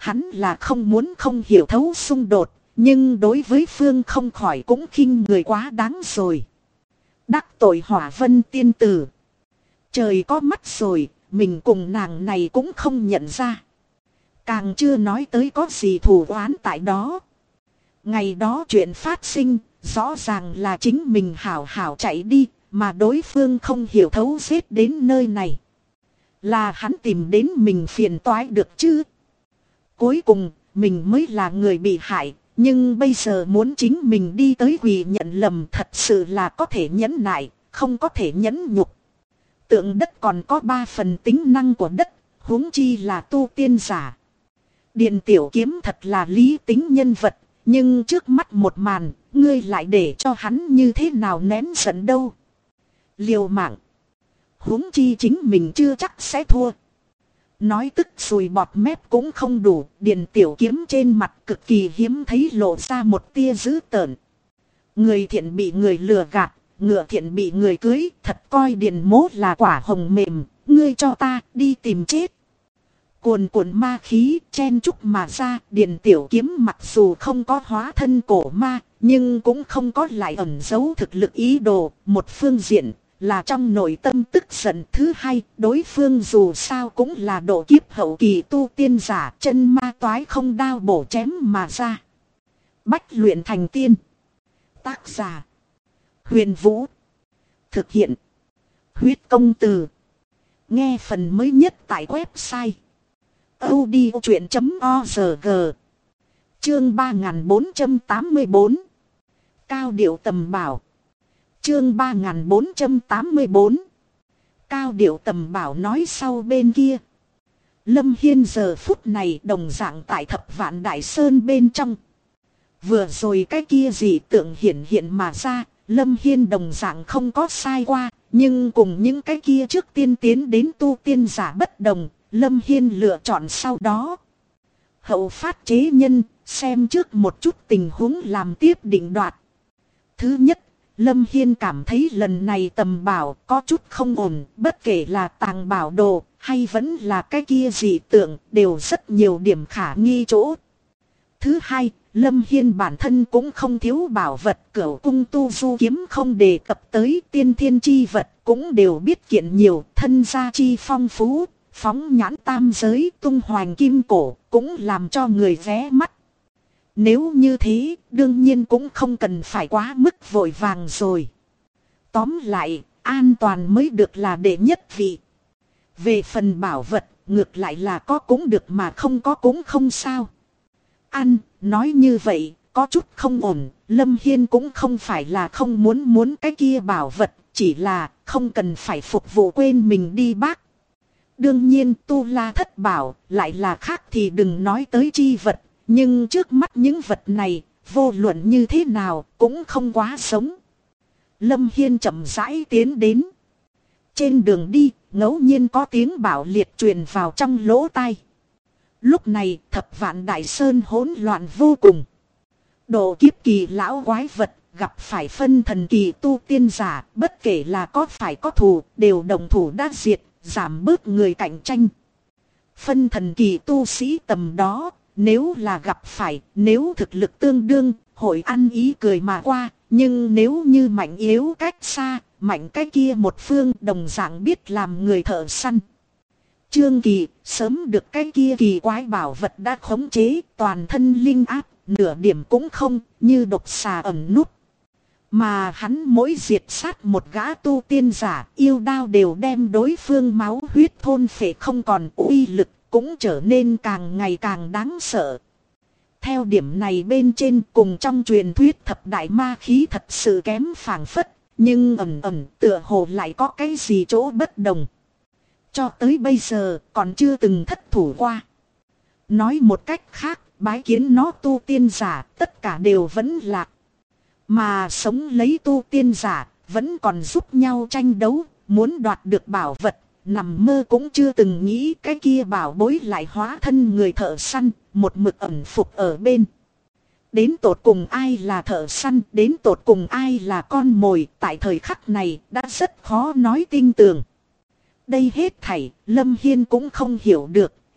hắn là không muốn không hiểu thấu xung đột, nhưng đối với Phương không khỏi cũng khinh người quá đáng rồi. Đắc tội Hỏa Vân tiên tử. Trời có mắt rồi, mình cùng nàng này cũng không nhận ra. Càng chưa nói tới có gì thù oán tại đó. Ngày đó chuyện phát sinh, rõ ràng là chính mình hảo hảo chạy đi, mà đối phương không hiểu thấu giết đến nơi này. Là hắn tìm đến mình phiền toái được chứ. Cuối cùng, mình mới là người bị hại, nhưng bây giờ muốn chính mình đi tới quỳ nhận lầm thật sự là có thể nhẫn nại, không có thể nhẫn nhục. Tượng đất còn có 3 phần tính năng của đất, huống chi là tu tiên giả. Điện Tiểu Kiếm thật là lý tính nhân vật, nhưng trước mắt một màn, ngươi lại để cho hắn như thế nào nén giận đâu. Liều mạng. Huống chi chính mình chưa chắc sẽ thua. Nói tức sùi bọt mép cũng không đủ, Điện Tiểu Kiếm trên mặt cực kỳ hiếm thấy lộ ra một tia dữ tợn. Người thiện bị người lừa gạt, ngựa thiện bị người cưới, thật coi Điền Mố là quả hồng mềm, ngươi cho ta đi tìm chết. Cuồn cuộn ma khí chen chúc mà ra, Điền Tiểu Kiếm mặc dù không có hóa thân cổ ma, nhưng cũng không có lại ẩn giấu thực lực ý đồ, một phương diện là trong nội tâm tức giận, thứ hai, đối phương dù sao cũng là độ kiếp hậu kỳ tu tiên giả, chân ma toái không đao bổ chém mà ra. Bách luyện thành tiên. Tác giả Huyền Vũ. Thực hiện Huyết Công Từ. Nghe phần mới nhất tại website audiochuyện.org. Chương 3484. Cao điệu tầm bảo. Chương 3484. Cao điệu tầm bảo nói sau bên kia. Lâm Hiên giờ phút này đồng dạng tại Thập Vạn Đại Sơn bên trong. Vừa rồi cái kia dị tượng hiện hiện mà ra, Lâm Hiên đồng dạng không có sai qua, nhưng cùng những cái kia trước tiên tiến đến tu tiên giả bất đồng, Lâm Hiên lựa chọn sau đó. Hậu phát chế nhân, xem trước một chút tình huống làm tiếp định đoạt. Thứ nhất, Lâm Hiên cảm thấy lần này tầm bảo có chút không ổn, bất kể là tàng bảo đồ hay vẫn là cái kia dị tượng đều rất nhiều điểm khả nghi chỗ. Thứ hai, Lâm Hiên bản thân cũng không thiếu bảo vật, Cửu Cung Tu Du Kiếm không đề cập tới, tiên thiên chi vật cũng đều biết kiện nhiều, thân gia chi phong phú, phóng nhãn tam giới tung hoành kim cổ cũng làm cho người ghé mắt. Nếu như thế, đương nhiên cũng không cần phải quá mức vội vàng rồi. Tóm lại, an toàn mới được là đệ nhất vị. Về phần bảo vật, ngược lại là có cũng được mà không có cũng không sao. Nói như vậy, có chút không ổn, Lâm Hiên cũng không phải là không muốn cái kia bảo vật, chỉ là không cần phải phục vụ quên mình đi bác. Đương nhiên tu la thất bảo, lại là khác thì đừng nói tới chi vật, nhưng trước mắt những vật này, vô luận như thế nào, cũng không quá sống. Lâm Hiên chậm rãi tiến đến. Trên đường đi, ngẫu nhiên có tiếng bảo liệt truyền vào trong lỗ tai. Lúc này Thập Vạn Đại Sơn hỗn loạn vô cùng. Độ kiếp kỳ lão quái vật gặp phải phân thần kỳ tu tiên giả, bất kể là có phải có thù, đều đồng thủ đã diệt, giảm bớt người cạnh tranh. Phân thần kỳ tu sĩ tầm đó, nếu là gặp phải, nếu thực lực tương đương, hội ăn ý cười mà qua, nhưng nếu như mạnh yếu cách xa, mạnh cái kia một phương đồng dạng biết làm người thợ săn. Trương Kỳ sớm được cái kia kỳ quái bảo vật đã khống chế, toàn thân linh áp, nửa điểm cũng không, như độc xà ẩn nút. Mà hắn mỗi diệt sát một gã tu tiên giả, yêu đao đều đem đối phương máu huyết thôn phệ không còn, uy lực cũng trở nên càng ngày càng đáng sợ. Theo điểm này bên trên, cùng trong truyền thuyết thập đại ma khí thật sự kém phảng phất, nhưng ẩn ẩn tựa hồ lại có cái gì chỗ bất đồng. Cho tới bây giờ còn chưa từng thất thủ qua. Nói một cách khác, bái kiến nó tu tiên giả tất cả đều vẫn lạc. Mà sống lấy tu tiên giả vẫn còn giúp nhau tranh đấu, muốn đoạt được bảo vật, nằm mơ cũng chưa từng nghĩ cái kia bảo bối lại hóa thân người thợ săn, một mực ẩn phục ở bên. Đến tột cùng ai là thợ săn, đến tột cùng ai là con mồi, tại thời khắc này đã rất khó nói tin tưởng. Đây hết thảy, Lâm Hiên cũng không hiểu được,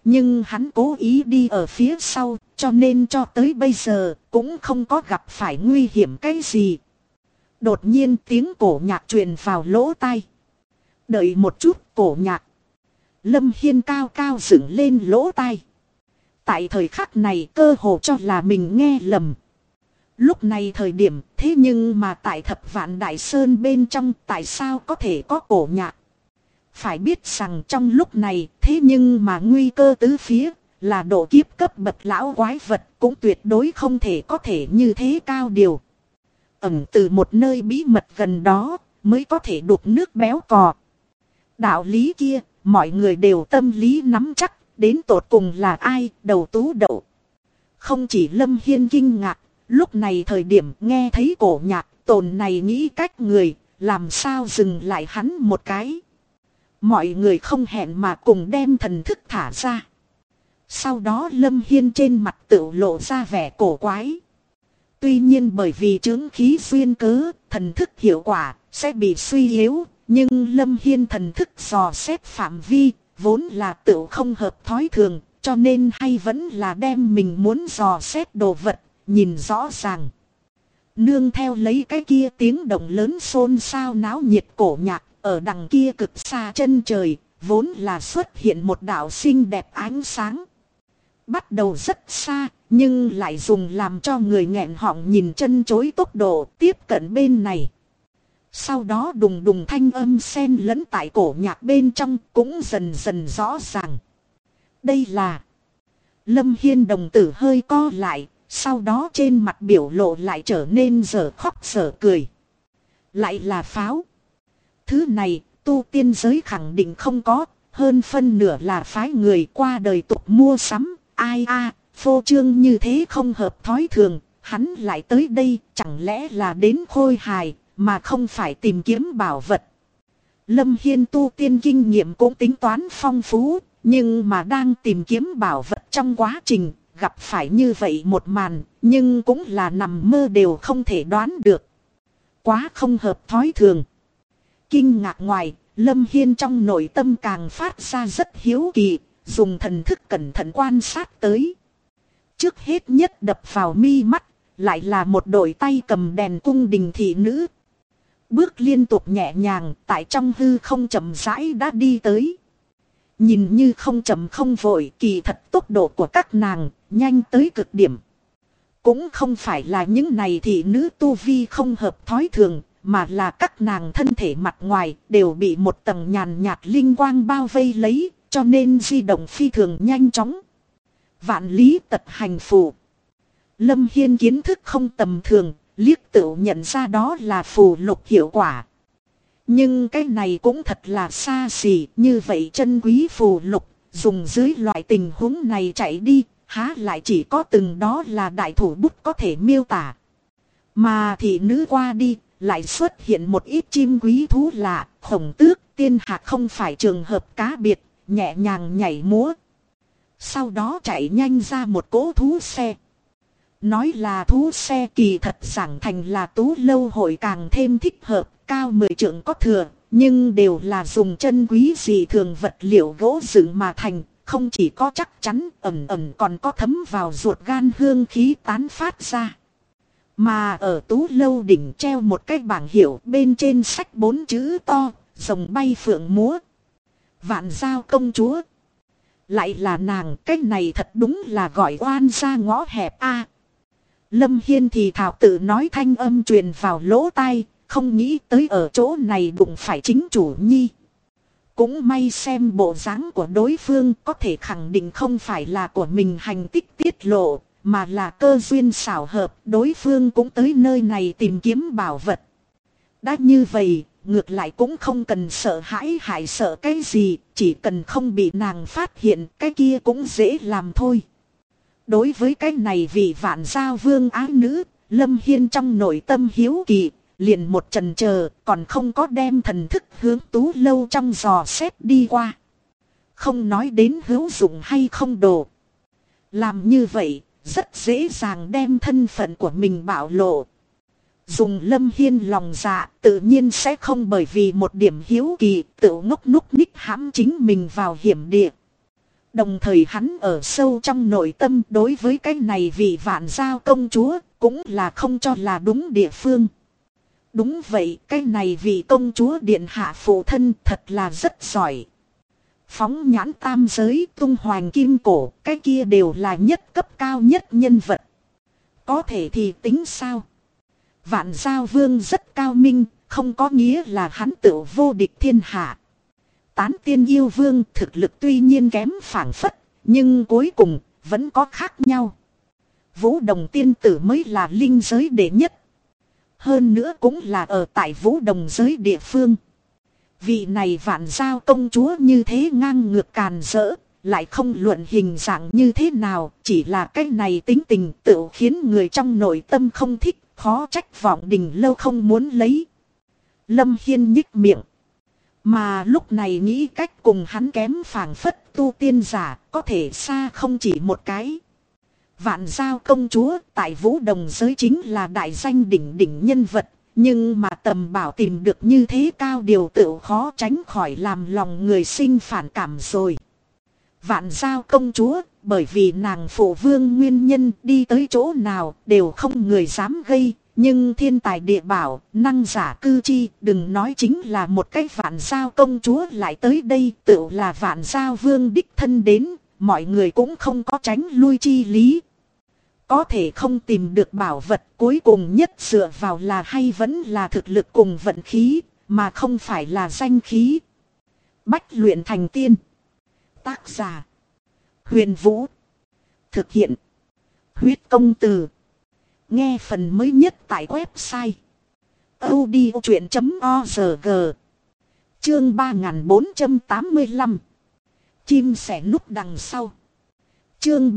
Nhưng hắn cố ý đi ở phía sau, cho nên cho tới bây giờ cũng không có gặp phải nguy hiểm cái gì. Đột nhiên tiếng cổ nhạc truyền vào lỗ tai. Đợi một chút, cổ nhạc. Lâm Hiên cao cao dựng lên lỗ tai. Tại thời khắc này cơ hồ cho là mình nghe lầm. Lúc này thời điểm thế nhưng mà tại Thập Vạn Đại Sơn bên trong tại sao có thể có cổ nhạc. Phải biết rằng trong lúc này thế nhưng mà nguy cơ tứ phía là độ kiếp cấp bậc lão quái vật cũng tuyệt đối không thể có thể như thế cao điều. Ẩn từ một nơi bí mật gần đó mới có thể đục nước béo cò. Đạo lý kia mọi người đều tâm lý nắm chắc đến tột cùng là ai đầu tú đậu. Không chỉ Lâm Hiên kinh ngạc, lúc này thời điểm nghe thấy cổ nhạc tồn này nghĩ cách người làm sao dừng lại hắn một cái. Mọi người không hẹn mà cùng đem thần thức thả ra. Sau đó Lâm Hiên trên mặt tự lộ ra vẻ cổ quái. Tuy nhiên bởi vì chướng khí duyên cớ, thần thức hiệu quả sẽ bị suy yếu. Nhưng Lâm Hiên thần thức dò xét phạm vi, vốn là tự không hợp thói thường. Cho nên hay vẫn là đem mình muốn dò xét đồ vật, nhìn rõ ràng. Nương theo lấy cái kia tiếng động lớn xôn xao náo nhiệt cổ nhạc. Ở đằng kia cực xa chân trời, vốn là xuất hiện một đạo xinh đẹp ánh sáng. Bắt đầu rất xa, nhưng lại dùng làm cho người nghẹn họng nhìn chân chối tốc độ tiếp cận bên này. Sau đó đùng đùng thanh âm xen lẫn tại cổ nhạc bên trong cũng dần dần rõ ràng. Đây là... Lâm Hiên đồng tử hơi co lại, sau đó trên mặt biểu lộ lại trở nên dở khóc dở cười. Lại là pháo. Thứ này, tu tiên giới khẳng định không có, hơn phân nửa là phái người qua đời tục mua sắm, ai phô trương như thế không hợp thói thường, hắn lại tới đây, chẳng lẽ là đến khôi hài, mà không phải tìm kiếm bảo vật. Lâm Hiên tu tiên kinh nghiệm cũng tính toán phong phú, nhưng mà đang tìm kiếm bảo vật trong quá trình, gặp phải như vậy một màn, nhưng cũng là nằm mơ đều không thể đoán được. Quá không hợp thói thường. Kinh ngạc ngoài, Lâm Hiên trong nội tâm càng phát ra rất hiếu kỳ, dùng thần thức cẩn thận quan sát tới. Trước hết nhất đập vào mi mắt, lại là một đội tay cầm đèn cung đình thị nữ. Bước liên tục nhẹ nhàng, tại trong hư không chậm rãi đã đi tới. Nhìn như không chậm không vội, kỳ thật tốc độ của các nàng, nhanh tới cực điểm. Cũng không phải là những này thị nữ tu vi không hợp thói thường, mà là các nàng thân thể mặt ngoài đều bị một tầng nhàn nhạt linh quang bao vây lấy, cho nên di động phi thường nhanh chóng. Vạn lý tật hành phù. Lâm Hiên kiến thức không tầm thường, liếc tự nhận ra đó là phù lục hiệu quả. Nhưng cái này cũng thật là xa xỉ, như vậy chân quý phù lục, dùng dưới loại tình huống này chạy đi, há lại chỉ có từng đó là đại thủ bút có thể miêu tả. Mà thị nữ qua đi, lại xuất hiện một ít chim quý thú lạ, khổng tước, tiên hạc không phải trường hợp cá biệt, nhẹ nhàng nhảy múa. Sau đó chạy nhanh ra một cỗ thú xe. Nói là thú xe kỳ thật giảng thành là tú lâu hội càng thêm thích hợp, cao 10 trượng có thừa, nhưng đều là dùng chân quý dị thường vật liệu gỗ dựng mà thành, không chỉ có chắc chắn ẩn ẩn còn có thấm vào ruột gan hương khí tán phát ra. Mà ở tú lâu đỉnh treo một cái bảng hiệu bên trên sách 4 chữ to, rồng bay phượng múa. Vạn giao công chúa. Lại là nàng, cái này thật đúng là gọi oan ra ngõ hẹp a. Lâm Hiên thì thảo tự nói thanh âm truyền vào lỗ tai, không nghĩ tới ở chỗ này đụng phải chính chủ nhi. Cũng may xem bộ dáng của đối phương có thể khẳng định không phải là của mình hành tích tiết lộ, mà là cơ duyên xảo hợp, đối phương cũng tới nơi này tìm kiếm bảo vật. Đã như vậy, ngược lại cũng không cần sợ hãi hại sợ cái gì, chỉ cần không bị nàng phát hiện, cái kia cũng dễ làm thôi. Đối với cái này vì vạn giao vương ái nữ, Lâm Hiên trong nội tâm hiếu kỳ, liền một chần chờ, còn không có đem thần thức hướng tú lâu trong dò xét đi qua. Không nói đến hữu dụng hay không đồ. Làm như vậy, rất dễ dàng đem thân phận của mình bạo lộ. Dùng Lâm Hiên lòng dạ, tự nhiên sẽ không bởi vì một điểm hiếu kỳ, tự ngốc núc ních hãm chính mình vào hiểm địa. Đồng thời hắn ở sâu trong nội tâm đối với cái này vị Vạn Giao công chúa cũng là không cho là đúng địa phương. Đúng vậy, cái này vị công chúa điện hạ phụ thân thật là rất giỏi. Phóng nhãn tam giới tung hoành kim cổ, cái kia đều là nhất cấp cao nhất nhân vật. Có thể thì tính sao? Vạn Giao vương rất cao minh, không có nghĩa là hắn tự vô địch thiên hạ. Tán tiên yêu vương thực lực tuy nhiên kém phảng phất, nhưng cuối cùng vẫn có khác nhau. Vũ Đồng tiên tử mới là linh giới đệ nhất. Hơn nữa cũng là ở tại Vũ Đồng giới địa phương. Vị này Vạn Giao công chúa như thế ngang ngược càn rỡ, lại không luận hình dạng như thế nào, chỉ là cái này tính tình tự khiến người trong nội tâm không thích, khó trách Vọng Đình lâu không muốn lấy. Lâm Hiên nhích miệng. Mà lúc này nghĩ cách cùng hắn kém phảng phất tu tiên giả, có thể xa không chỉ một cái. Vạn Giao công chúa tại Vũ Đồng giới chính là đại danh đỉnh đỉnh nhân vật. Nhưng mà Tầm Bảo tìm được như thế cao điều tự khó tránh khỏi làm lòng người sinh phản cảm rồi. Vạn Giao công chúa bởi vì nàng phụ vương nguyên nhân đi tới chỗ nào đều không người dám gây. Nhưng thiên tài địa bảo, năng giả cư chi, đừng nói chính là một cái Vạn Giao công chúa lại tới đây, tự là Vạn Giao vương đích thân đến, mọi người cũng không có tránh lui chi lý. Có thể không tìm được bảo vật, cuối cùng nhất dựa vào là hay vẫn là thực lực cùng vận khí, mà không phải là danh khí. Bách luyện thành tiên. Tác giả: Huyền Vũ. Thực hiện: Huyết Công Từ. Nghe phần mới nhất tại website audiochuyện.org. Chương 3485. Chim sẻ núp đằng sau. Chương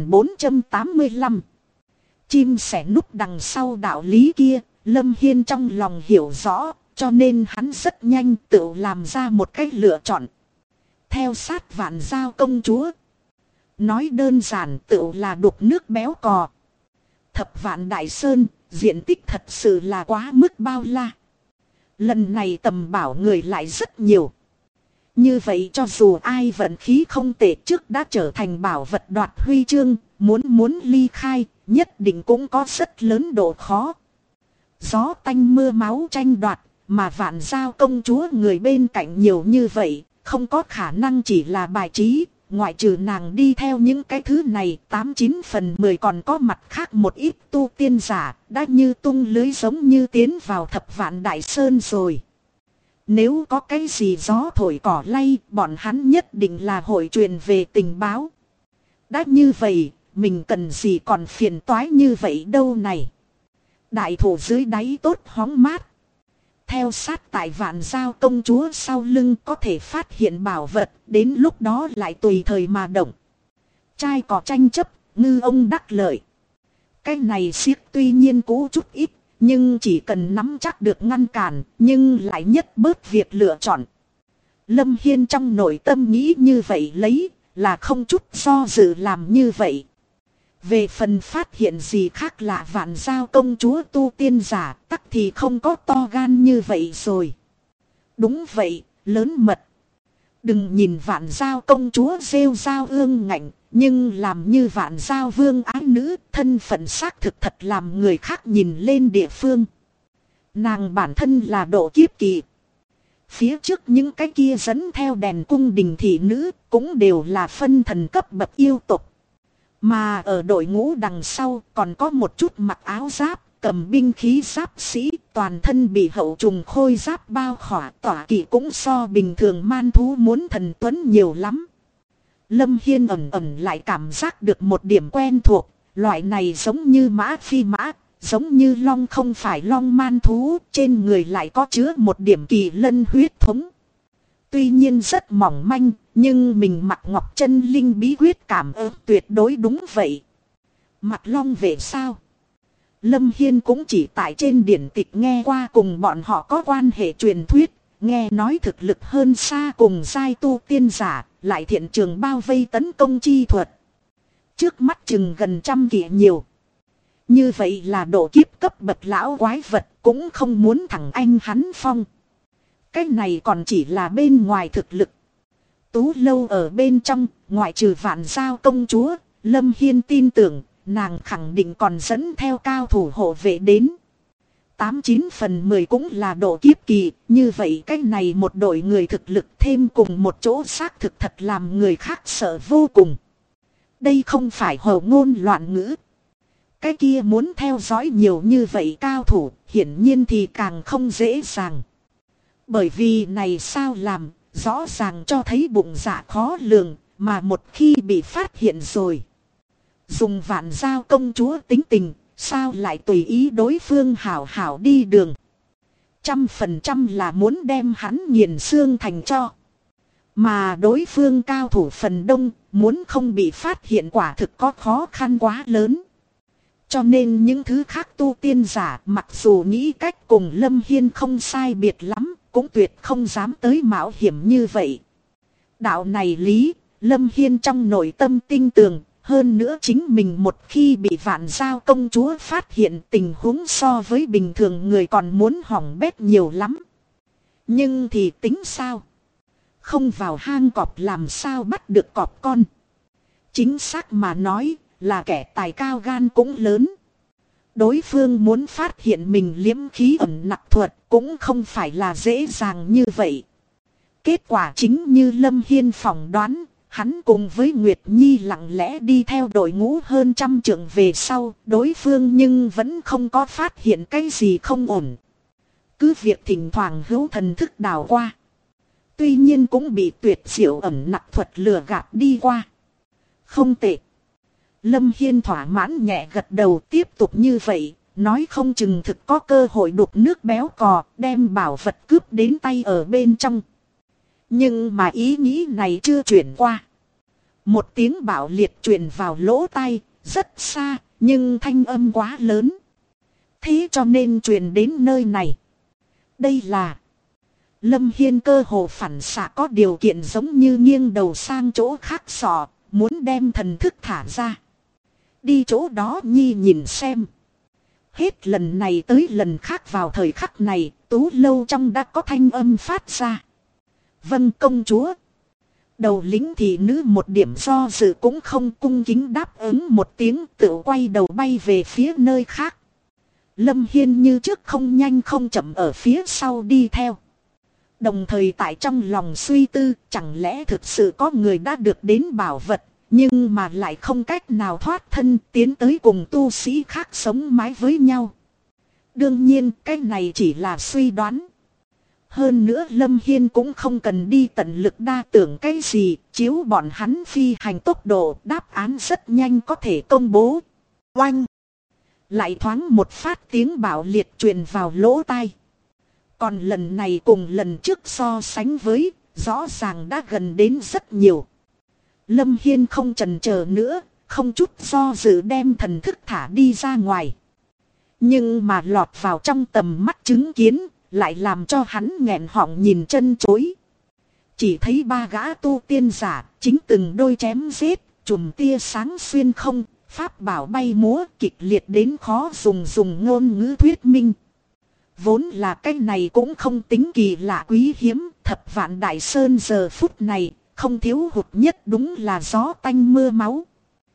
3485. Chim sẻ núp đằng sau đạo lý kia, Lâm Hiên trong lòng hiểu rõ, cho nên hắn rất nhanh tự làm ra một cách lựa chọn. Theo sát Vạn Giao công chúa. Nói đơn giản tự là đục nước béo cò. Thập Vạn Đại Sơn, diện tích thật sự là quá mức bao la. Lần này Tầm Bảo người lại rất nhiều. Như vậy cho dù ai vận khí không tệ trước đã trở thành bảo vật đoạt huy chương, muốn ly khai, nhất định cũng có rất lớn độ khó. Gió tanh mưa máu tranh đoạt, mà Vạn Giao công chúa người bên cạnh nhiều như vậy, không có khả năng chỉ là bài trí. Ngoại trừ nàng đi theo những cái thứ này 89 phần 10 còn có mặt khác một ít tu tiên giả đã như tung lưới giống như tiến vào Thập Vạn Đại Sơn rồi. Nếu có cái gì gió thổi cỏ lay bọn hắn nhất định là hội truyền về tình báo. Đã như vậy mình cần gì còn phiền toái như vậy đâu này. Đại thủ dưới đáy tốt hóng mát. Theo sát tại Vạn Giao công chúa sau lưng có thể phát hiện bảo vật, đến lúc đó lại tùy thời mà động. Trai cỏ tranh chấp, ngư ông đắc lợi. Cái này siết tuy nhiên cũ chút ít, nhưng chỉ cần nắm chắc được ngăn cản, nhưng lại nhất bớt việc lựa chọn. Lâm Hiên trong nội tâm nghĩ như vậy lấy, là không chút do dự làm như vậy. Về phần phát hiện gì khác lạ Vạn Giao công chúa tu tiên giả tắc thì không có to gan như vậy rồi. Đúng vậy, lớn mật. Đừng nhìn Vạn Giao công chúa rêu rao ương ngạnh, nhưng làm như Vạn Giao vương ái nữ, thân phận xác thực thật làm người khác nhìn lên địa phương. Nàng bản thân là độ kiếp kỳ. Phía trước những cái kia dẫn theo đèn cung đình thị nữ cũng đều là phân thần cấp bậc yêu tục. Mà ở đội ngũ đằng sau còn có một chút mặc áo giáp, cầm binh khí giáp sĩ, toàn thân bị hậu trùng khôi giáp bao khỏa, tỏa kỵ cũng so bình thường man thú muốn thần tuấn nhiều lắm. Lâm Hiên ẩn ẩn lại cảm giác được một điểm quen thuộc, loại này giống như mã phi mã, giống như long không phải long man thú, trên người lại có chứa một điểm kỳ lân huyết thống. Tuy nhiên rất mỏng manh, nhưng mình mặc Ngọc Chân Linh bí quyết cảm ứng tuyệt đối đúng vậy. Mặt long về sao? Lâm Hiên cũng chỉ tại trên điển tịch nghe qua cùng bọn họ có quan hệ truyền thuyết, nghe nói thực lực hơn xa cùng giai tu tiên giả, lại thiện trường bao vây tấn công chi thuật. Trước mắt chừng gần 100 kỵ nhiều. Như vậy là độ kiếp cấp bậc lão quái vật cũng không muốn thằng anh hắn phong. Cái này còn chỉ là bên ngoài thực lực. Tú Lâu ở bên trong, ngoại trừ Vạn Giao công chúa, Lâm Hiên tin tưởng, nàng khẳng định còn dẫn theo cao thủ hộ vệ đến. 89/10 cũng là độ kiếp kỳ, như vậy cái này một đội người thực lực thêm cùng một chỗ xác thực thật làm người khác sợ vô cùng. Đây không phải hồ ngôn loạn ngữ. Cái kia muốn theo dõi nhiều như vậy cao thủ, hiển nhiên thì càng không dễ dàng. Bởi vì này sao làm, rõ ràng cho thấy bụng dạ khó lường, mà một khi bị phát hiện rồi. Dùng Vạn Giao công chúa tính tình, sao lại tùy ý đối phương hảo hảo đi đường. 100% là muốn đem hắn nghiền xương thành cho. Mà đối phương cao thủ phần đông, muốn không bị phát hiện quả thực có khó khăn quá lớn. Cho nên những thứ khác tu tiên giả mặc dù nghĩ cách cùng Lâm Hiên không sai biệt lắm, cũng tuyệt không dám tới mạo hiểm như vậy. Đạo này lý, Lâm Hiên trong nội tâm tin tưởng, hơn nữa chính mình một khi bị Vạn Giao công chúa phát hiện tình huống so với bình thường người còn muốn hỏng bét nhiều lắm. Nhưng thì tính sao? Không vào hang cọp làm sao bắt được cọp con? Chính xác mà nói là kẻ tài cao gan cũng lớn. Đối phương muốn phát hiện mình liễm khí ẩn nặc thuật cũng không phải là dễ dàng như vậy. Kết quả chính như Lâm Hiên phỏng đoán, hắn cùng với Nguyệt Nhi lặng lẽ đi theo đội ngũ hơn 100 trượng về sau, đối phương nhưng vẫn không có phát hiện cái gì không ổn. Cứ việc thỉnh thoảng hữu thần thức đào qua. Tuy nhiên cũng bị tuyệt diệu ẩn nặc thuật lừa gạt đi qua. Không tệ. Lâm Hiên thỏa mãn nhẹ gật đầu, tiếp tục như vậy, nói không chừng thực có cơ hội đục nước béo cò, đem bảo vật cướp đến tay ở bên trong. Nhưng mà ý nghĩ này chưa chuyển qua. Một tiếng bạo liệt truyền vào lỗ tai, rất xa, nhưng thanh âm quá lớn. Thế cho nên truyền đến nơi này. Đây là... Lâm Hiên cơ hồ phản xạ có điều kiện giống như nghiêng đầu sang chỗ khác sọ, muốn đem thần thức thả ra. Đi chỗ đó Nhi nhìn xem. Hết lần này tới lần khác vào thời khắc này, Tú Lâu trong đã có thanh âm phát ra. Vâng công chúa. Đầu lính thị nữ một điểm do dự cũng không, cung kính đáp ứng một tiếng, tự quay đầu bay về phía nơi khác. Lâm Hiên như trước không nhanh không chậm ở phía sau đi theo. Đồng thời tại trong lòng suy tư, chẳng lẽ thực sự có người đã được đến bảo vật, nhưng mà lại không cách nào thoát thân tiến tới cùng tu sĩ khác sống mái với nhau. Đương nhiên cái này chỉ là suy đoán. Hơn nữa Lâm Hiên cũng không cần đi tận lực đa tưởng cái gì, chiếu bọn hắn phi hành tốc độ, đáp án rất nhanh có thể công bố. Oanh! Lại thoáng một phát tiếng bạo liệt truyền vào lỗ tai. Còn lần này cùng lần trước so sánh với, rõ ràng đã gần đến rất nhiều. Lâm Hiên không chần chờ nữa, không chút do dự đem thần thức thả đi ra ngoài. Nhưng mà lọt vào trong tầm mắt chứng kiến, lại làm cho hắn nghẹn họng nhìn chân chối. Chỉ thấy ba gã tu tiên giả, chính từng đôi chém giết, chùm tia sáng xuyên không, pháp bảo bay múa kịch liệt đến khó dùng ngôn ngữ thuyết minh. Vốn là cái này cũng không tính kỳ lạ quý hiếm, Thập Vạn Đại Sơn giờ phút này, không thiếu hụt nhất đúng là gió tanh mưa máu.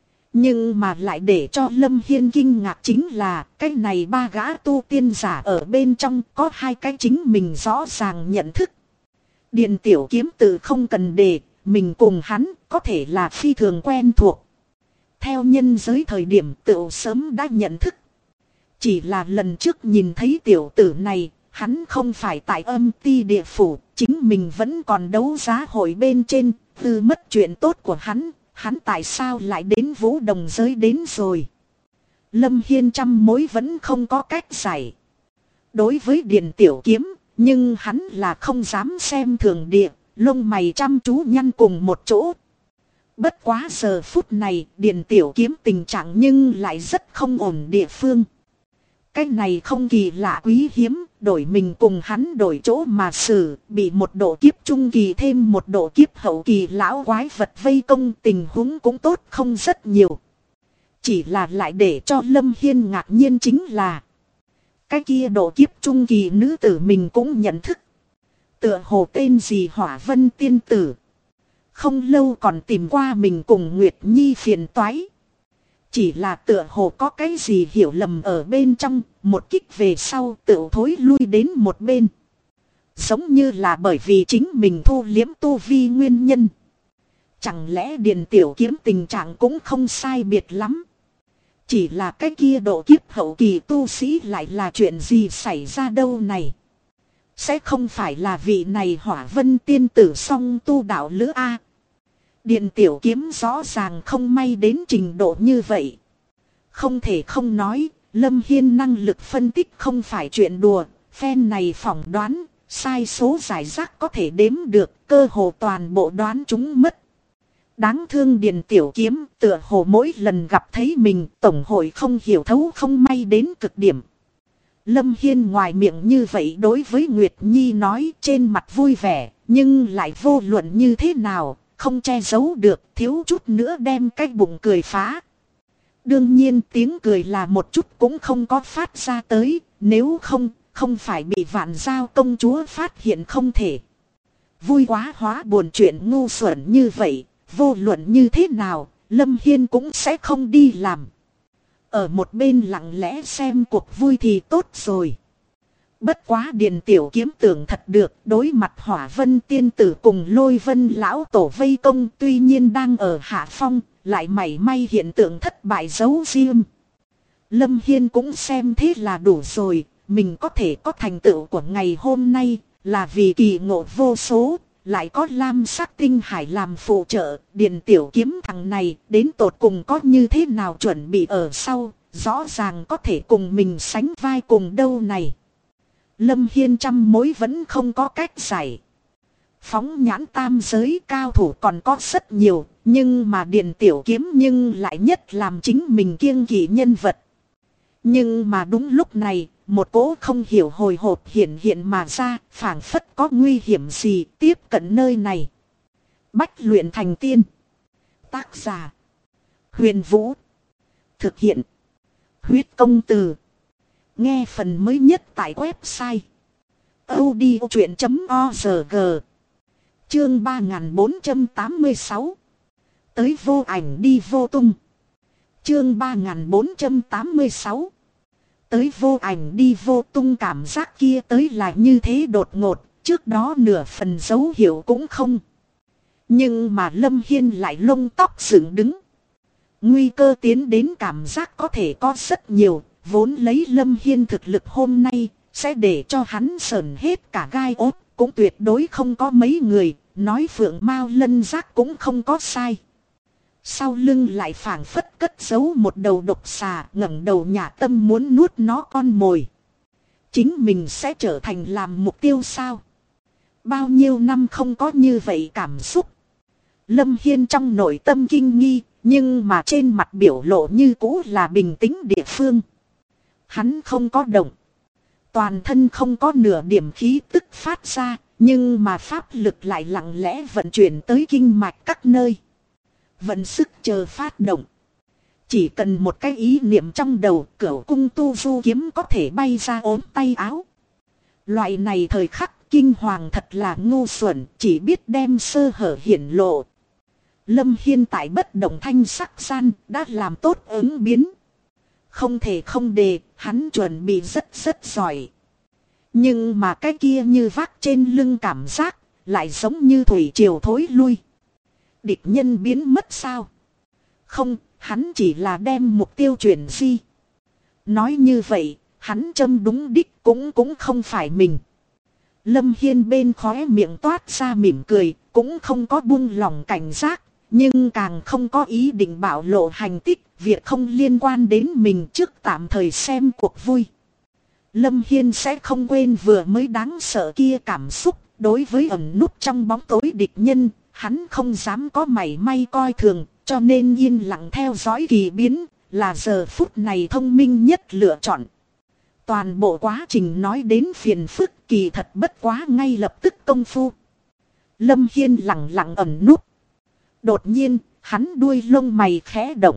Nhưng mà lại để cho Lâm Hiên kinh ngạc chính là, cái này ba gã tu tiên giả ở bên trong có hai cái chính mình rõ ràng nhận thức. Điền Tiểu Kiếm tự không cần đề, mình cùng hắn có thể là phi thường quen thuộc. Theo nhân giới thời điểm tự sớm đã nhận thức. Chỉ là lần trước nhìn thấy tiểu tử này, hắn không phải tại Âm Ti địa phủ, chính mình vẫn còn đấu giá hội bên trên, từ mất chuyện tốt của hắn tại sao lại đến Vũ Đồng giới đến rồi. Lâm Hiên trăm mối vẫn không có cách giải. Đối với Điền Tiểu Kiếm, nhưng hắn là không dám xem thường địa, lông mày chăm chú nhăn cùng một chỗ. Bất quá giờ phút này, Điền Tiểu Kiếm tình trạng nhưng lại rất không ổn địa phương. Cái này không kỳ lạ quý hiếm, đổi mình cùng hắn đổi chỗ mà xử, bị một độ kiếp trung kỳ thêm một độ kiếp hậu kỳ lão quái vật vây công, tình huống cũng tốt không rất nhiều. Chỉ là lại để cho Lâm Hiên ngạc nhiên chính là, cái kia độ kiếp trung kỳ nữ tử mình cũng nhận thức. Tựa hồ tên gì Hỏa Vân tiên tử. không lâu còn tìm qua mình cùng Nguyệt Nhi phiền toái. Chỉ là tựa hồ có cái gì hiểu lầm ở bên trong, một kích về sau tự thối lui đến một bên. Giống như là bởi vì chính mình thu liếm tu vi nguyên nhân. Chẳng lẽ Điền Tiểu Kiếm tình trạng cũng không sai biệt lắm. Chỉ là cái kia độ kiếp hậu kỳ tu sĩ lại là chuyện gì xảy ra đâu này. Sẽ không phải là vị này Hỏa Vân tiên tử song tu đạo lữ A. Điền Tiểu Kiếm rõ ràng không may đến trình độ như vậy. Không thể không nói, Lâm Hiên năng lực phân tích không phải chuyện đùa. Phen này phỏng đoán, sai số giải rác có thể đếm được, cơ hồ toàn bộ đoán chúng mất. Đáng thương Điền Tiểu Kiếm tựa hồ mỗi lần gặp thấy mình tổng hội không hiểu thấu không may đến cực điểm. Lâm Hiên ngoài miệng như vậy đối với Nguyệt Nhi nói trên mặt vui vẻ, nhưng lại vô luận như thế nào, không che giấu được, thiếu chút nữa đem cái bụng cười phá. Đương nhiên tiếng cười là một chút cũng không có phát ra tới, nếu không phải bị Vạn Giao công chúa phát hiện không thể. Vui quá hóa buồn chuyện ngu xuẩn như vậy, vô luận như thế nào, Lâm Hiên cũng sẽ không đi làm. Ở một bên lặng lẽ xem cuộc vui thì tốt rồi. Bất quá Điền Tiểu Kiếm tưởng thật được, đối mặt Hỏa Vân tiên tử cùng Lôi Vân lão tổ vây công, tuy nhiên đang ở hạ phong, lại mảy may hiện tượng thất bại giấu riêng. Lâm Hiên cũng xem thế là đủ rồi, mình có thể có thành tựu của ngày hôm nay, là vì kỳ ngộ vô số, lại có lam sắc tinh hải làm phụ trợ. Điền Tiểu Kiếm thằng này đến tột cùng có như thế nào chuẩn bị ở sau, rõ ràng có thể cùng mình sánh vai cùng đâu này. Lâm Hiên trăm mối vẫn không có cách giải. Phóng nhãn tam giới cao thủ còn có rất nhiều, nhưng mà Điền Tiểu Kiếm nhưng lại nhất làm chính mình kiêng kỵ nhân vật. Nhưng mà đúng lúc này, một cỗ không hiểu hồi hộp hiện mà ra, phảng phất có nguy hiểm gì tiếp cận nơi này. Bách luyện thành tiên. Tác giả: Huyền Vũ. Thực hiện: Huyết Công Từ. Nghe phần mới nhất tại website audiochuyện.org. Chương 3486. Tới vô ảnh đi vô tung. Chương 3486. Tới vô ảnh đi vô tung, cảm giác kia tới là như thế đột ngột, trước đó nửa phần dấu hiệu cũng không. Nhưng mà Lâm Hiên lại lông tóc dựng đứng. Nguy cơ tiến đến cảm giác có thể có rất nhiều, vốn lấy Lâm Hiên thực lực hôm nay, sẽ để cho hắn sờn hết cả gai ốt, cũng tuyệt đối không có mấy người, nói Phượng Mao Lân Giác cũng không có sai. Sau lưng lại phảng phất cất giấu một đầu độc xà, ngẩng đầu nhả tâm muốn nuốt nó con mồi. Chính mình sẽ trở thành làm mục tiêu sao? Bao nhiêu năm không có như vậy cảm xúc. Lâm Hiên trong nội tâm kinh nghi, nhưng mà trên mặt biểu lộ như cũ là bình tĩnh địa phương. Hắn không có động. Toàn thân không có nửa điểm khí tức phát ra, nhưng mà pháp lực lại lặng lẽ vận chuyển tới kinh mạch các nơi. Vận sức chờ phát động. Chỉ cần một cái ý niệm trong đầu, Cửu Cung Tu Du Kiếm có thể bay ra ốm tay áo. Loại này thời khắc kinh hoàng thật là ngu xuẩn, chỉ biết đem sơ hở hiển lộ. Lâm Hiên tại bất động thanh sắc gian đã làm tốt ứng biến. Không thể không đề, hắn chuẩn bị rất giỏi. Nhưng mà cái kia như vác trên lưng cảm giác, lại giống như thủy triều thối lui. Địch nhân biến mất sao? Không, hắn chỉ là đem mục tiêu chuyển di. Nói như vậy, hắn châm đúng đích cũng không phải mình. Lâm Hiên bên khóe miệng toát ra mỉm cười, cũng không có buông lỏng cảnh giác, nhưng càng không có ý định bạo lộ hành tích, việc không liên quan đến mình trước tạm thời xem cuộc vui. Lâm Hiên sẽ không quên vừa mới đáng sợ kia cảm xúc, đối với ẩn núp trong bóng tối địch nhân, hắn không dám có mảy may coi thường, cho nên yên lặng theo dõi kỳ biến, là giờ phút này thông minh nhất lựa chọn. Toàn bộ quá trình nói đến phiền phức, kỳ thật bất quá ngay lập tức công phu. Lâm Hiên lặng lặng ẩn núp. Đột nhiên, hắn đuôi lông mày khẽ động.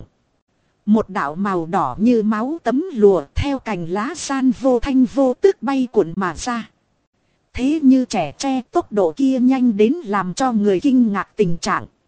Một đạo màu đỏ như máu tấm lùa theo cành lá san vô thanh vô tức bay cuộn mà ra. Thế như trẻ tre, tốc độ kia nhanh đến làm cho người kinh ngạc tình trạng.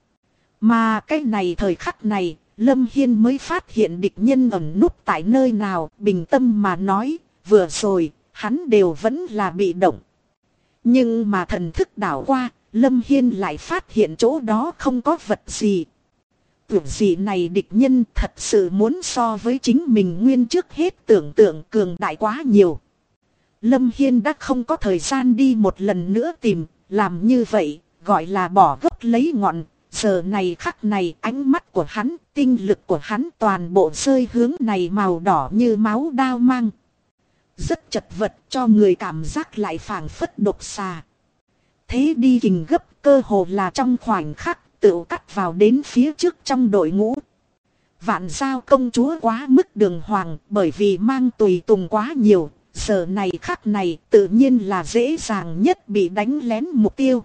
Mà cái này thời khắc này, Lâm Hiên mới phát hiện địch nhân ẩn núp tại nơi nào. Bình tâm mà nói, vừa rồi, hắn đều vẫn là bị động. Nhưng mà thần thức đảo qua, Lâm Hiên lại phát hiện chỗ đó không có vật gì. Tưởng gì này địch nhân thật sự muốn so với chính mình nguyên trước hết tưởng tượng cường đại quá nhiều. Lâm Hiên đã không có thời gian đi một lần nữa tìm, làm như vậy, gọi là bỏ gốc lấy ngọn. Giờ này khắc này ánh mắt của hắn, tinh lực của hắn toàn bộ rơi hướng này màu đỏ như máu đao mang. Rất chật vật cho người cảm giác lại phảng phất độc xà. Thế đi kình gấp cơ hồ là trong khoảnh khắc tự cắt vào đến phía trước trong đội ngũ. Vạn Giao công chúa quá mức đường hoàng bởi vì mang tùy tùng quá nhiều. Giờ này khắc này tự nhiên là dễ dàng nhất bị đánh lén mục tiêu.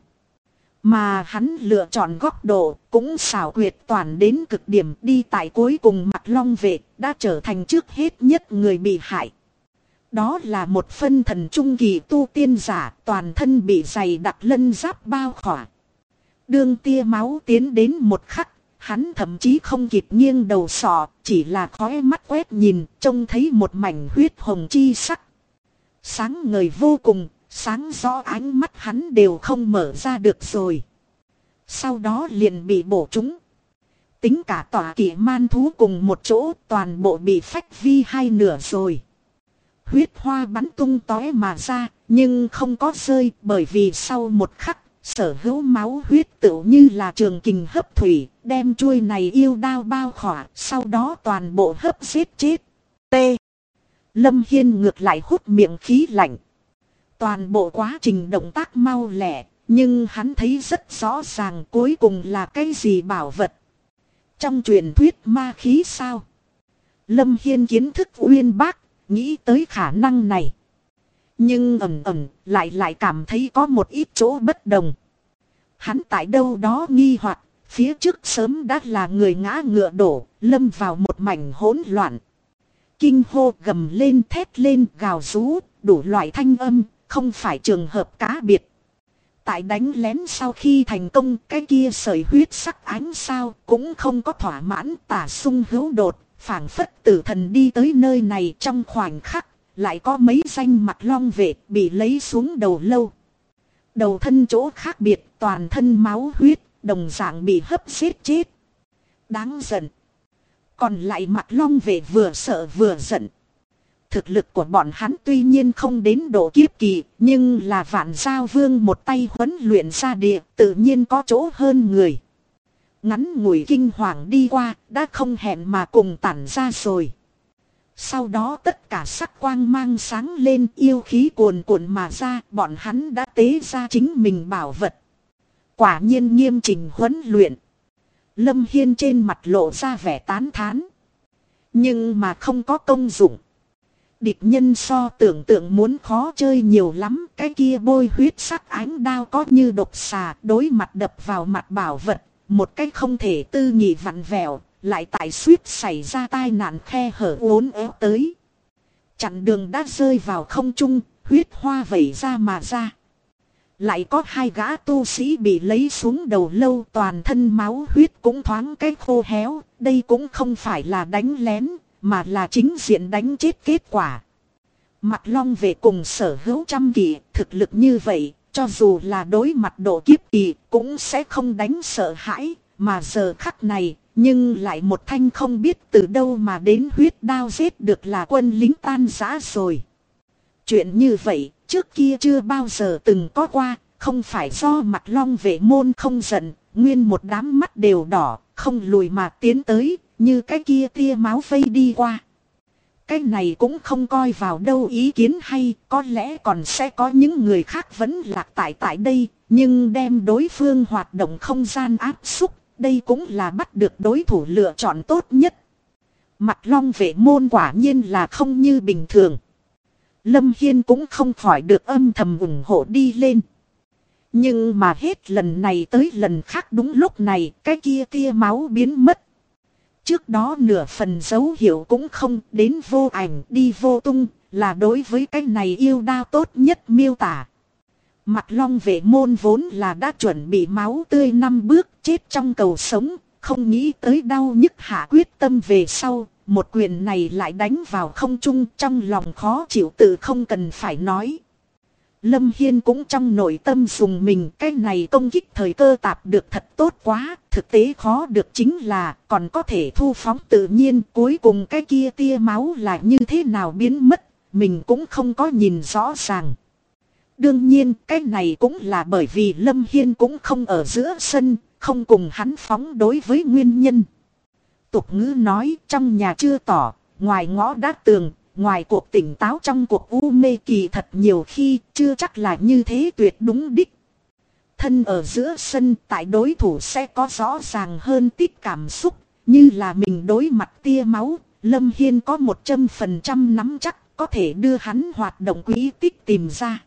Mà hắn lựa chọn góc độ cũng xảo quyệt toàn đến cực điểm đi tại cuối cùng Mặt Long Vệ đã trở thành trước hết nhất người bị hại. Đó là một phân thần trung kỳ tu tiên giả toàn thân bị dày đặc lân giáp bao khỏa. Đương tia máu tiến đến một khắc, hắn thậm chí không kịp nghiêng đầu sọ, chỉ là khóe mắt quét nhìn, trông thấy một mảnh huyết hồng chi sắc. Sáng ngời vô cùng, sáng rõ ánh mắt hắn đều không mở ra được rồi. Sau đó liền bị bổ trúng. Tính cả tỏa kỵ man thú cùng một chỗ toàn bộ bị phách vi hai nửa rồi. Huyết hoa bắn tung tóe mà ra, nhưng không có rơi bởi vì sau một khắc, sở hữu máu huyết tựu như là trường kình hấp thủy, đem chuôi này yêu đao bao khỏa, sau đó toàn bộ hấp giết chết. T. Lâm Hiên ngược lại hút miệng khí lạnh. Toàn bộ quá trình động tác mau lẹ, nhưng hắn thấy rất rõ ràng cuối cùng là cái gì bảo vật. Trong truyền thuyết ma khí sao? Lâm Hiên kiến thức uyên bác, nghĩ tới khả năng này. Nhưng lại cảm thấy có một ít chỗ bất đồng. Hắn tại đâu đó nghi hoặc, phía trước sớm đã là người ngã ngựa đổ, lâm vào một mảnh hỗn loạn. Kinh hô gầm lên thét lên gào rú, đủ loại thanh âm, không phải trường hợp cá biệt. Tại đánh lén sau khi thành công, cái kia sợi huyết sắc ánh sao cũng không có thỏa mãn tả sung hữu đột, phảng phất tử thần đi tới nơi này trong khoảnh khắc, lại có mấy danh Mặt Long Vệ bị lấy xuống đầu lâu. Đầu thân chỗ khác biệt, toàn thân máu huyết, đồng dạng bị hấp giết chết. Đáng giận. Còn lại Mặt Long Vệ vừa sợ vừa giận. Thực lực của bọn hắn tuy nhiên không đến độ kiếp kỳ, nhưng là Vạn Giao Vương một tay huấn luyện ra địa, tự nhiên có chỗ hơn người. Ngắn ngủi kinh hoàng đi qua, đã không hẹn mà cùng tản ra rồi. Sau đó tất cả sắc quang mang sáng lên, yêu khí cuồn cuộn mà ra, bọn hắn đã tế ra chính mình bảo vật. Quả nhiên nghiêm chỉnh huấn luyện. Lâm Hiên trên mặt lộ ra vẻ tán thán. Nhưng mà không có công dụng. Địch nhân so tưởng tượng muốn khó chơi nhiều lắm. Cái kia bôi huyết sắc ánh đao có như độc xà, đối mặt đập vào mặt bảo vật. Một cách không thể tư nghị vặn vẹo, lại tại suýt xảy ra tai nạn khe hở uốn éo tới. Chặn đường đã rơi vào không trung, huyết hoa vẩy ra mà ra. Lại có hai gã tu sĩ bị lấy xuống đầu lâu, toàn thân máu huyết cũng thoáng cái khô héo. Đây cũng không phải là đánh lén, mà là chính diện đánh chết kết quả. Mặt Long Vệ cùng sở hữu trăm kỳ, thực lực như vậy, cho dù là đối mặt độ kiếp kỳ, cũng sẽ không đánh sợ hãi. Mà giờ khắc này, nhưng lại một thanh không biết từ đâu mà đến huyết đao giết được là quân lính tan rã rồi. Chuyện như vậy, trước kia chưa bao giờ từng có qua, không phải do Mặt Long Vệ môn không giận, nguyên một đám mắt đều đỏ, không lùi mà tiến tới, như cái kia tia máu vây đi qua. Cái này cũng không coi vào đâu ý kiến hay, có lẽ còn sẽ có những người khác vẫn lạc tại đây, nhưng đem đối phương hoạt động không gian áp xúc, đây cũng là bắt được đối thủ lựa chọn tốt nhất. Mặt Long Vệ môn quả nhiên là không như bình thường. Lâm Hiên cũng không khỏi được âm thầm ủng hộ đi lên. Nhưng mà hết lần này tới lần khác đúng lúc này, cái kia tia máu biến mất. Trước đó nửa phần dấu hiệu cũng không, đến vô ảnh đi vô tung, là đối với cái này yêu đao tốt nhất miêu tả. Mặt Long Vệ môn vốn là đã chuẩn bị máu tươi 5 bước chết trong cầu sống, không nghĩ tới đau nhức hạ quyết tâm về sau, một quyền này lại đánh vào không trung, trong lòng khó chịu tự không cần phải nói. Lâm Hiên cũng trong nội tâm dùng mình, cái này công kích thời cơ tạp được thật tốt quá, thực tế khó được chính là còn có thể thu phóng tự nhiên, cuối cùng cái kia tia máu là như thế nào biến mất, mình cũng không có nhìn rõ ràng. Đương nhiên cái này cũng là bởi vì Lâm Hiên cũng không ở giữa sân, không cùng hắn phóng đối với nguyên nhân. Tục ngữ nói trong nhà chưa tỏ, ngoài ngõ đã tường, ngoài cuộc tỉnh táo trong cuộc u mê kỳ thật nhiều khi chưa chắc là như thế tuyệt đúng đích. Thân ở giữa sân tại đối thủ sẽ có rõ ràng hơn tích cảm xúc, như là mình đối mặt tia máu, Lâm Hiên có 100% nắm chắc có thể đưa hắn hoạt động quý tích tìm ra.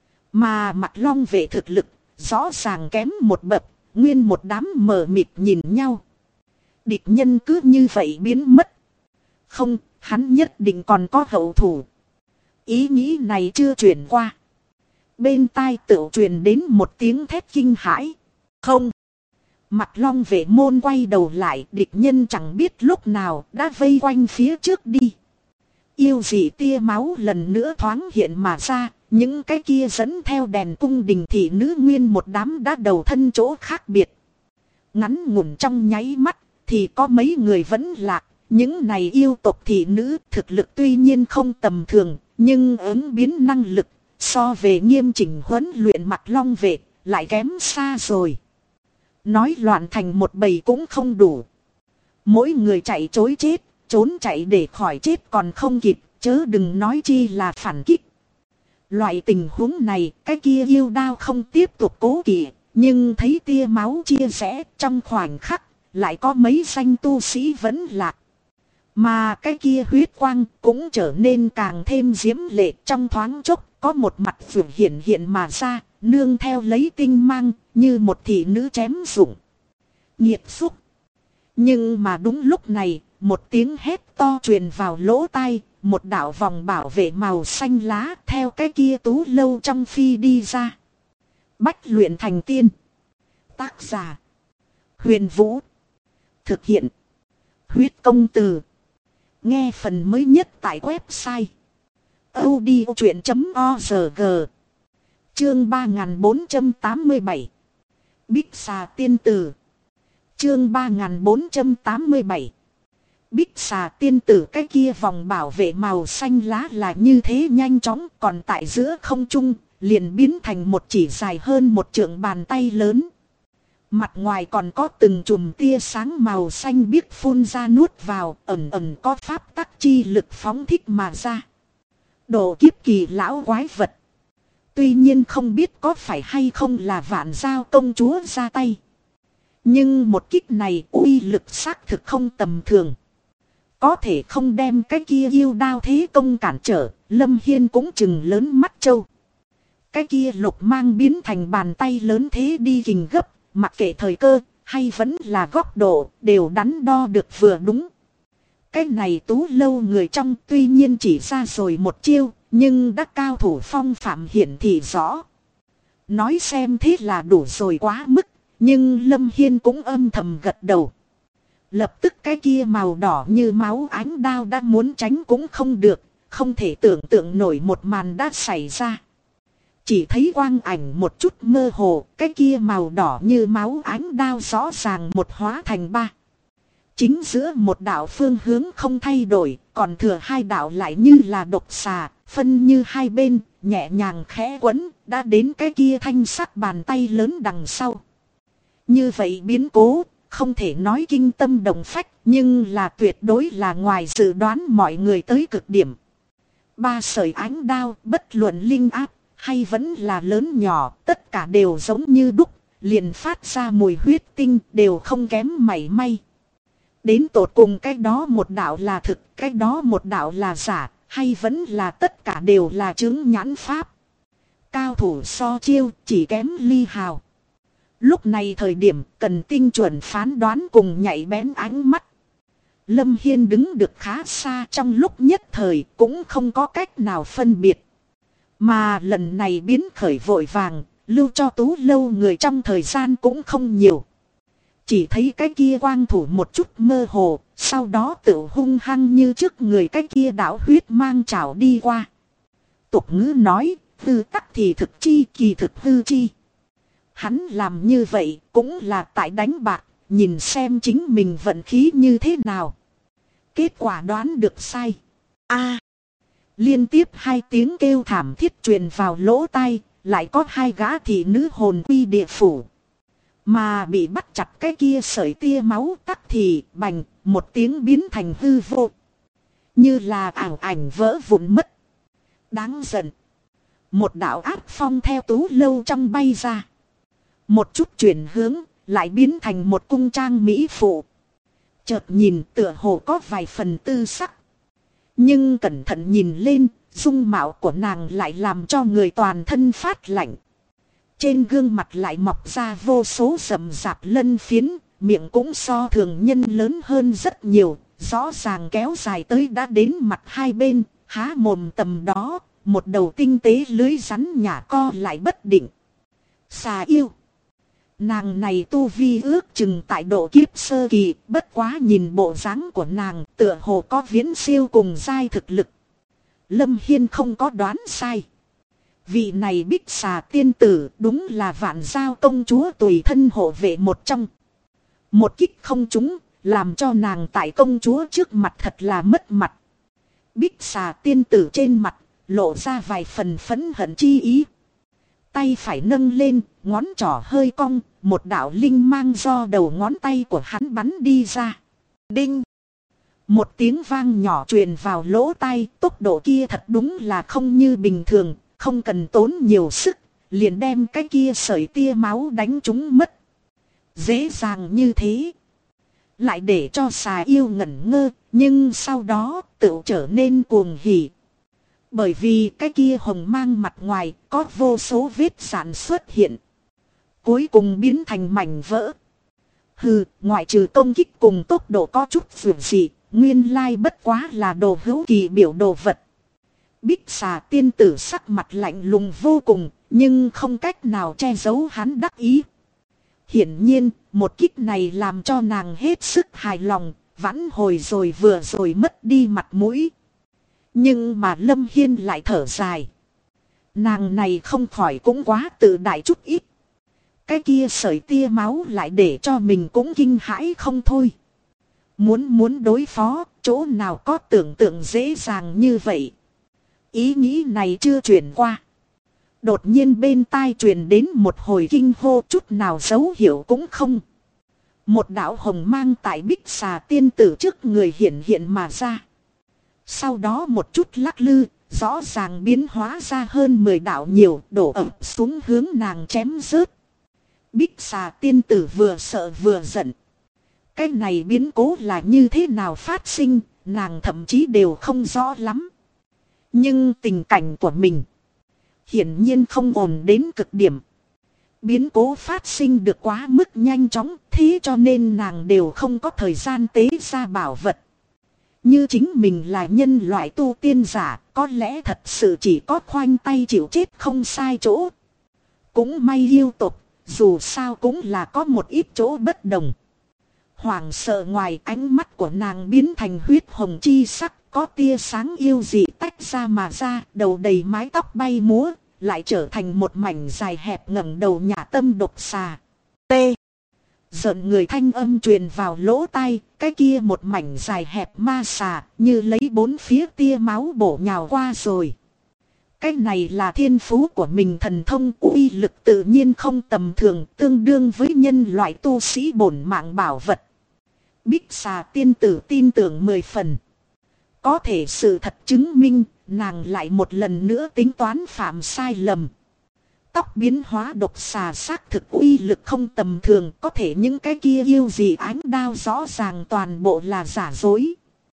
Mà Mặt Long Vệ thực lực rõ ràng kém một bậc, nguyên một đám mờ mịt nhìn nhau. Địch nhân cứ như vậy biến mất. Không, hắn nhất định còn có hậu thủ. Ý nghĩ này chưa chuyển qua. Bên tai tựu truyền đến một tiếng thét kinh hãi. Không. Mặt Long Vệ môn quay đầu lại, địch nhân chẳng biết lúc nào đã vây quanh phía trước đi. Yêu dị tia máu lần nữa thoáng hiện mà ra. Những cái kia dẫn theo đèn cung đình thị nữ nguyên một đám đã đầu thân chỗ khác biệt. Ngắn ngủn trong nháy mắt thì có mấy người vẫn lạc. Những này yêu tộc thị nữ thực lực tuy nhiên không tầm thường, nhưng ứng biến năng lực so về nghiêm chỉnh huấn luyện Mặt Long Vệ lại kém xa rồi. Nói loạn thành một bầy cũng không đủ. Mỗi người chạy chối chết, trốn chạy để khỏi chết còn không kịp, chớ đừng nói chi là phản kích. Loại tình huống này, cái kia yêu đao không tiếp tục cố kỵ, nhưng thấy tia máu chia rẽ trong khoảnh khắc, lại có mấy danh tu sĩ vẫn lạc. Mà cái kia huyết quang cũng trở nên càng thêm diễm lệ, trong thoáng chốc, có một mặt vượt hiện hiện mà ra, nương theo lấy tinh mang, như một thị nữ chém rụng. Nghiệt xúc. Nhưng mà đúng lúc này, một tiếng hét to truyền vào lỗ tai, một đạo vòng bảo vệ màu xanh lá theo cái kia tú lâu trong phi đi ra. Bách luyện thành tiên. Tác giả: Huyền Vũ. Thực hiện: Huyết Công Từ. Nghe phần mới nhất tại website audiochuyện.org. Chương 3487. Bích xà tiên tử. Chương 3487. Bích xà tiên tử, cái kia vòng bảo vệ màu xanh lá là như thế nhanh chóng, còn tại giữa không trung liền biến thành một chỉ dài hơn một trượng bàn tay lớn. Mặt ngoài còn có từng chùm tia sáng màu xanh biếc phun ra nuốt vào, ẩn ẩn có pháp tắc chi lực phóng thích mà ra. Độ kiếp kỳ lão quái vật. Tuy nhiên không biết có phải hay không là Vạn Giao công chúa ra tay. Nhưng một kích này uy lực xác thực không tầm thường. Có thể không đem cái kia yêu đao thế công cản trở, Lâm Hiên cũng chừng lớn mắt trâu. Cái kia lục mang biến thành bàn tay lớn thế đi kình gấp, mặc kệ thời cơ hay vẫn là góc độ đều đắn đo được vừa đúng. Cái này tú lâu người trong tuy nhiên chỉ ra rồi một chiêu, nhưng đã cao thủ phong phạm hiển thị rõ. Nói xem thế là đủ rồi quá mức, nhưng Lâm Hiên cũng âm thầm gật đầu. Lập tức cái kia màu đỏ như máu ánh đao đã muốn tránh cũng không được, không thể tưởng tượng nổi một màn đã xảy ra. Chỉ thấy quang ảnh một chút mơ hồ, cái kia màu đỏ như máu ánh đao rõ ràng một hóa thành ba. Chính giữa một đạo phương hướng không thay đổi, còn thừa hai đạo lại như là độc xà, phân như hai bên, nhẹ nhàng khẽ quấn, đã đến cái kia thanh sắc bàn tay lớn đằng sau. Như vậy biến cố, không thể nói kinh tâm động phách, nhưng là tuyệt đối là ngoài dự đoán mọi người tới cực điểm. Ba sợi ánh đao, bất luận linh áp, hay vẫn là lớn nhỏ, tất cả đều giống như đúc, liền phát ra mùi huyết tinh, đều không kém mảy may. Đến tột cùng cái đó một đạo là thực, cái đó một đạo là giả, hay vẫn là tất cả đều là chứng nhãn pháp. Cao thủ so chiêu, chỉ kém ly hào. Lúc này thời điểm cần tinh chuẩn phán đoán cùng nhạy bén ánh mắt. Lâm Hiên đứng được khá xa, trong lúc nhất thời cũng không có cách nào phân biệt. Mà lần này biến khởi vội vàng, lưu cho tú lâu người trong thời gian cũng không nhiều. Chỉ thấy cái kia quang thủ một chút mơ hồ, sau đó tự hung hăng như trước người cái kia đảo huyết mang trảo đi qua. Tục ngữ nói, hư tắc thì thực chi, kỳ thực hư chi. Hắn làm như vậy cũng là tại đánh bạc, nhìn xem chính mình vận khí như thế nào. Kết quả đoán được sai. Liên tiếp 2 tiếng kêu thảm thiết truyền vào lỗ tai, lại có 2 gã thị nữ hồn quy địa phủ. Mà bị bắt chặt cái kia sợi tia máu tắc thì bành, một tiếng biến thành hư vô. Như là ảo ảnh vỡ vụn mất. Đáng giận. Một đạo áp phong theo tú lâu trong bay ra. Một chút chuyển hướng, lại biến thành một cung trang mỹ phụ. Chợt nhìn tựa hồ có vài phần tư sắc. Nhưng cẩn thận nhìn lên, dung mạo của nàng lại làm cho người toàn thân phát lạnh. Trên gương mặt lại mọc ra vô số rậm rạp lân phiến, miệng cũng so thường nhân lớn hơn rất nhiều, rõ ràng kéo dài tới đã đến mặt hai bên, há mồm tầm đó, một đầu tinh tế lưới rắn nhả co lại bất định. Xà yêu. Nàng này tu vi ước chừng tại độ kiếp sơ kỳ, bất quá nhìn bộ dáng của nàng tựa hồ có viễn siêu cùng giai thực lực. Lâm Hiên không có đoán sai. Vị này Bích Xà tiên tử đúng là Vạn Giao công chúa tùy thân hộ vệ một trong. Một kích không trúng, làm cho nàng tại công chúa trước mặt thật là mất mặt. Bích Xà tiên tử trên mặt, lộ ra vài phần phẫn hận chi ý. Tay phải nâng lên, ngón trỏ hơi cong, một đạo linh mang do đầu ngón tay của hắn bắn đi ra. Đinh! Một tiếng vang nhỏ truyền vào lỗ tai, tốc độ kia thật đúng là không như bình thường, không cần tốn nhiều sức, liền đem cái kia sợi tia máu đánh trúng mất. Dễ dàng như thế. Lại để cho xà yêu ngẩn ngơ, nhưng sau đó tự trở nên cuồng hỉ. Bởi vì cái kia hồng mang mặt ngoài có vô số vết sản xuất hiện. Cuối cùng biến thành mảnh vỡ. Hừ, ngoại trừ công kích cùng tốc độ có chút vượt dị, nguyên lai bất quá là đồ hữu kỳ biểu đồ vật. Bích Xà tiên tử sắc mặt lạnh lùng vô cùng, nhưng không cách nào che giấu hắn đắc ý. Hiển nhiên, một kích này làm cho nàng hết sức hài lòng, vãn hồi rồi vừa rồi mất đi mặt mũi. Nhưng mà Lâm Hiên lại thở dài. Nàng này không khỏi cũng quá tự đại chút ít. Cái kia sợi tia máu lại để cho mình cũng kinh hãi không thôi. Muốn đối phó, chỗ nào có tưởng tượng dễ dàng như vậy. Ý nghĩ này chưa chuyển qua. Đột nhiên bên tai truyền đến một hồi kinh hô, chút nào dấu hiệu cũng không. Một đạo hồng mang tại Bích Xà tiên tử trước người hiện mà ra. Sau đó một chút lắc lư, rõ ràng biến hóa ra hơn 10 đạo nhiều, đổ ập xuống hướng nàng chém rớt. Bích Xà tiên tử vừa sợ vừa giận. Cái này biến cố là như thế nào phát sinh, nàng thậm chí đều không rõ lắm. Nhưng tình cảnh của mình hiển nhiên không ổn đến cực điểm. Biến cố phát sinh được quá mức nhanh chóng, thế cho nên nàng đều không có thời gian tế ra bảo vật. Như chính mình là nhân loại tu tiên giả, có lẽ thật sự chỉ có khoanh tay chịu chết không sai chỗ. Cũng may yêu tộc, dù sao cũng là có một ít chỗ bất đồng. Hoảng sợ ngoài ánh mắt của nàng biến thành huyết hồng chi sắc, có tia sáng yêu dị tách ra mà ra, đầu đầy mái tóc bay múa, lại trở thành một mảnh dài hẹp ngẩng đầu nhả tâm độc xà. T. Giận người thanh âm truyền vào lỗ tai, cái kia một mảnh dài hẹp ma xà, như lấy bốn phía tia máu bổ nhào qua rồi. Cái này là thiên phú của mình thần thông, uy lực tự nhiên không tầm thường, tương đương với nhân loại tu sĩ bổn mạng bảo vật. Bích Xà tiên tử tin tưởng 10 phần. Có thể sự thật chứng minh, nàng lại một lần nữa tính toán phạm sai lầm. Tóc biến hóa độc xà xác thực uy lực không tầm thường, có thể những cái kia yêu gì ánh đao rõ ràng toàn bộ là giả dối.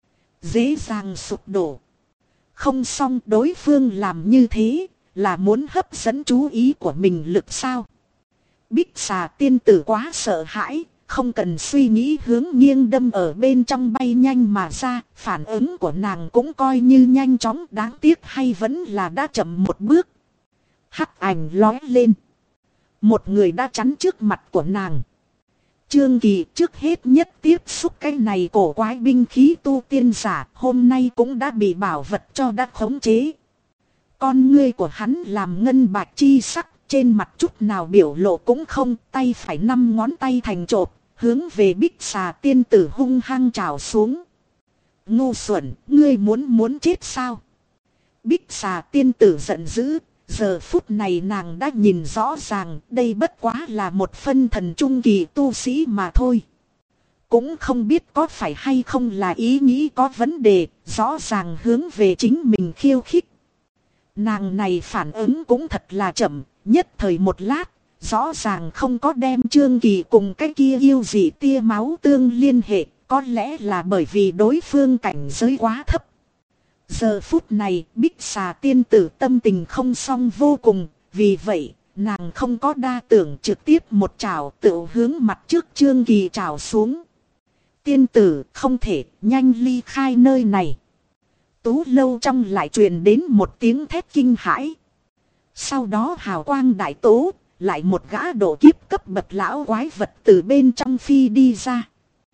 Dễ dàng sụp đổ. Không xong, đối phương làm như thế là muốn hấp dẫn chú ý của mình lực sao? Bích Xà tiên tử quá sợ hãi, không cần suy nghĩ hướng nghiêng đâm ở bên trong bay nhanh mà ra, phản ứng của nàng cũng coi như nhanh chóng, đáng tiếc hay vẫn là đã chậm một bước. Hắc ảnh lóe lên. Một người đã chắn trước mặt của nàng. Trương Kỳ trước hết nhất tiếp xúc cái này cổ quái binh khí tu tiên giả, hôm nay cũng đã bị bảo vật cho đã khống chế. Con ngươi của hắn làm ngân bạch chi sắc, trên mặt chút nào biểu lộ cũng không, tay phải 5 ngón tay thành chộp, hướng về Bích Xà tiên tử hung hăng trào xuống. Ngu xuẩn, ngươi muốn chết sao? Bích Xà tiên tử giận dữ, giờ phút này nàng đã nhìn rõ ràng đây bất quá là một phân thần trung kỳ tu sĩ mà thôi. Cũng không biết có phải hay không là ý nghĩ có vấn đề, rõ ràng hướng về chính mình khiêu khích. Nàng này phản ứng cũng thật là chậm, nhất thời một lát, rõ ràng không có đem Trương Kỳ cùng cái kia yêu dị tia máu tương liên hệ, có lẽ là bởi vì đối phương cảnh giới quá thấp. Giờ phút này, Bích Xà tiên tử tâm tình không xong vô cùng, vì vậy, nàng không có đa tưởng trực tiếp một trảo tự hướng mặt trước Trương Kỳ trảo xuống. Tiên tử không thể nhanh ly khai nơi này. Tú lâu trong lại truyền đến một tiếng thét kinh hãi. Sau đó hào quang đại tố, lại một gã độ kiếp cấp bậc lão quái vật từ bên trong phi đi ra.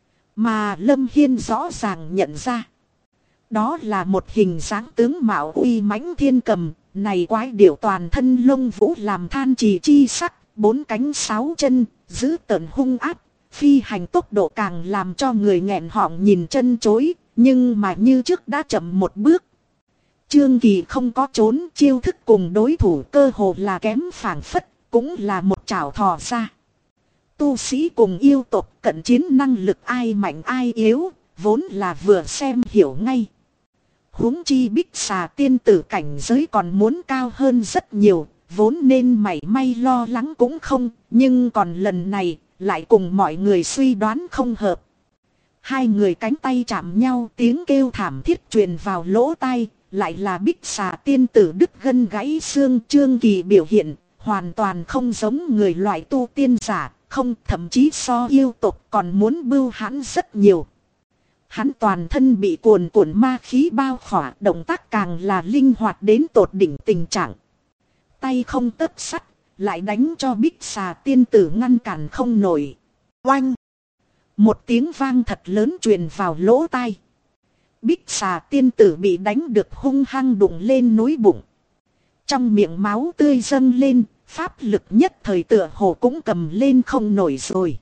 Mà Lâm Hiên rõ ràng nhận ra. Đó là một hình dáng tướng mạo uy mãnh thiên cầm, này quái điểu toàn thân lông vũ làm than trì chi sắc, 4 cánh 6 chân, giữ tợn hung áp, phi hành tốc độ càng làm cho người nghẹn họng nhìn chân chối, nhưng mà như trước đã chậm một bước. Trương Kỳ không có trốn, chiêu thức cùng đối thủ cơ hồ là kém phảng phất, cũng là một chảo thò ra. Tu sĩ cùng yêu tộc cận chiến năng lực ai mạnh ai yếu, vốn là vừa xem hiểu ngay. Huống chi Bích Xà tiên tử cảnh giới còn muốn cao hơn rất nhiều, vốn nên mảy may lo lắng cũng không, nhưng còn lần này lại cùng mọi người suy đoán không hợp. Hai người cánh tay chạm nhau, tiếng kêu thảm thiết truyền vào lỗ tai, lại là Bích Xà tiên tử đứt gân gãy xương. Trương Kỳ biểu hiện hoàn toàn không giống người loại tu tiên giả, không, thậm chí so yêu tộc còn muốn bưu hãn rất nhiều. Hắn toàn thân bị cuồn cuộn ma khí bao khỏa, động tác càng là linh hoạt đến tột đỉnh tình trạng. Tay không tấc sắt, lại đánh cho Bích Xà tiên tử ngăn cản không nổi. Oanh! Một tiếng vang thật lớn truyền vào lỗ tai. Bích Xà tiên tử bị đánh được hung hăng đụng lên núi bụng. Trong miệng máu tươi dâng lên, pháp lực nhất thời tựa hồ cũng cầm lên không nổi rồi.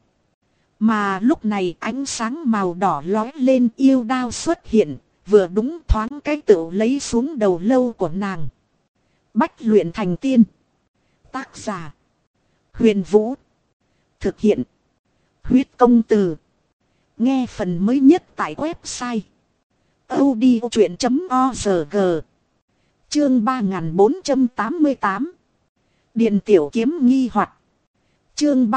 Mà lúc này ánh sáng màu đỏ lói lên, yêu đao xuất hiện, vừa đúng thoáng cái tựu lấy xuống đầu lâu của nàng. Bách luyện thành tiên. Tác giả: Huyền Vũ. Thực hiện: Huyết Công Từ. Nghe phần mới nhất tại website audiochuyện.org. Chương 3488. Điện tiểu kiếm nghi hoặc. Chương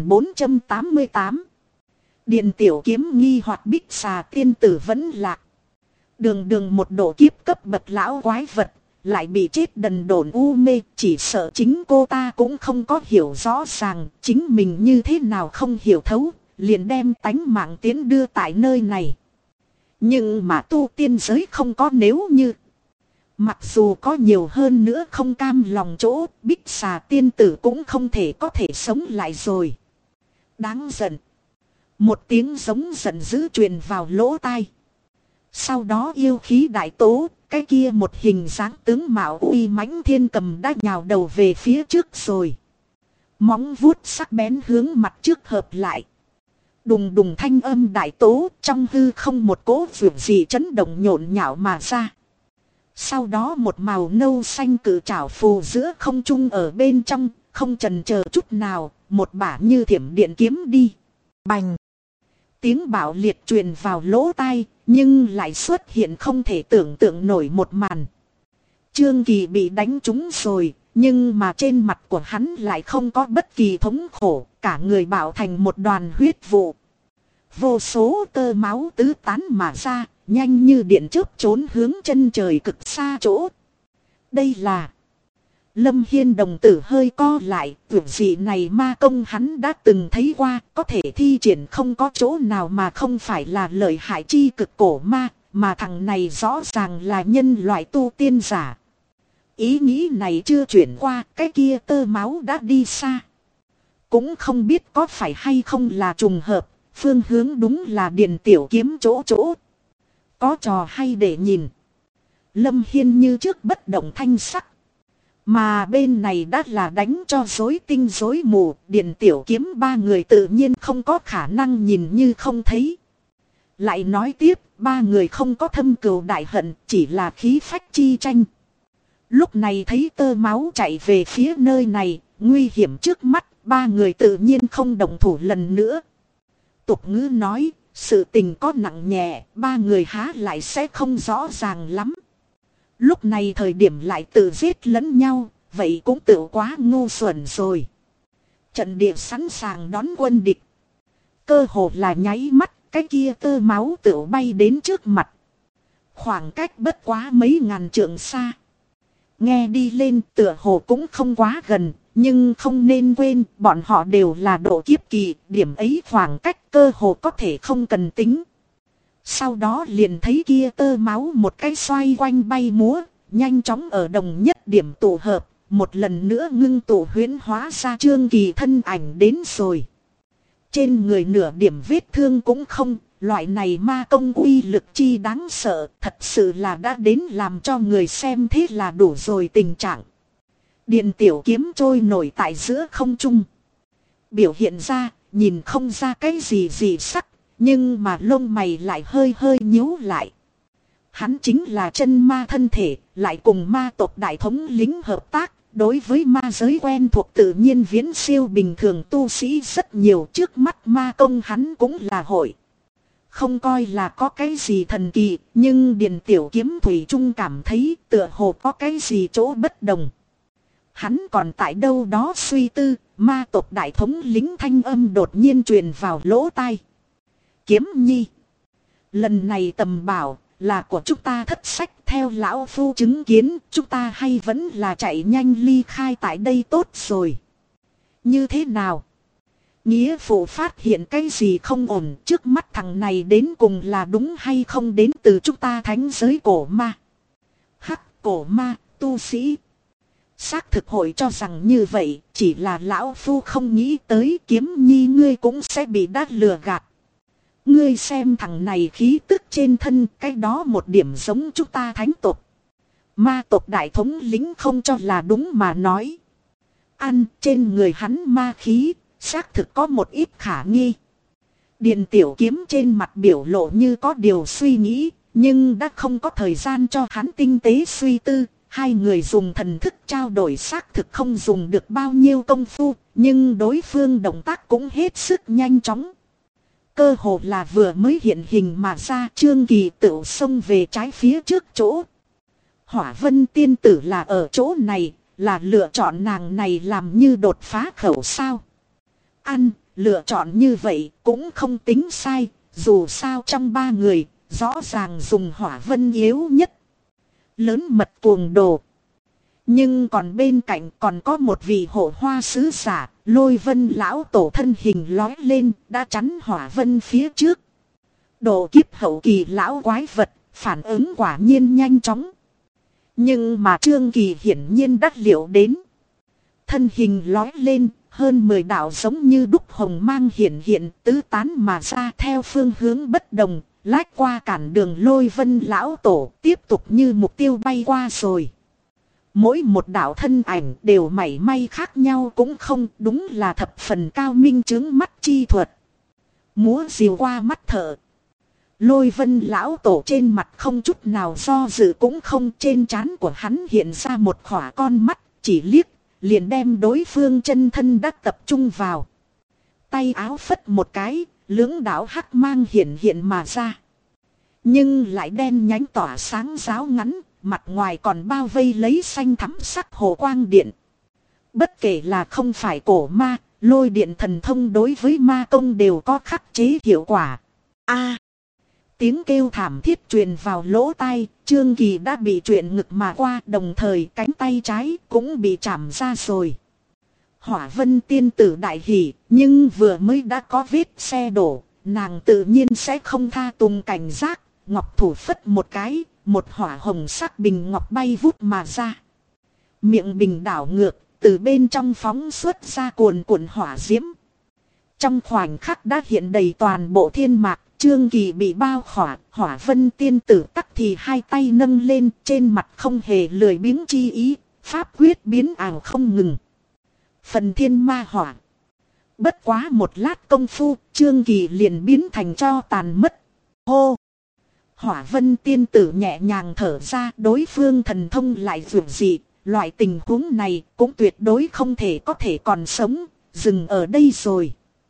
3488. Điện tiểu kiếm nghi hoặc. Bích Xà tiên tử vẫn lạc. Đường một độ kiếp cấp bậc lão quái vật, lại bị chết đần độn u mê, chỉ sợ chính cô ta cũng không có hiểu rõ ràng chính mình như thế nào không hiểu thấu, liền đem tánh mạng tiến đưa tại nơi này. Nhưng mà tu tiên giới không có nếu như. Mặc dù có nhiều hơn nữa không cam lòng chỗ, Bích Xà tiên tử cũng không thể có thể sống lại rồi. Đáng giận. Một tiếng giống giận dữ truyền vào lỗ tai. Sau đó yêu khí đại tố, cái kia một hình dáng tướng mạo uy mãnh thiên cầm đã nhào đầu về phía trước rồi. Móng vuốt sắc bén hướng mặt trước hợp lại. Đùng đùng thanh âm đại tố, trong hư không một cỗ vượng dị chấn động nhộn nhạo mà ra. Sau đó một màu nâu xanh cự trảo phù giữa không trung ở bên trong, không chần chờ chút nào, một bả như thiểm điện kiếm đi. Bành! Tiếng bạo liệt truyền vào lỗ tai, nhưng lại xuất hiện không thể tưởng tượng nổi một màn. Trương Kỳ bị đánh trúng rồi, nhưng mà trên mặt của hắn lại không có bất kỳ thống khổ, cả người bạo thành một đoàn huyết vụ. Vô số tơ máu tứ tán mà ra, nhanh như điện chớp trốn hướng chân trời cực xa chỗ. Đây là... Lâm Hiên đồng tử hơi co lại, tưởng dị này ma công hắn đã từng thấy qua, có thể thi triển không có chỗ nào mà không phải là lợi hại chi cực cổ ma, mà thằng này rõ ràng là nhân loại tu tiên giả. Ý nghĩ này chưa chuyển qua, cái kia tơ máu đã đi xa. cũng không biết có phải hay không là trùng hợp, phương hướng đúng là Điền Tiểu Kiếm chỗ chỗ. Có trò hay để nhìn. Lâm Hiên như trước bất động thanh sắc. Mà bên này đã là đánh cho rối tinh rối mù, Điền Tiểu Kiếm ba người tự nhiên không có khả năng nhìn như không thấy. Lại nói tiếp, ba người không có thâm cừu đại hận, chỉ là khí phách chi tranh. Lúc này thấy Tơ Máu chạy về phía nơi này, nguy hiểm trước mắt, ba người tự nhiên không động thủ lần nữa. Tục ngữ nói, sự tình có nặng nhẹ, ba người há lại sẽ không rõ ràng lắm. Lúc này thời điểm lại tự giết lẫn nhau, vậy cũng tự quá ngu xuẩn rồi. Trận địa sẵn sàng đón quân địch. Cơ hồ là nháy mắt, cái kia Tơ Máu tựu bay đến trước mặt. Khoảng cách bất quá mấy ngàn trượng xa. Nghe đi lên tựa hồ cũng không quá gần, nhưng không nên quên bọn họ đều là độ kiếp kỳ, điểm ấy khoảng cách cơ hồ có thể không cần tính. Sau đó liền thấy kia Tơ Máu một cái xoay quanh bay múa, nhanh chóng ở đồng nhất điểm tụ hợp, một lần nữa ngưng tụ huyễn hóa ra Trương Kỳ thân ảnh đến rồi. Trên người nửa điểm vết thương cũng không, loại này ma công uy lực chi đáng sợ, thật sự là đã đến làm cho người xem thế là đủ rồi tình trạng. Điền Tiểu Kiếm trôi nổi tại giữa không trung. Biểu hiện ra, nhìn không ra cái gì sắc, nhưng mà lông mày lại hơi nhíu lại. Hắn chính là chân ma thân thể, lại cùng ma tộc đại thống lính hợp tác. Đối với ma giới quen thuộc tự nhiên viễn siêu bình thường tu sĩ rất nhiều, trước mắt ma công hắn cũng là hội. Không coi là có cái gì thần kỳ, nhưng Điền Tiểu Kiếm thủy chung cảm thấy tựa hồ có cái gì chỗ bất đồng. Hắn còn tại đâu đó suy tư, ma tộc đại thống lính thanh âm đột nhiên truyền vào lỗ tai. Kiếm Nhi, lần này tầm bảo là của chúng ta thất sách, theo lão phu chứng kiến chúng ta hay vẫn là chạy nhanh ly khai tại đây tốt rồi. Như thế nào? Nghĩa phụ phát hiện cái gì không ổn, trước mắt thằng này đến cùng là đúng hay không đến từ chúng ta thánh giới cổ ma? Hắc, cổ ma, tu sĩ. Xác thực hội cho rằng như vậy, chỉ là lão phu không nghĩ tới Kiếm Nhi ngươi cũng sẽ bị đát lừa gạt. Ngươi xem thằng này khí tức trên thân, cái đó một điểm giống chúng ta thánh tộc. Ma tộc đại thống lính không cho là đúng mà nói. Ăn trên người hắn ma khí, xác thực có một ít khả nghi. Điền Tiểu Kiếm trên mặt biểu lộ như có điều suy nghĩ, nhưng đã không có thời gian cho hắn tinh tế suy tư. Hai người dùng thần thức trao đổi xác thực không dùng được bao nhiêu công phu, nhưng đối phương động tác cũng hết sức nhanh chóng. Cơ hồ là vừa mới hiện hình mà ra, Trương Kỳ tựu xông về trái phía trước chỗ. Hỏa Vân tiên tử là ở chỗ này, là lựa chọn nàng này làm như đột phá khẩu sao. Lựa chọn như vậy cũng không tính sai, dù sao trong ba người, rõ ràng dùng Hỏa Vân yếu nhất. Lớn mật cuồng đồ. Nhưng còn bên cạnh còn có một vị hộ hoa sứ giả, Lôi Vân lão tổ thân hình lói lên, đã chắn Hỏa Vân phía trước. Độ kiếp hậu kỳ lão quái vật, phản ứng quả nhiên nhanh chóng. Nhưng mà Trương Kỳ hiển nhiên đắc liệu đến. Thân hình lói lên, hơn 10 đạo giống như đúc hồng mang hiện tứ tán mà ra theo phương hướng bất đồng, lách qua cản đường Lôi Vân lão tổ, tiếp tục như mục tiêu bay qua rồi. Mỗi một đạo thân ảnh đều mảy may khác nhau cũng không, đúng là thập phần cao minh chứng mắt chi thuật. Múa diều qua mắt thợ. Lôi Vân lão tổ trên mặt không chút nào do dự cũng không, trên trán của hắn hiện ra một khỏa con mắt, chỉ liếc, liền đem đối phương chân thân đã tập trung vào. Tay áo phất một cái, lưỡng đạo hắc mang hiện mà ra. Nhưng lại đen nhánh tỏa sáng ráo ngắn, mặt ngoài còn bao vây lấy xanh thắm sắc hồ quang điện. Bất kể là không phải cổ ma, lôi điện thần thông đối với ma công đều có khắc chế hiệu quả. Tiếng kêu thảm thiết truyền vào lỗ tai, Trương Kỳ đã bị truyện ngực mà qua, đồng thời cánh tay trái cũng bị chảm ra rồi. Hỏa Vân tiên tử đại hỉ, nhưng vừa mới đã có vết xe đổ, nàng tự nhiên sẽ không tha tùng cảnh giác, ngọc thủ phất một cái, một hỏa hồng sắc bình ngọc bay vút mà ra. Miệng bình đảo ngược, từ bên trong phóng xuất ra cuồn cuộn hỏa diễm. Trong khoảnh khắc đã hiện đầy toàn bộ thiên mạc, Trương Kỳ bị bao khỏa, Hỏa Vân tiên tử tắc thì hai tay nâng lên, trên mặt không hề lười biếng chi ý, pháp quyết biến ảo không ngừng. Phần thiên ma hỏa. Bất quá một lát công phu, Trương Kỳ liền biến thành tro tàn mất. Hô! Hỏa Vân tiên tử nhẹ nhàng thở ra, đối phương thần thông lại dường dị, loại tình huống này cũng tuyệt đối không thể có thể còn sống, dừng ở đây rồi.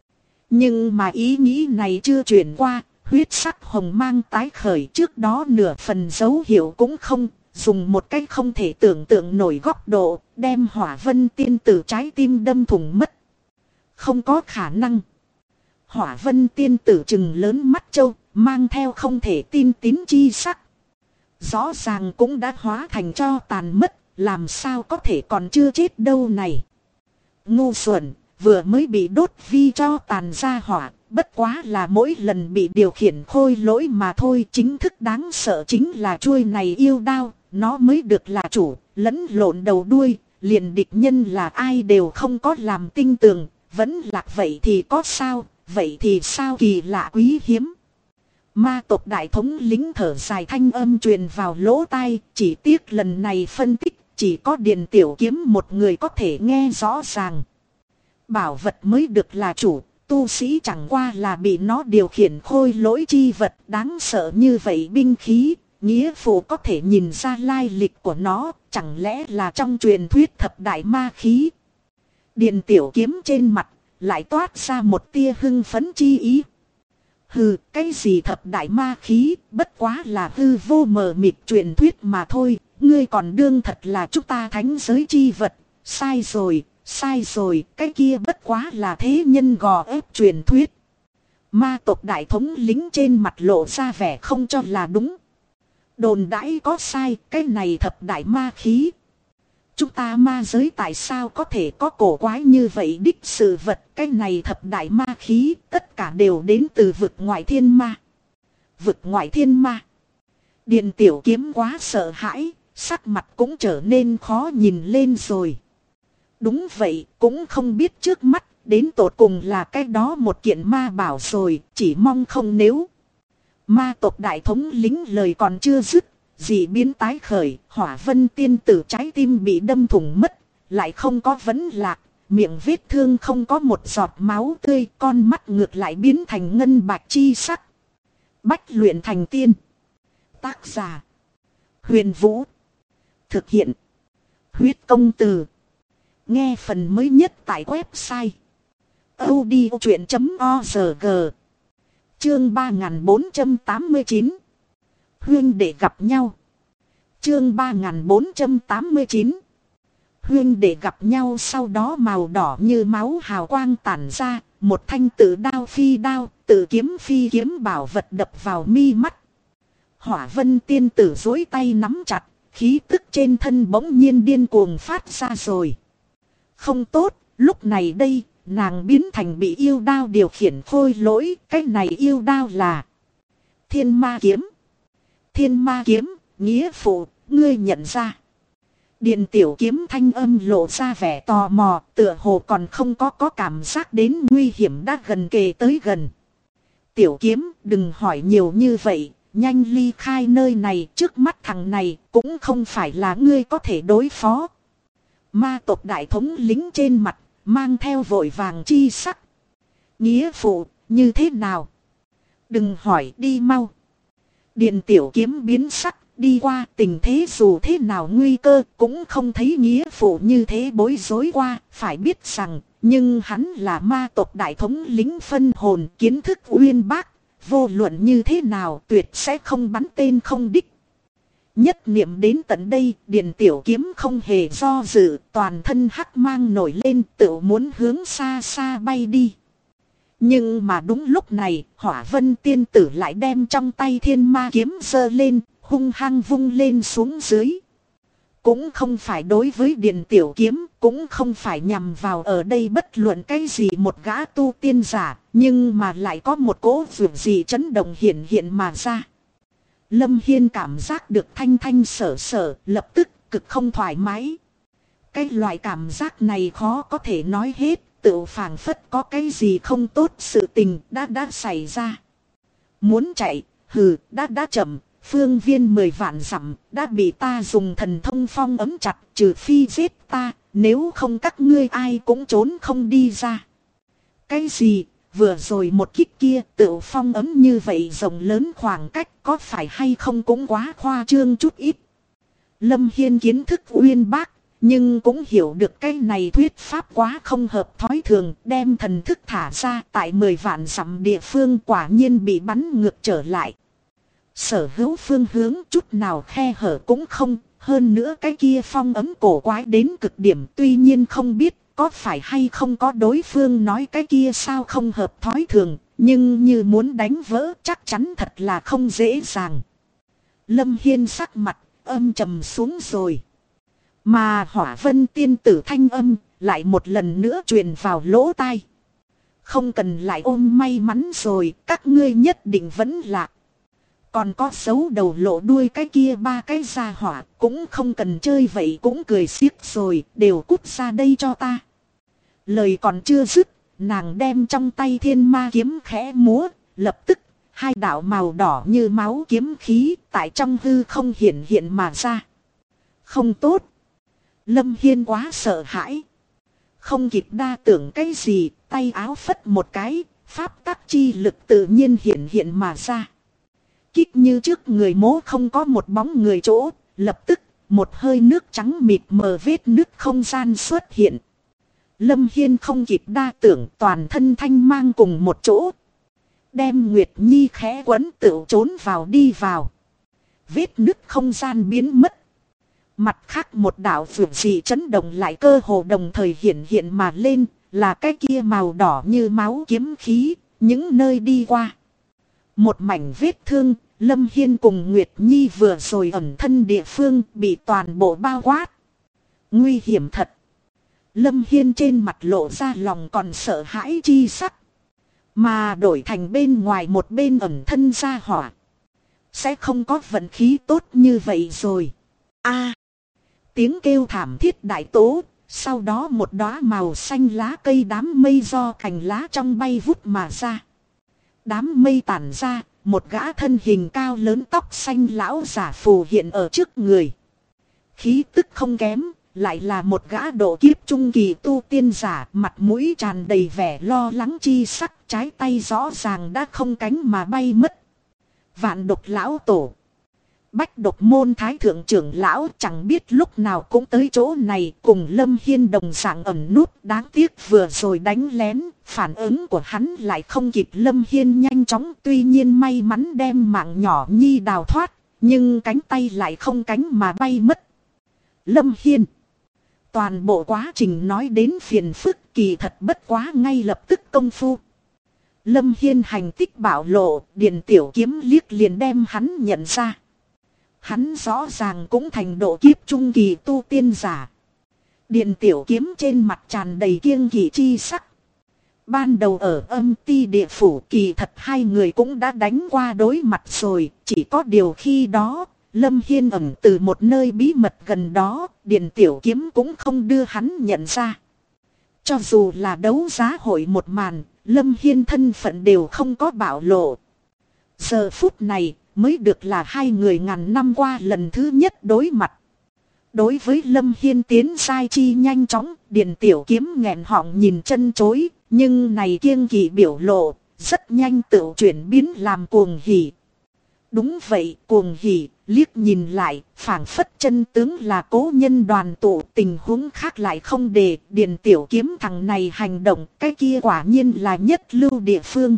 Nhưng mà ý nghĩ này chưa chuyển qua, huyết sắc hồng mang tái khởi, trước đó nửa phần dấu hiệu cũng không, dùng một cách không thể tưởng tượng nổi góc độ, đem Hỏa Vân tiên tử trái tim đâm thủng mất. Không có khả năng. Hỏa Vân tiên tử trừng lớn mắt châu, mang theo không thể tin tín chi sắc. Rõ ràng cũng đã hóa thành tro tàn mất, làm sao có thể còn chưa chết đâu này. Ngu xuẩn, vừa mới bị đốt vi tro tàn ra hỏa, bất quá là mỗi lần bị điều khiển khôi lỗi mà thôi. Chính thức đáng sợ chính là chuôi này yêu đao, nó mới được là chủ, lẫn lộn đầu đuôi, liền địch nhân là ai đều không có làm tinh tường, vẫn lạc vậy thì có sao, vậy thì sao kỳ lạ quý hiếm. Ma tộc đại thống lính thở dài thanh âm truyền vào lỗ tai, chỉ tiếc lần này phân tích, chỉ có Điền Tiểu Kiếm một người có thể nghe rõ ràng. Bảo vật mới được là chủ, tu sĩ chẳng qua là bị nó điều khiển khôi lỗi chi vật đáng sợ như vậy binh khí, nghĩa phụ có thể nhìn ra lai lịch của nó, chẳng lẽ là trong truyền thuyết thập đại ma khí. Điền Tiểu Kiếm trên mặt, lại toát ra một tia hưng phấn chi ý. Hừ, cái gì thập đại ma khí, bất quá là hư vô mờ mịt truyền thuyết mà thôi, ngươi còn đương thật là chúng ta thánh giới chi vật, sai rồi, cái kia bất quá là thế nhân gò ép truyền thuyết. Ma tộc đại thống lính trên mặt lộ ra vẻ không cho là đúng. Đồn đãi có sai, cái này thập đại ma khí. Chúng ta ma giới tại sao có thể có cổ quái như vậy đích sự vật, cái này thập đại ma khí, tất cả đều đến từ vực ngoại thiên ma. Vực ngoại thiên ma. Điền Tiểu Kiếm quá sợ hãi, sắc mặt cũng trở nên khó nhìn lên rồi. Đúng vậy, cũng không biết trước mắt, đến tột cùng là cái đó một kiện ma bảo rồi, chỉ mong không nếu. Ma tộc đại thống lính lời còn chưa dứt, dị biến tái khởi, Hỏa Vân tiên tử trái tim bị đâm thủng mất, lại không có vấn lạc, miệng vết thương không có một giọt máu tươi, con mắt ngược lại biến thành ngân bạch chi sắc. Bách luyện thành tiên. Tác giả: Huyền Vũ. Thực hiện: Huyết Công Từ. Nghe phần mới nhất tại website audiochuyện.org. Chương 3489. Huynh đệ gặp nhau. Chương 3489. Huynh đệ gặp nhau, sau đó màu đỏ như máu hào quang tản ra, một thanh tự đao phi đao, tự kiếm phi kiếm bảo vật đập vào mi mắt. Hỏa Vân tiên tử duỗi tay nắm chặt, khí tức trên thân bỗng nhiên điên cuồng phát ra rồi. Không tốt, lúc này đây, nàng biến thành bị yêu đao điều khiển khôi lỗi, cái này yêu đao là Thiên Ma Kiếm. Thiên Ma Kiếm, nghĩa phụ, ngươi nhận ra. Điền Tiểu Kiếm thanh âm lộ ra vẻ tò mò, tựa hồ còn không có cảm giác đến nguy hiểm đã gần kề tới gần. Tiểu Kiếm, đừng hỏi nhiều như vậy, nhanh ly khai nơi này, trước mắt thằng này cũng không phải là ngươi có thể đối phó. Ma tộc đại thống lính trên mặt, mang theo vội vàng chi sắc. Nghĩa phụ, như thế nào? Đừng hỏi, đi mau. Điền Tiểu Kiếm biến sắc, đi qua, tình thế dù thế nào nguy cơ cũng không thấy nghĩa phụ như thế bối rối qua, phải biết rằng, nhưng hắn là ma tộc đại thống lính phân hồn, kiến thức uyên bác, vô luận như thế nào tuyệt sẽ không bắn tên không đích. Nhất niệm đến tận đây, Điền Tiểu Kiếm không hề do dự, toàn thân hắc mang nổi lên, tự muốn hướng xa xa bay đi. Nhưng mà đúng lúc này, Hỏa Vân tiên tử lại đem trong tay Thiên Ma Kiếm giơ lên, hung hăng vung lên xuống dưới. Cũng không phải đối với Điền Tiểu Kiếm, cũng không phải nhằm vào ở đây bất luận cái gì một gã tu tiên giả, nhưng mà lại có một cỗ vượt gì chấn động hiện mà ra. Lâm Hiên cảm giác được thanh thanh sở sở, lập tức cực không thoải mái. Cái loại cảm giác này khó có thể nói hết, tự phảng phất có cái gì không tốt sự tình đã xảy ra. Muốn chạy, hừ, đã chậm, phương viên 10 vạn dặm, đã bị ta dùng thần thông phong ấm chặt, trừ phi giết ta, nếu không các ngươi ai cũng trốn không đi ra. Cái gì, vừa rồi một kích kia tự phong ấm như vậy rộng lớn khoảng cách có phải hay không cũng quá khoa trương chút ít. Lâm Hiên kiến thức uyên bác, nhưng cũng hiểu được cái này thuyết pháp quá không hợp thói thường, đem thần thức thả ra tại 10 vạn dặm địa phương quả nhiên bị bắn ngược trở lại. Sở hữu phương hướng chút nào khe hở cũng không, hơn nữa cái kia phong ấm cổ quái đến cực điểm, tuy nhiên không biết có phải hay không có đối phương nói cái kia sao không hợp thói thường, nhưng như muốn đánh vỡ chắc chắn thật là không dễ dàng. Lâm Hiên sắc mặt âm trầm xuống rồi. Mà Hỏa Vân tiên tử thanh âm lại một lần nữa truyền vào lỗ tai. Không cần lại ôm may mắn rồi, các ngươi nhất định vẫn lạc. Còn có xấu đầu lộ đuôi cái kia ba cái gia hỏa, cũng không cần chơi vậy cũng cười xiếc rồi, đều cút ra đây cho ta. Lời còn chưa dứt, nàng đem trong tay thiên ma kiếm khẽ múa, lập tức, hai đạo màu đỏ như máu kiếm khí tại trong hư không hiện mà ra. Không tốt. Lâm Hiên quá sợ hãi. Không kịp đa tưởng cái gì, tay áo phất một cái, pháp tắc chi lực tự nhiên hiện mà ra. Kích như trước người mố không có một bóng người chỗ, lập tức, một hơi nước trắng mịt mờ vết nứt không gian xuất hiện. Lâm Hiên không kịp đa tưởng toàn thân thanh mang cùng một chỗ. Đem Nguyệt Nhi khẽ quấn tự trốn vào đi vào. Vết nứt không gian biến mất. Mặt khác một đạo vượt dị chấn động lại cơ hồ đồng thời hiện mà lên, là cái kia màu đỏ như máu kiếm khí, những nơi đi qua. Một mảnh vết thương, Lâm Hiên cùng Nguyệt Nhi vừa rồi ẩn thân địa phương bị toàn bộ bao quát. Nguy hiểm thật. Lâm Hiên trên mặt lộ ra lòng còn sợ hãi chi sắc. Mà đổi thành bên ngoài một bên ẩn thân ra hỏa. Sẽ không có vận khí tốt như vậy rồi. Tiếng kêu thảm thiết đại tố. Sau đó một đóa màu xanh lá cây đám mây do cành lá trong bay vút mà ra. Đám mây tản ra, một gã thân hình cao lớn tóc xanh lão giả phù hiện ở trước người. Khí tức không kém, lại là một gã độ kiếp trung kỳ tu tiên giả, mặt mũi tràn đầy vẻ lo lắng chi sắc, trái tay rõ ràng đã không cánh mà bay mất. Vạn Độc lão tổ, Bách Độc môn thái thượng trưởng lão chẳng biết lúc nào cũng tới chỗ này, cùng Lâm Hiên đồng dạng ẩn nút, đáng tiếc vừa rồi đánh lén, phản ứng của hắn lại không kịp Lâm Hiên nhanh chóng, tuy nhiên may mắn đem mạng nhỏ Nhi đào thoát, nhưng cánh tay lại không cánh mà bay mất. Lâm Hiên, toàn bộ quá trình nói đến phiền phức, kỳ thật bất quá ngay lập tức công phu. Lâm Hiên hành tích bạo lộ, Điền Tiểu Kiếm liếc liền đem hắn nhận ra. Hắn rõ ràng cũng thành độ kiếp trung kỳ tu tiên giả. Điền Tiểu Kiếm trên mặt tràn đầy kiêng kỵ chi sắc. Ban đầu ở Âm Ti địa phủ kỳ thật hai người cũng đã đánh qua đối mặt rồi. Chỉ có điều khi đó, Lâm Hiên ẩn từ một nơi bí mật gần đó, Điền Tiểu Kiếm cũng không đưa hắn nhận ra. Cho dù là đấu giá hội một màn, Lâm Hiên thân phận đều không có bạo lộ. Giờ phút này mới được là hai người ngàn năm qua lần thứ nhất đối mặt. Đối với Lâm Hiên tiến sai chi nhanh chóng, Điền Tiểu Kiếm nghẹn họng nhìn chân chối, nhưng này kiêng kỵ biểu lộ, rất nhanh tự chuyển biến làm cuồng hỉ. Đúng vậy, cuồng hỉ, liếc nhìn lại, phảng phất chân tướng là cố nhân đoàn tụ, tình huống khác lại không để. Điền Tiểu Kiếm thằng này hành động, cái kia quả nhiên là nhất lưu địa phương.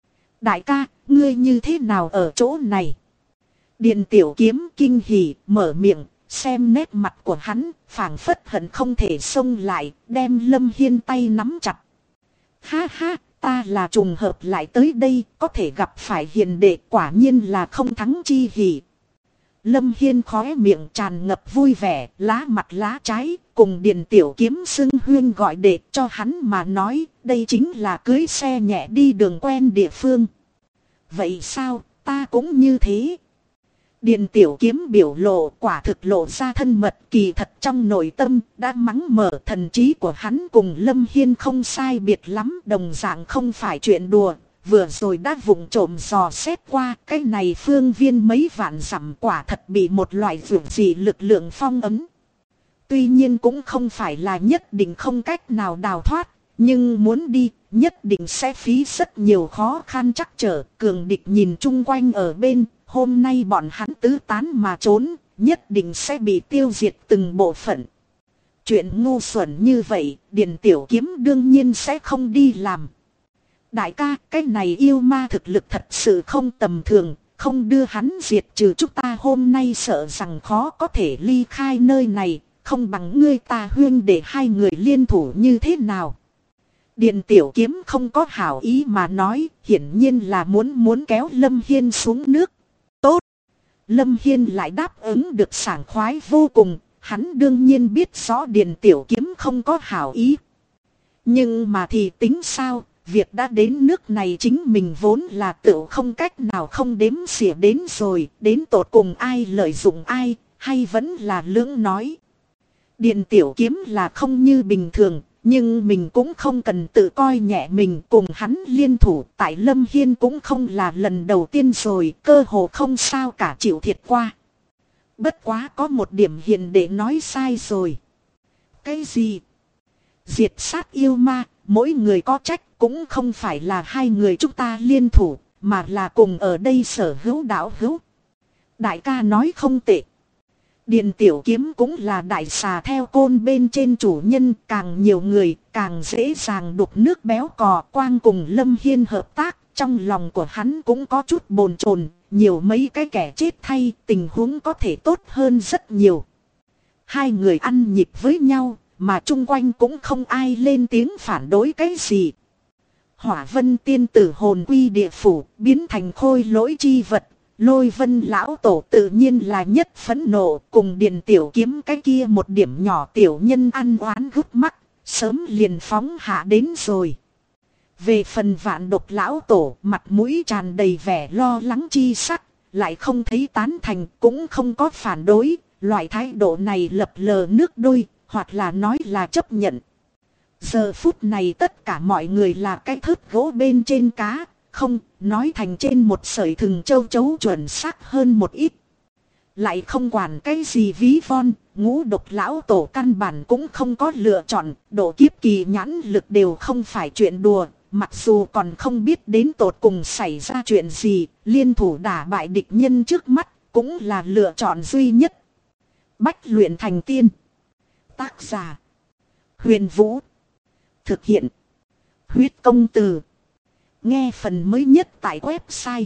Đại ca, ngươi như thế nào ở chỗ này? Điền Tiểu Kiếm kinh hỉ, mở miệng, xem nét mặt của hắn, phảng phất hận không thể xông lại, đem Lâm Hiên tay nắm chặt. Ha ha, ta là trùng hợp lại tới đây, có thể gặp phải hiền đệ, quả nhiên là không thắng chi hỉ. Lâm Hiên khóe miệng tràn ngập vui vẻ, lá mặt lá trái, cùng Điền Tiểu Kiếm xưng huyên gọi đệ, cho hắn mà nói, đây chính là cưới xe nhẹ đi đường quen địa phương. Vậy sao, ta cũng như thế. Điền Tiểu Kiếm biểu lộ quả thực lộ ra thân mật, kỳ thật trong nội tâm đã mắng mở thần trí của hắn cùng Lâm Hiên không sai biệt lắm, đồng dạng không phải chuyện đùa. Vừa rồi đã vụng trộm dò xét qua, cái này phương viên mấy vạn dặm quả thật bị một loại dường dị lực lượng phong ấn. Tuy nhiên cũng không phải là nhất định không cách nào đào thoát, nhưng muốn đi nhất định sẽ phí rất nhiều khó khăn trắc trở. Cường địch nhìn chung quanh ở bên, hôm nay bọn hắn tứ tán mà trốn, nhất định sẽ bị tiêu diệt từng bộ phận. Chuyện ngu xuẩn như vậy, Điền Tiểu Kiếm đương nhiên sẽ không đi làm. Đại ca, cái này yêu ma thực lực thật sự không tầm thường, không đưa hắn diệt trừ chúng ta hôm nay sợ rằng khó có thể ly khai nơi này, không bằng ngươi ta huyên để hai người liên thủ như thế nào. Điền Tiểu Kiếm không có hảo ý mà nói, hiển nhiên là muốn kéo Lâm Hiên xuống nước. Tốt! Lâm Hiên lại đáp ứng được sảng khoái vô cùng, hắn đương nhiên biết rõ Điền Tiểu Kiếm không có hảo ý. Nhưng mà thì tính sao? Việc đã đến nước này chính mình vốn là tự không cách nào không đếm xỉa đến rồi, đến tột cùng ai lợi dụng ai, hay vẫn là lưỡng nói. Điền Tiểu Kiếm là không như bình thường, nhưng mình cũng không cần tự coi nhẹ mình, cùng hắn liên thủ tại Lâm Hiên cũng không là lần đầu tiên rồi, cơ hồ không sao cả chịu thiệt qua. Bất quá có một điểm hiền để nói sai rồi. Cái gì? Diệt sát yêu ma, mỗi người có trách, cũng không phải là hai người chúng ta liên thủ, mà là cùng ở đây sở hữu đạo hữu. Đại ca nói không tệ. Điền Tiểu Kiếm cũng là đại xà theo côn bên trên chủ nhân, càng nhiều người càng dễ dàng đục nước béo cò. Quang cùng Lâm Hiên hợp tác, trong lòng của hắn cũng có chút bồn chồn, nhiều mấy cái kẻ chết thay, tình huống có thể tốt hơn rất nhiều. Hai người ăn nhịp với nhau, mà chung quanh cũng không ai lên tiếng phản đối cái gì. Hỏa Vân tiên tử hồn quy địa phủ, biến thành khôi lỗi chi vật. Lôi Vân lão tổ tự nhiên là nhất phẫn nộ, cùng Điền Tiểu Kiếm cái kia một điểm nhỏ tiểu nhân ăn oán gút mắt, sớm liền phóng hạ đến rồi. Về phần Vạn Độc lão tổ, mặt mũi tràn đầy vẻ lo lắng chi sắc, lại không thấy tán thành, cũng không có phản đối, loại thái độ này lập lờ nước đôi, hoặc là nói là chấp nhận. Giờ phút này tất cả mọi người là cái thớt gỗ bên trên cá, không nói thành trên một sợi thừng châu chấu chuẩn xác hơn một ít. Lại không quản cái gì ví von, Ngũ Độc lão tổ căn bản cũng không có lựa chọn, độ kiếp kỳ nhãn lực đều không phải chuyện đùa, mặc dù còn không biết đến tột cùng xảy ra chuyện gì, liên thủ đả bại địch nhân trước mắt, cũng là lựa chọn duy nhất. Bách luyện thành tiên. Tác giả: Huyền Vũ. Thực hiện: Huyết Công Từ. Nghe phần mới nhất tại website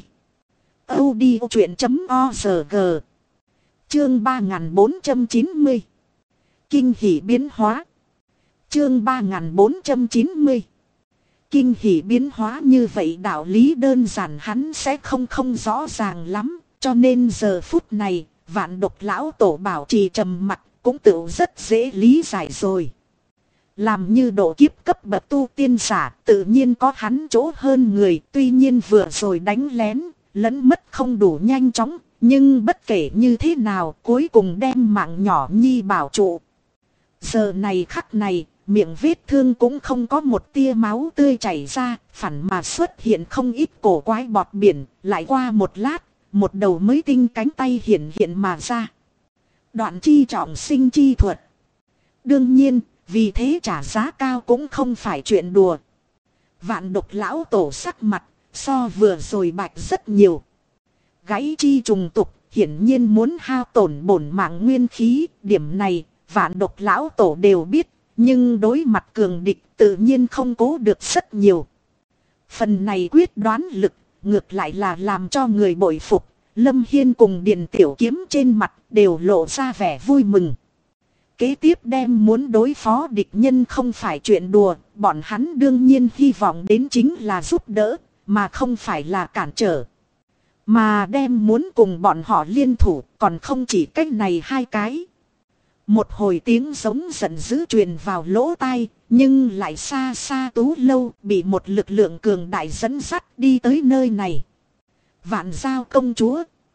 audiochuyện.org. Chương 3490. Kinh hỉ biến hóa. Chương 3490. Kinh hỉ biến hóa như vậy đạo lý đơn giản hắn sẽ không rõ ràng lắm, cho nên giờ phút này, Vạn Độc lão tổ bảo trì trầm mặc cũng tự rất dễ lý giải rồi. Làm như độ kiếp cấp bậc tu tiên giả, tự nhiên có hắn chỗ hơn người, tuy nhiên vừa rồi đánh lén, lẫn mất không đủ nhanh chóng, nhưng bất kể như thế nào, cuối cùng đem mạng nhỏ nhi bảo trụ. Giờ này khắc này, miệng vết thương cũng không có một tia máu tươi chảy ra, phản mà xuất hiện không ít cổ quái bọt biển, lại qua một lát, một đầu mới tinh cánh tay hiện mà ra. Đoạn chi trọng sinh chi thuật. Đương nhiên, vì thế trả giá cao cũng không phải chuyện đùa. Vạn Độc lão tổ sắc mặt, so vừa rồi bạch rất nhiều. Gãy chi trùng tục, hiển nhiên muốn hao tổn bổn mạng nguyên khí, điểm này, Vạn Độc lão tổ đều biết, nhưng đối mặt cường địch tự nhiên không cố được rất nhiều. Phần này quyết đoán lực, ngược lại là làm cho người bội phục. Lâm Hiên cùng Điền Tiểu Kiếm trên mặt đều lộ ra vẻ vui mừng. Kế tiếp đem muốn đối phó địch nhân không phải chuyện đùa, bọn hắn đương nhiên hy vọng đến chính là giúp đỡ, mà không phải là cản trở. Mà đem muốn cùng bọn họ liên thủ, còn không chỉ cách này hai cái. Một hồi tiếng giống giận dữ truyền vào lỗ tai, nhưng lại xa xa Tú Lâu bị một lực lượng cường đại dẫn dắt đi tới nơi này. Vạn Giao công chúa.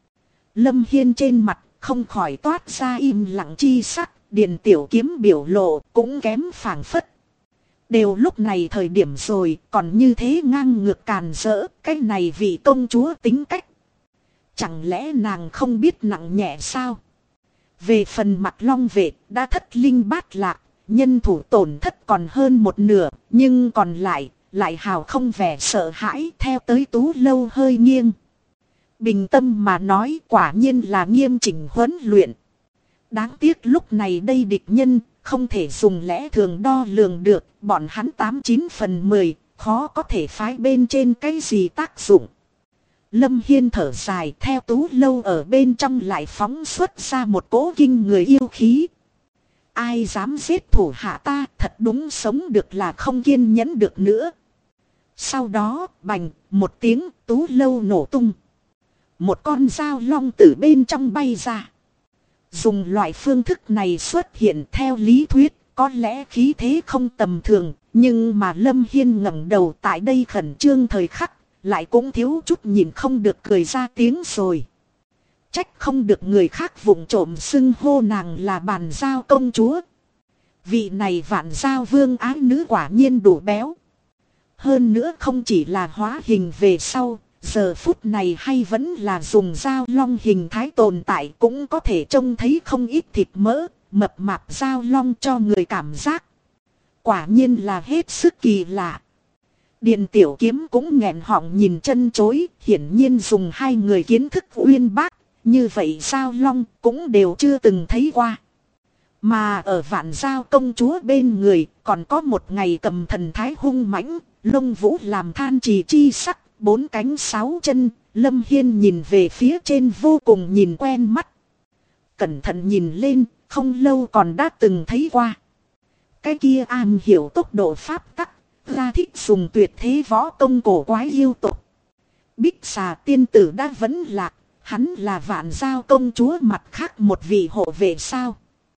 Lâm Hiên trên mặt không khỏi toát ra im lặng chi sắc, Điền Tiểu Kiếm biểu lộ cũng kém phảng phất. Đều lúc này thời điểm rồi, còn như thế ngang ngược càn rỡ, cái này vị công chúa tính cách. Chẳng lẽ nàng không biết nặng nhẹ sao? Về phần Mặt Long vệ, đã thất linh bát lạc, nhân thủ tổn thất còn hơn một nửa, nhưng còn lại hào không vẻ sợ hãi, theo tới Tú Lâu hơi nghiêng. Bình tâm mà nói, quả nhiên là nghiêm chỉnh huấn luyện. Đáng tiếc lúc này đây địch nhân không thể dùng lẽ thường đo lường được, bọn hắn 89 phần 10, khó có thể phái bên trên cái gì tác dụng. Lâm Hiên thở dài, theo Tú Lâu ở bên trong lại phóng xuất ra một cỗ kinh người yêu khí. Ai dám giết thủ hạ ta, thật đúng sống được là không kiên nhẫn được nữa. Sau đó, bành, một tiếng, Tú Lâu nổ tung. Một con dao long từ bên trong bay ra. Dùng loại phương thức này xuất hiện theo lý thuyết, có lẽ khí thế không tầm thường, nhưng mà Lâm Hiên ngẩng đầu tại đây khẩn trương thời khắc, lại cũng thiếu chút nhìn không được cười ra tiếng rồi. Trách không được người khác vụng trộm xưng hô nàng là Bàn Giao công chúa. Vị này Vạn Giao vương ái nữ quả nhiên đủ béo. Hơn nữa không chỉ là hóa hình về sau, giờ phút này hay vẫn là dùng dao long hình thái tồn tại, cũng có thể trông thấy không ít thịt mỡ, mập mạp dao long cho người cảm giác. Quả nhiên là hết sức kỳ lạ. Điền Tiểu Kiếm cũng nghẹn họng nhìn chân chối, hiển nhiên dùng hai người kiến thức uyên bác, như vậy dao long cũng đều chưa từng thấy qua. Mà ở Vạn Giao công chúa bên người, còn có một ngày cầm thần thái hung mãnh, lông vũ làm than trì chi sắc, bốn cánh sáu chân. Lâm Hiên nhìn về phía trên vô cùng nhìn quen mắt. Cẩn thận nhìn lên, không lâu còn đã từng thấy qua. Cái kia am hiểu tốc độ pháp tắc, ra thích dùng tuyệt thế võ công cổ quái yêu tục. Bích Xà tiên tử đã vẫn lạc, hắn là Vạn Giao công chúa mặt khác một vị hộ vệ sao?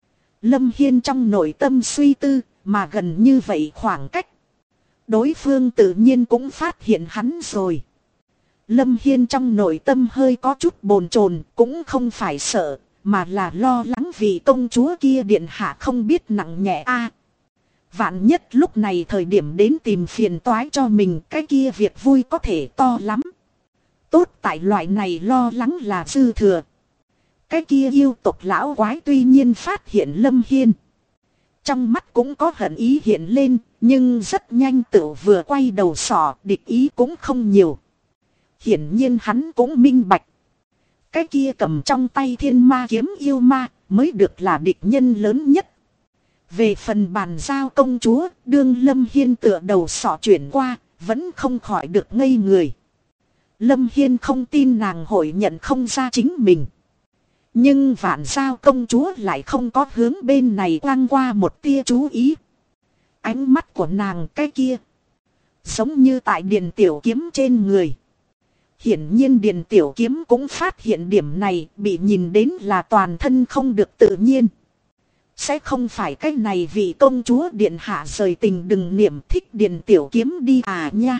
Lâm Hiên trong nội tâm suy tư, mà gần như vậy khoảng cách. Đối phương tự nhiên cũng phát hiện hắn rồi. Lâm Hiên trong nội tâm hơi có chút bồn chồn, cũng không phải sợ, mà là lo lắng vì công chúa kia điện hạ không biết nặng nhẹ a. Vạn nhất lúc này thời điểm đến tìm phiền toái cho mình, cái kia việc vui có thể to lắm. Tốt tại loại này lo lắng là dư thừa. Cái kia yêu tộc lão quái tuy nhiên phát hiện Lâm Hiên. Trong mắt cũng có hận ý hiện lên, nhưng rất nhanh tự vừa quay đầu sỏ, địch ý cũng không nhiều. Hiển nhiên hắn cũng minh bạch. Cái kia cầm trong tay Thiên Ma kiếm yêu ma mới được là địch nhân lớn nhất. Về phần Bàn Giao công chúa, đương Lâm Hiên tựa đầu sọ chuyển qua, vẫn không khỏi được ngây người. Lâm Hiên không tin nàng hội nhận không ra chính mình. Nhưng Vạn Giao công chúa lại không có hướng bên này quăng qua một tia chú ý. Ánh mắt của nàng cái kia, giống như tại Điền Tiểu Kiếm trên người. Hiển nhiên Điền Tiểu Kiếm cũng phát hiện điểm này, bị nhìn đến là toàn thân không được tự nhiên. Sẽ không phải cái này vị công chúa điện hạ rời tình đừng niệm thích Điền Tiểu Kiếm đi à nha.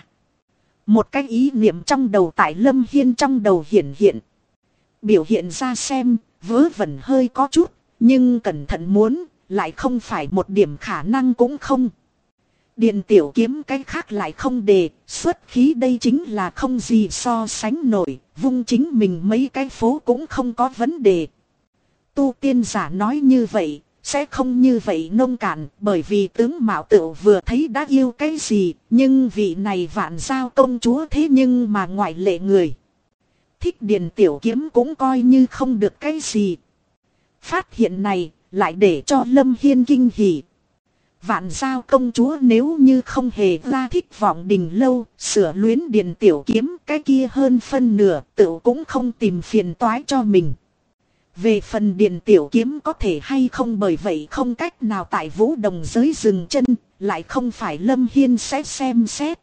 Một cái ý niệm trong đầu tại Lâm Hiên trong đầu hiện. Biểu hiện ra xem, vớ vẩn hơi có chút, nhưng cẩn thận muốn, lại không phải một điểm khả năng cũng không. Điền Tiểu Kiếm cái khác lại không đề, xuất khí đây chính là không gì so sánh nổi, vung chính mình mấy cái phố cũng không có vấn đề. Tu tiên giả nói như vậy, sẽ không như vậy nông cạn, bởi vì tướng Mạo Tựu vừa thấy đã yêu cái gì, nhưng vị này Vạn Giao công chúa thế nhưng mà ngoại lệ người. Thích Điền Tiểu Kiếm cũng coi như không được cái gì. Phát hiện này lại để cho Lâm Hiên kinh hỉ. Vạn Giao công chúa nếu như không hề ra thích Vọng Đình lâu, sửa luyến Điền Tiểu Kiếm, cái kia hơn phân nửa tự cũng không tìm phiền toái cho mình. Về phần Điền Tiểu Kiếm có thể hay không, bởi vậy không cách nào tại Vũ Đồng giới dừng chân, lại không phải Lâm Hiên sẽ xem xét.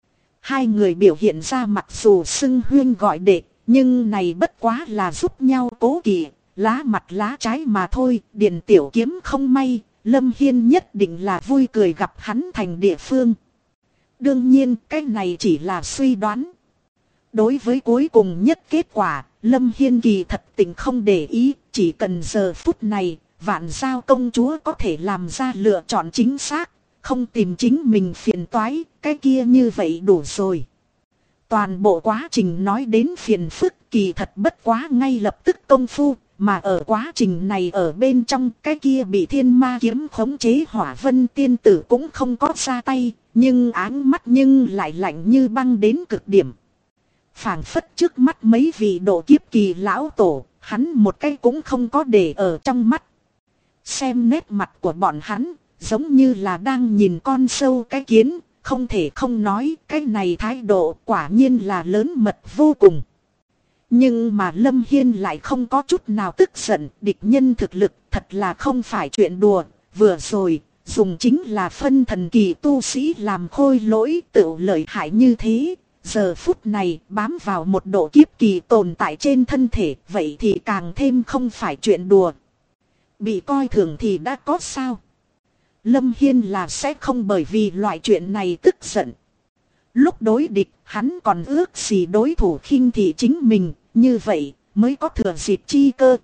Hai người biểu hiện ra mặc dù xưng huyên gọi đệ, nhưng này bất quá là giúp nhau cố kỵ, lá mặt lá trái mà thôi. Điền Tiểu Kiếm không may, Lâm Hiên nhất định là vui cười gặp hắn thành địa phương. Đương nhiên cái này chỉ là suy đoán. Đối với cuối cùng nhất kết quả, Lâm Hiên kỳ thật tình không để ý, chỉ cần giờ phút này, Vạn Giao công chúa có thể làm ra lựa chọn chính xác, không tìm chính mình phiền toái, cái kia như vậy đủ rồi. Toàn bộ quá trình nói đến phiền phức kỳ thật bất quá ngay lập tức công phu, mà ở quá trình này ở bên trong cái kia bị thiên ma kiếm khống chế Hỏa Vân tiên tử cũng không có ra tay, nhưng áng mắt nhưng lại lạnh như băng đến cực điểm. Phảng phất trước mắt mấy vị độ kiếp kỳ lão tổ, hắn một cái cũng không có để ở trong mắt. Xem nét mặt của bọn hắn, giống như là đang nhìn con sâu cái kiến, không thể không nói cái này thái độ quả nhiên là lớn mật vô cùng. Nhưng mà Lâm Hiên lại không có chút nào tức giận, địch nhân thực lực thật là không phải chuyện đùa, vừa rồi, dùng chính là phân thần kỳ tu sĩ làm khôi lỗi tự lợi hại như thế. Giờ phút này bám vào một độ kiếp kỳ tồn tại trên thân thể, vậy thì càng thêm không phải chuyện đùa. Bị coi thường thì đã có sao? Lâm Hiên là sẽ không bởi vì loại chuyện này tức giận. Lúc đối địch, hắn còn ước gì đối thủ khinh thị chính mình, như vậy mới có thừa dịp chi cơ.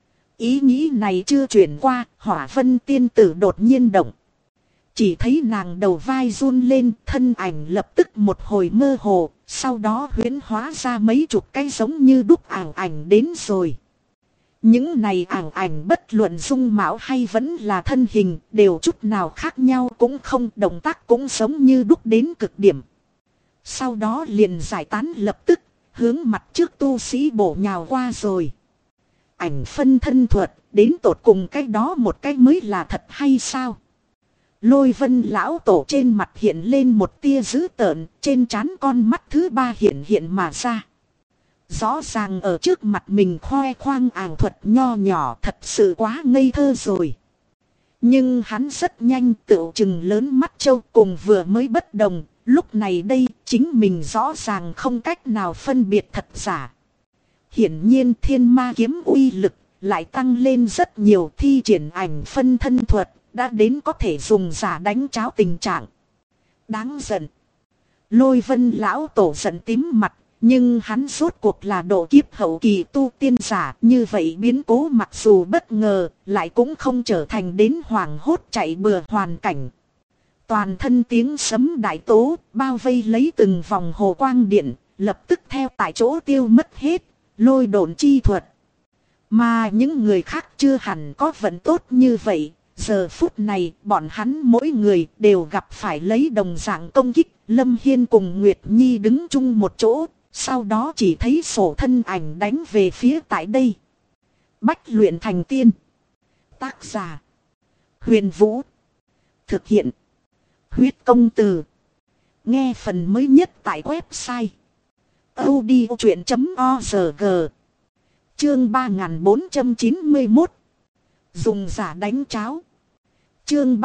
Ý nghĩ này chưa chuyển qua, Hỏa Vân tiên tử đột nhiên động. Chỉ thấy nàng đầu vai run lên, thân ảnh lập tức một hồi mơ hồ, sau đó huyễn hóa ra mấy chục cái giống như đúc ảo ảnh đến rồi. Những này ảo ảnh bất luận dung mạo hay vẫn là thân hình, đều chút nào khác nhau cũng không, động tác cũng giống như đúc đến cực điểm. Sau đó liền giải tán lập tức, hướng mặt trước tu sĩ bổ nhào qua rồi. Ảnh phân thân thuật, đến tột cùng cái đó một cái mới là thật hay sao? Lôi Vân lão tổ trên mặt hiện lên một tia dữ tợn, trên trán con mắt thứ ba hiện mà ra. Rõ ràng ở trước mặt mình khoe khoang ảo thuật nho nhỏ, thật sự quá ngây thơ rồi. Nhưng hắn rất nhanh tựu chừng lớn mắt trâu, cùng vừa mới bất đồng, lúc này đây chính mình rõ ràng không cách nào phân biệt thật giả. Hiển nhiên thiên ma kiếm uy lực lại tăng lên rất nhiều, thi triển ảnh phân thân thuật đã đến có thể dùng giả đánh cháo tình trạng. Đáng giận. Lôi Vân lão tổ giận tím mặt, nhưng hắn rốt cuộc là độ kiếp hậu kỳ tu tiên giả, như vậy biến cố mặc dù bất ngờ, lại cũng không trở thành đến hoảng hốt chạy bừa hoàn cảnh. Toàn thân tiếng sấm đại tố, bao vây lấy từng vòng hồ quang điện, lập tức theo tại chỗ tiêu mất hết, lôi độn chi thuật. Mà những người khác chưa hẳn có vận tốt như vậy, giờ phút này bọn hắn mỗi người đều gặp phải lấy đồng dạng công kích. Lâm Hiên cùng Nguyệt Nhi đứng chung một chỗ, sau đó chỉ thấy sổ thân ảnh đánh về phía tại đây. Bách luyện thành tiên. Tác giả: Huyền Vũ. Thực hiện: Huyết Công Từ. Nghe phần mới nhất tại website audiochuyện.org. Chương 3491. Dùng giả đánh cháo. Chương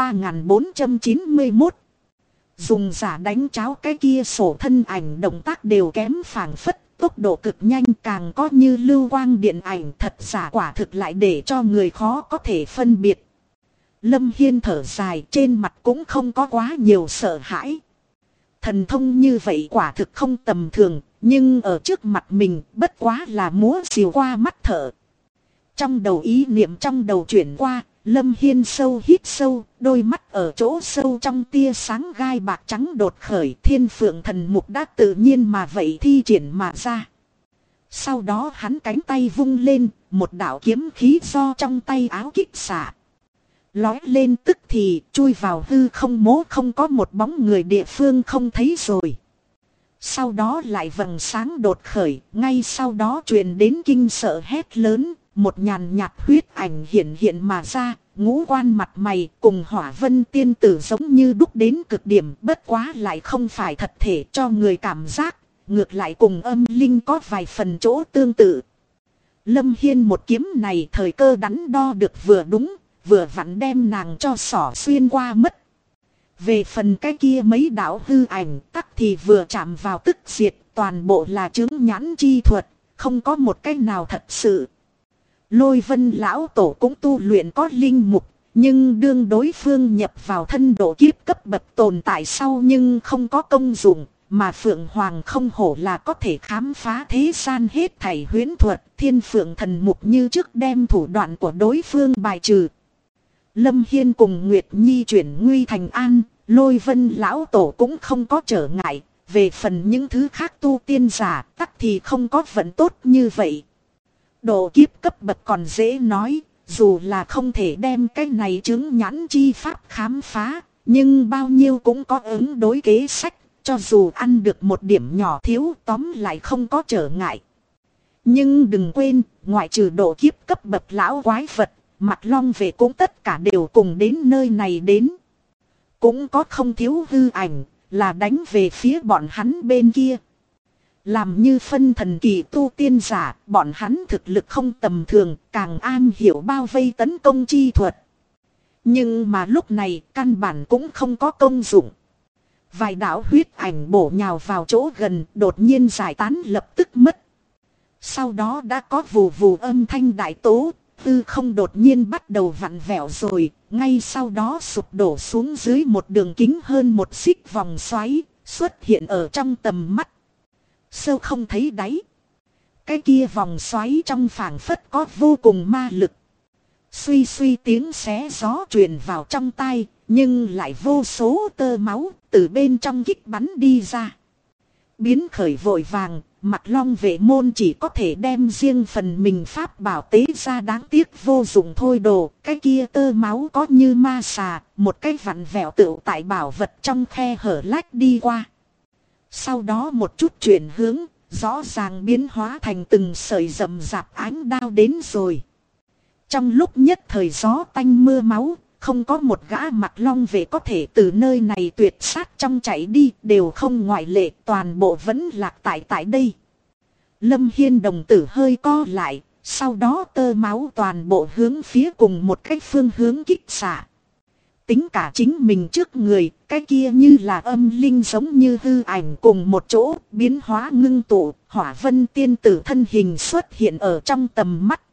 3491. Dùng giả đánh cháo, cái kia sổ thân ảnh động tác đều kém phảng phất, tốc độ cực nhanh, càng có như lưu quang điện ảnh, thật giả quả thực lại để cho người khó có thể phân biệt. Lâm Hiên thở dài, trên mặt cũng không có quá nhiều sợ hãi. Thần thông như vậy quả thực không tầm thường, nhưng ở trước mặt mình bất quá là múa xìu qua mắt thở. Trong đầu ý niệm trong đầu chuyển qua, Lâm Hiên sâu hít sâu, đôi mắt ở chỗ sâu trong tia sáng gai bạc trắng đột khởi, thiên phượng thần mục đã tự nhiên mà vậy thi triển mà ra. Sau đó hắn cánh tay vung lên, một đạo kiếm khí do trong tay áo kích xạ lói lên, tức thì chui vào hư không, mố không có một bóng người địa phương không thấy rồi. Sau đó lại vầng sáng đột khởi, ngay sau đó truyền đến kinh sợ hét lớn, một nhàn nhạt huyết ảnh hiện mà ra, ngũ quan mặt mày cùng Hỏa Vân tiên tử giống như đúc đến cực điểm, bất quá lại không phải thật thể, cho người cảm giác ngược lại cùng âm linh có vài phần chỗ tương tự. Lâm Hiên một kiếm này thời cơ đắn đo được vừa đúng, vừa vặn đem nàng cho xỏ xuyên qua mất. Về phần cái kia mấy đạo hư ảnh tắc thì vừa chạm vào tức diệt, toàn bộ là chướng nhãn chi thuật, không có một cái nào thật sự. Lôi Vân lão tổ cũng tu luyện có linh mục, nhưng đương đối phương nhập vào thân độ kiếp cấp bậc tồn tại sau nhưng không có công dụng, mà Phượng Hoàng không hổ là có thể khám phá thế gian hết thảy huyễn thuật. Thiên Phượng thần mục như trước đem thủ đoạn của đối phương bài trừ. Lâm Hiên cùng Nguyệt Nhi chuyển nguy thành an, Lôi Vân lão tổ cũng không có trở ngại. Về phần những thứ khác tu tiên giả tắc thì không có vận tốt như vậy. Độ kiếp cấp bậc còn dễ nói, dù là không thể đem cái này chứng nhãn chi pháp khám phá, nhưng bao nhiêu cũng có ứng đối kế sách, cho dù ăn được một điểm nhỏ thiếu tóm lại không có trở ngại. Nhưng đừng quên, ngoại trừ độ kiếp cấp bậc lão quái vật, Mặt Long về cũng tất cả đều cùng đến nơi này đến. Cũng có không thiếu hư ảnh, là đánh về phía bọn hắn bên kia. Làm như phân thần kỳ tu tiên giả, bọn hắn thực lực không tầm thường, càng an hiểu bao vây tấn công chi thuật. Nhưng mà lúc này căn bản cũng không có công dụng. Vài đạo huyết ảnh bổ nhào vào chỗ gần, đột nhiên giải tán lập tức mất. Sau đó đã có vù vù âm thanh đại tố, tư không đột nhiên bắt đầu vặn vẹo rồi, ngay sau đó sụp đổ xuống dưới một đường kính hơn một xích vòng xoáy, xuất hiện ở trong tầm mắt. Sâu không thấy đáy. Cái kia vòng xoáy trong phảng phất có vô cùng ma lực. Suy suy tiếng xé gió truyền vào trong tai, nhưng lại vô số tơ máu từ bên trong kích bắn đi ra. Biến khởi vội vàng, Mặt Long vệ môn chỉ có thể đem riêng phần mình pháp bảo tế ra, đáng tiếc vô dụng thôi đồ. Cái kia tơ máu có như ma xà, một cái vặn vẹo tựu tại bảo vật trong khe hở lách đi qua. Sau đó một chút chuyển hướng, rõ ràng biến hóa thành từng sợi rậm rạp ánh đao đến rồi. Trong lúc nhất thời gió tanh mưa máu, không có một gã Mặt Long vệ có thể từ nơi này tuyệt sát trong chạy đi, đều không ngoại lệ, toàn bộ vẫn lạc tại đây. Lâm Hiên đồng tử hơi co lại, sau đó tơ máu toàn bộ hướng phía cùng một cái phương hướng kích xạ. Tính cả chính mình trước người, cái kia như là âm linh giống như hư ảnh cùng một chỗ, biến hóa ngưng tụ, Hỏa Vân tiên tử thân hình xuất hiện ở trong tầm mắt.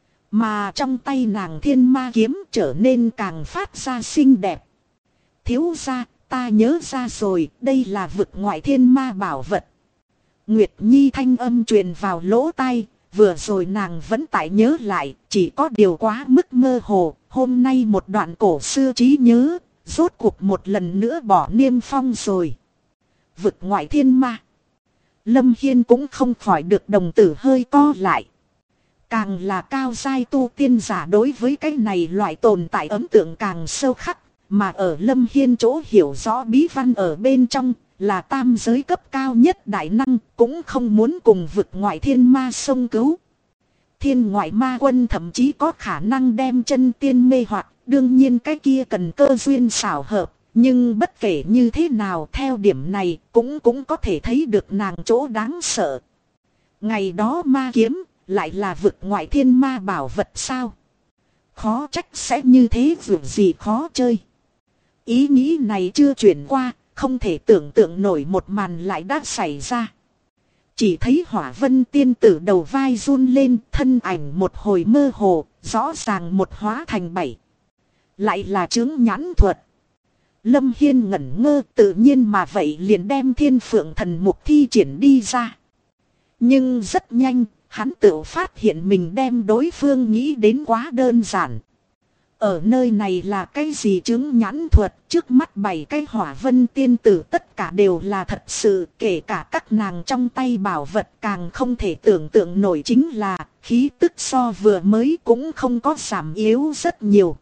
Mà trong tay nàng thiên ma kiếm trở nên càng phát ra xinh đẹp. Thiếu gia, ta nhớ ra rồi, đây là vực ngoại thiên ma bảo vật. Nguyệt Nhi thanh âm truyền vào lỗ tai, vừa rồi nàng vẫn tại nhớ lại, chỉ có điều quá mức mơ hồ. Hôm nay một đoạn cổ xưa trí nhớ, rốt cuộc một lần nữa bỏ niêm phong rồi. Vực ngoại thiên ma. Lâm Hiên cũng không khỏi được đồng tử hơi co lại. Càng là cao giai tu tiên giả đối với cái này loại tồn tại ấn tượng càng sâu khắc. Mà ở Lâm Hiên chỗ hiểu rõ bí văn ở bên trong là tam giới cấp cao nhất đại năng, cũng không muốn cùng vực ngoại thiên ma xông cứu. Thiên ngoại ma quân thậm chí có khả năng đem chân tiên mê hoặc, đương nhiên cái kia cần cơ duyên xảo hợp. Nhưng bất kể như thế nào, theo điểm này cũng có thể thấy được nàng chỗ đáng sợ. Ngày đó ma kiếm lại là vực ngoại thiên ma bảo vật sao? Khó trách sẽ như thế, dù gì khó chơi. Ý nghĩ này chưa chuyển qua, không thể tưởng tượng nổi một màn lại đã xảy ra. Chỉ thấy Hỏa Vân tiên tử đầu vai run lên, thân ảnh một hồi mơ hồ, rõ ràng một hóa thành bảy. Lại là chứng nhãn thuật. Lâm Hiên ngẩn ngơ, tự nhiên mà vậy liền đem Thiên Phượng thần mục thi triển đi ra. Nhưng rất nhanh, hắn tự phát hiện mình đem đối phương nghĩ đến quá đơn giản. Ở nơi này là cái gì chứng nhãn thuật, trước mắt bảy cái Hỏa Vân tiên tử tất cả đều là thật sự, kể cả các nàng trong tay bảo vật càng không thể tưởng tượng nổi chính là khí tức so vừa mới cũng không có giảm yếu rất nhiều.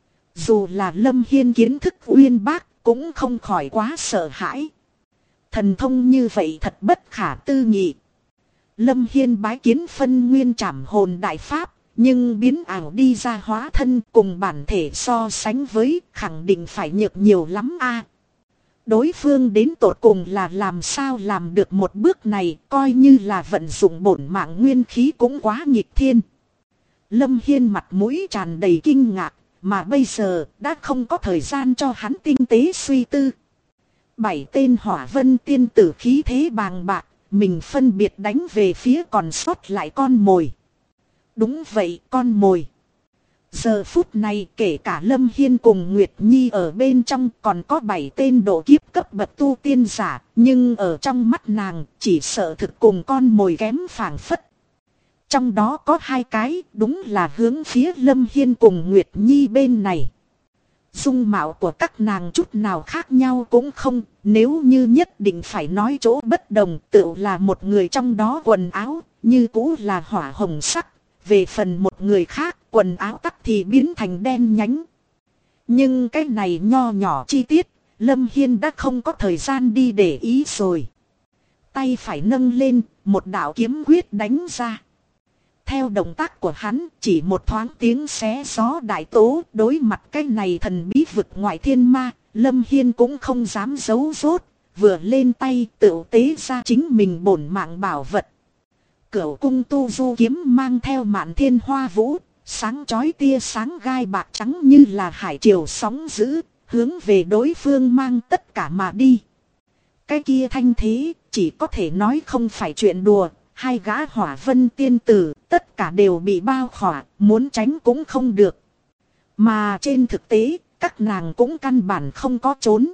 Dù là Lâm Hiên kiến thức uyên bác cũng không khỏi quá sợ hãi. Thần thông như vậy thật bất khả tư nghị. Lâm Hiên bái kiến phân nguyên trảm hồn đại pháp. Nhưng biến ảo đi ra hóa thân cùng bản thể so sánh với khẳng định phải nhược nhiều lắm a. Đối phương đến tột cùng là làm sao làm được một bước này, coi như là vận dụng bổn mạng nguyên khí cũng quá nghịch thiên. Lâm Hiên mặt mũi tràn đầy kinh ngạc, mà bây giờ đã không có thời gian cho hắn tinh tế suy tư. Bảy tên Hỏa Vân tiên tử khí thế bàng bạc, mình phân biệt đánh về phía còn sót lại con mồi. Đúng vậy, con mồi. Giờ phút này kể cả Lâm Hiên cùng Nguyệt Nhi ở bên trong còn có 7 tên độ kiếp cấp bậc tu tiên giả, nhưng ở trong mắt nàng chỉ sợ thực cùng con mồi kém phảng phất. Trong đó có 2 cái đúng là hướng phía Lâm Hiên cùng Nguyệt Nhi bên này. Dung mạo của các nàng chút nào khác nhau cũng không, nếu như nhất định phải nói chỗ bất đồng tự là một người trong đó quần áo như cũ là hỏa hồng sắc, về phần một người khác quần áo tắc thì biến thành đen nhánh. Nhưng cái này nho nhỏ chi tiết, Lâm Hiên đã không có thời gian đi để ý rồi. Tay phải nâng lên, một đạo kiếm quyết đánh ra. Theo động tác của hắn, chỉ một thoáng tiếng xé gió đại tố, đối mặt cái này thần bí vực ngoại thiên ma, Lâm Hiên cũng không dám giấu giốt, vừa lên tay tự tế ra chính mình bổn mạng bảo vật. Cửu cung tu du kiếm mang theo mạn thiên hoa vũ, sáng chói tia sáng gai bạc trắng như là hải triều sóng dữ, hướng về đối phương mang tất cả mà đi. Cái kia thanh thế, chỉ có thể nói không phải chuyện đùa. 2 gã hỏa vân tiên tử, tất cả đều bị bao khỏa, muốn tránh cũng không được. Mà trên thực tế, các nàng cũng căn bản không có trốn.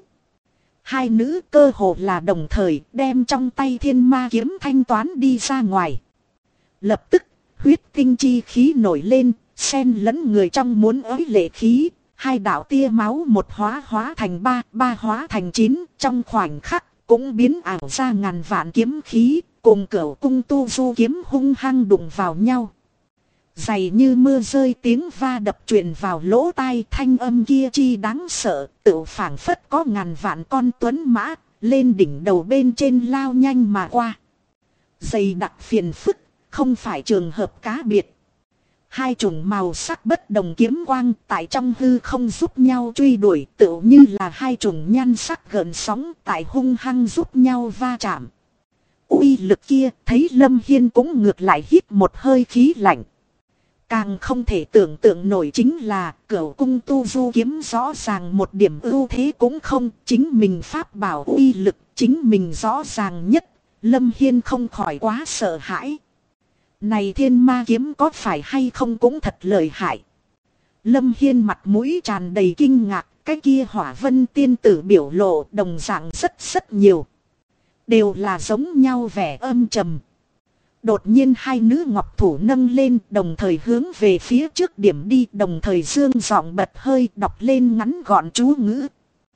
2 nữ cơ hồ là đồng thời đem trong tay thiên ma kiếm thanh toán đi ra ngoài. Lập tức, huyết tinh chi khí nổi lên, xen lẫn người trong muốn ới lệ khí. 2 đạo tia máu một hóa thành 3, 3 hóa thành 9, trong khoảnh khắc cũng biến ảo ra ngàn vạn kiếm khí. Cùng cửu cung tu du kiếm hung hăng đụng vào nhau. Dày như mưa rơi tiếng va đập truyền vào lỗ tai, thanh âm kia chi đáng sợ, tự phảng phất có ngàn vạn con tuấn mã, lên đỉnh đầu bên trên lao nhanh mà qua. Dày đặc phiền phức, không phải trường hợp cá biệt. 2 chủng màu sắc bất đồng kiếm quang tại trong hư không giúp nhau truy đuổi, tựu như là 2 chủng nhan sắc gợn sóng tại hung hăng giúp nhau va chạm. Uy lực kia thấy Lâm Hiên cũng ngược lại hít một hơi khí lạnh. Càng không thể tưởng tượng nổi chính là cửu cung tu du kiếm rõ ràng một điểm ưu thế cũng không. Chính mình pháp bảo uy lực chính mình rõ ràng nhất. Lâm Hiên không khỏi quá sợ hãi. Này thiên ma kiếm có phải hay không cũng thật lợi hại. Lâm Hiên mặt mũi tràn đầy kinh ngạc. Cái kia hỏa vân tiên tử biểu lộ đồng dạng rất nhiều. Đều là giống nhau vẻ âm trầm. Đột nhiên 2 nữ ngọc thủ nâng lên, đồng thời hướng về phía trước điểm đi, đồng thời dương giọng bật hơi đọc lên ngắn gọn chú ngữ.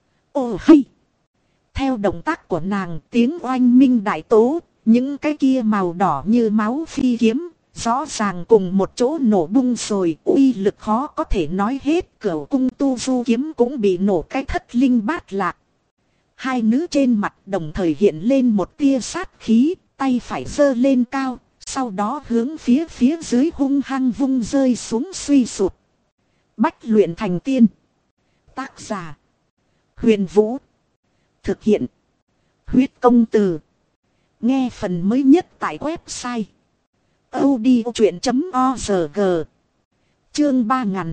Ồ hay! Theo động tác của nàng, tiếng oanh minh đại tố, những cái kia màu đỏ như máu phi kiếm, rõ ràng cùng một chỗ nổ bung rồi, uy lực khó có thể nói hết. Cửu cung tu du kiếm cũng bị nổ cái thất linh bát lạc. 2 nữ trên mặt đồng thời hiện lên một tia sát khí, tay phải giơ lên cao, sau đó hướng phía dưới hung hăng vung rơi xuống suy sụp. Bách luyện thành tiên. Tác giả: Huyền Vũ. Thực hiện: Huyết Công Từ. Nghe phần mới nhất tại website audiochuyện.org. Chương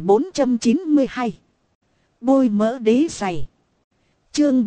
3492. Bôi mỡ đế giày. Chương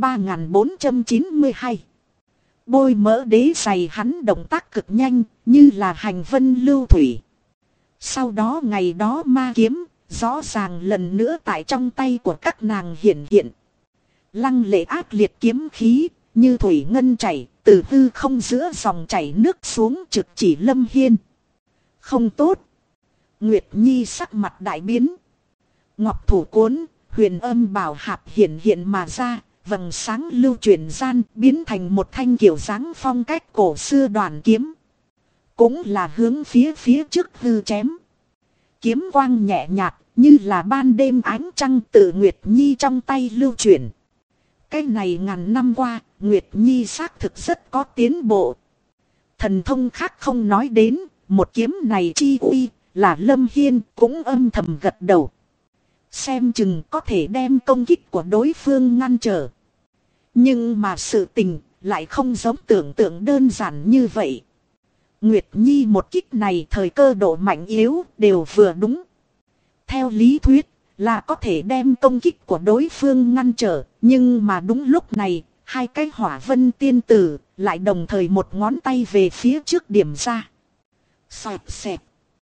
3492. Bôi mỡ đế giày. Hắn động tác cực nhanh, như là hành vân lưu thủy. Sau đó ngày đó ma kiếm, rõ ràng lần nữa tại trong tay của các nàng hiện hiện. Lăng lệ ác liệt kiếm khí, như thủy ngân chảy, từ hư không giữa dòng chảy nước xuống trực chỉ Lâm Hiên. Không tốt. Nguyệt Nhi sắc mặt đại biến. Ngọc thủ cuốn, huyền âm bảo hạp hiện mà ra. Vầng sáng lưu chuyển gian biến thành một thanh kiểu dáng phong cách cổ xưa đoàn kiếm. Cũng là hướng phía trước hư chém. Kiếm quang nhẹ nhạt như là ban đêm ánh trăng tự Nguyệt Nhi trong tay lưu chuyển. Cái này ngàn năm qua, Nguyệt Nhi xác thực rất có tiến bộ. Thần thông khác không nói đến, một kiếm này chi uy là Lâm Hiên cũng âm thầm gật đầu. Xem chừng có thể đem công kích của đối phương ngăn trở. Nhưng mà sự tình lại không giống tưởng tượng đơn giản như vậy. Nguyệt Nhi một kích này thời cơ độ mạnh yếu đều vừa đúng. Theo lý thuyết là có thể đem công kích của đối phương ngăn trở. Nhưng mà đúng lúc này, 2 cái hỏa vân tiên tử lại đồng thời một ngón tay về phía trước điểm ra. Xoẹt xẹt.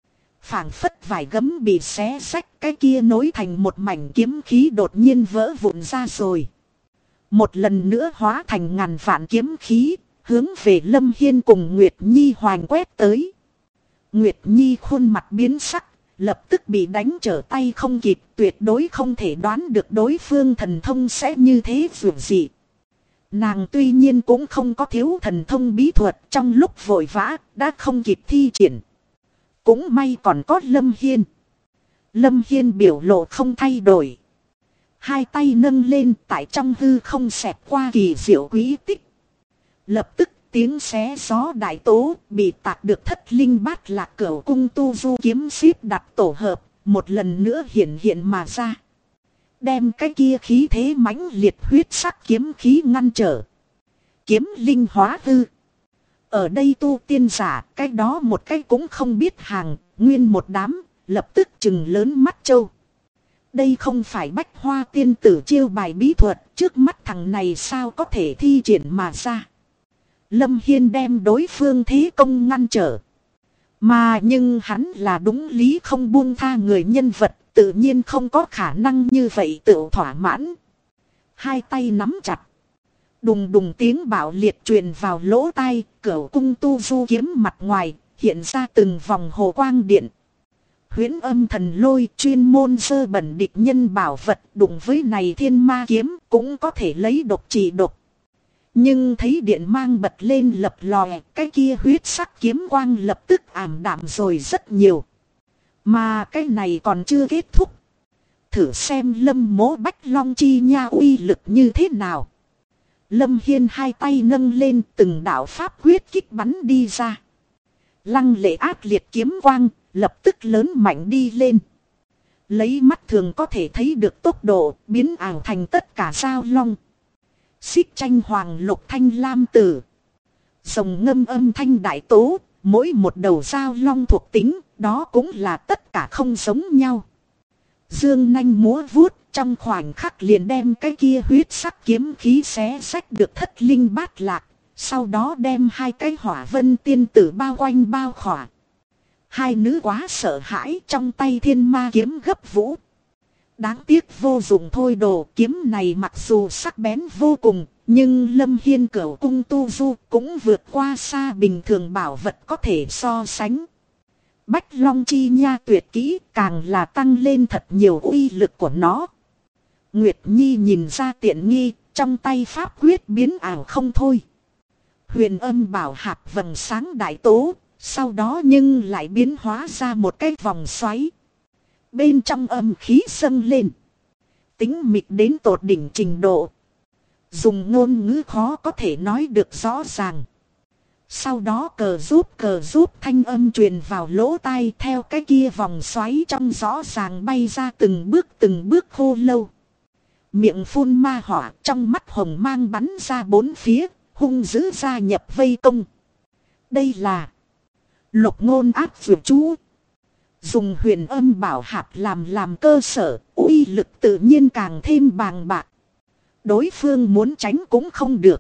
Phảng phất vải gấm bị xé xách, cái kia nối thành một mảnh kiếm khí đột nhiên vỡ vụn ra rồi. Một lần nữa hóa thành ngàn vạn kiếm khí, hướng về Lâm Hiên cùng Nguyệt Nhi hoành quét tới. Nguyệt Nhi khuôn mặt biến sắc, lập tức bị đánh trở tay không kịp, tuyệt đối không thể đoán được đối phương thần thông sẽ như thế dù gì. Nàng tuy nhiên cũng không có thiếu thần thông bí thuật, trong lúc vội vã đã không kịp thi triển. Cũng may còn có Lâm Hiên. Lâm Hiên biểu lộ không thay đổi. Hai tay nâng lên tại trong hư không xẹt qua kỳ diệu quý tích. Lập tức tiếng xé gió đại tố bị tạc được thất linh bát lạc cửu cung tu du kiếm xíp đặt tổ hợp. Một lần nữa hiện mà ra. Đem cái kia khí thế mãnh liệt huyết sắc kiếm khí ngăn trở. Kiếm linh hóa hư. Ở đây tu tiên giả, cái đó một cái cũng không biết hàng, nguyên một đám, lập tức chừng lớn mắt trâu. Đây không phải bách hoa tiên tử chiêu bài bí thuật, trước mắt thằng này sao có thể thi triển mà ra. Lâm Hiên đem đối phương thế công ngăn trở. Mà nhưng hắn là đúng lý không buông tha người nhân vật, tự nhiên không có khả năng như vậy tự thỏa mãn. Hai tay nắm chặt. Đùng đùng tiếng bạo liệt truyền vào lỗ tai, cửu cung tu du kiếm mặt ngoài, hiện ra từng vòng hồ quang điện. Huyễn âm thần lôi chuyên môn sơ bẩn địch nhân bảo vật, đụng với này thiên ma kiếm cũng có thể lấy độc trị độc. Nhưng thấy điện mang bật lên lập lòe, cái kia huyết sắc kiếm quang lập tức ảm đạm rồi rất nhiều. Mà cái này còn chưa kết thúc. Thử xem Lâm Mỗ Bách Long Chi Nha uy lực như thế nào. Lâm Hiên hai tay nâng lên, từng đạo pháp quyết kích bắn đi ra. Lăng lệ ác liệt kiếm quang lập tức lớn mạnh đi lên. Lấy mắt thường có thể thấy được tốc độ biến ảo thành tất cả sao long. Xích tranh hoàng lục thanh lam tử. Rồng ngâm âm thanh đại tố, mỗi một đầu sao long thuộc tính, đó cũng là tất cả không giống nhau. Dương nanh múa vuốt, trong khoảnh khắc liền đem cái kia huyết sắc kiếm khí xé xách được thất linh bát lạc. Sau đó đem hai cái hỏa vân tiên tử bao quanh bao khỏa. Hai nữ quá sợ hãi, trong tay thiên ma kiếm gấp vũ. Đáng tiếc vô dụng thôi, đồ kiếm này mặc dù sắc bén vô cùng, nhưng Lâm Hiên cửu cung tu du cũng vượt qua xa bình thường bảo vật có thể so sánh. Bách Long Chi Nha tuyệt kỹ càng là tăng lên thật nhiều uy lực của nó. Nguyệt Nhi nhìn ra tiện nghi, trong tay pháp quyết biến ảo không thôi. Huyền âm bảo hạp vầng sáng đại tố, sau đó nhưng lại biến hóa ra một cái vòng xoáy. Bên trong âm khí dâng lên. Tính mịt đến tột đỉnh trình độ. Dùng ngôn ngữ khó có thể nói được rõ ràng. Sau đó cờ giúp thanh âm truyền vào lỗ tai, theo cái kia vòng xoáy trong rõ ràng bay ra từng bước khô lâu. Miệng phun ma hỏa, trong mắt hồng mang bắn ra bốn phía, hung dữ gia nhập vây công. Đây là Lục Ngôn áp vượt chú. Dùng huyền âm bảo hạp làm cơ sở, uy lực tự nhiên càng thêm bàng bạc. Đối phương muốn tránh cũng không được.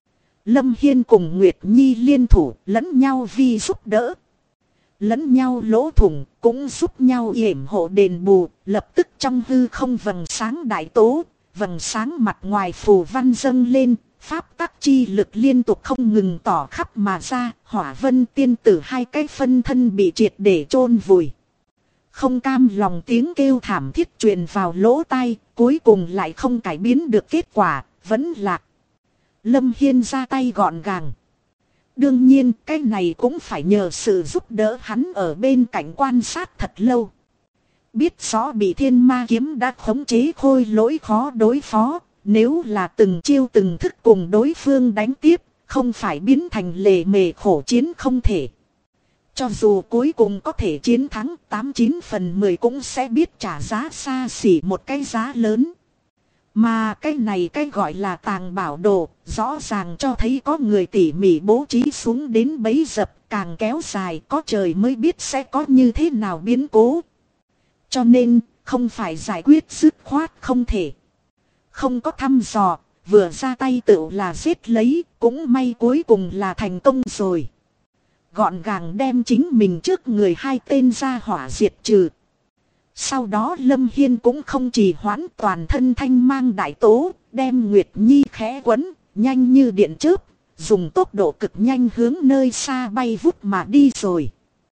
Lâm Hiên cùng Nguyệt Nhi liên thủ lẫn nhau vi giúp đỡ. Lẫn nhau lỗ thủng cũng giúp nhau yểm hộ đền bù. Lập tức trong hư không vầng sáng đại tố, vầng sáng mặt ngoài phù văn dâng lên. Pháp tắc chi lực liên tục không ngừng tỏ khắp mà ra. Hỏa vân tiên tử hai cái phân thân bị triệt để chôn vùi. Không cam lòng tiếng kêu thảm thiết truyền vào lỗ tai, cuối cùng lại không cải biến được kết quả, vẫn lạc. Lâm Hiên ra tay gọn gàng. Đương nhiên cái này cũng phải nhờ sự giúp đỡ hắn ở bên cạnh quan sát thật lâu. Biết rõ bị thiên ma kiếm đã khống chế khôi lỗi khó đối phó, nếu là từng chiêu từng thức cùng đối phương đánh tiếp, không phải biến thành lề mề khổ chiến không thể. Cho dù cuối cùng có thể chiến thắng 89 phần 10 cũng sẽ biết trả giá xa xỉ một cái giá lớn. Mà cái này cái gọi là tàng bảo đồ, rõ ràng cho thấy có người tỉ mỉ bố trí xuống đến bấy dập, càng kéo dài có trời mới biết sẽ có như thế nào biến cố. Cho nên, không phải giải quyết dứt khoát không thể. Không có thăm dò, vừa ra tay tự là giết lấy, cũng may cuối cùng là thành công rồi. gọn gàng đem chính mình trước người hai tên ra hỏa diệt trừ. Sau đó Lâm Hiên cũng không trì hoãn, toàn thân thanh mang đại tố, đem Nguyệt Nhi khẽ quấn, nhanh như điện chớp, dùng tốc độ cực nhanh hướng nơi xa bay vút mà đi rồi.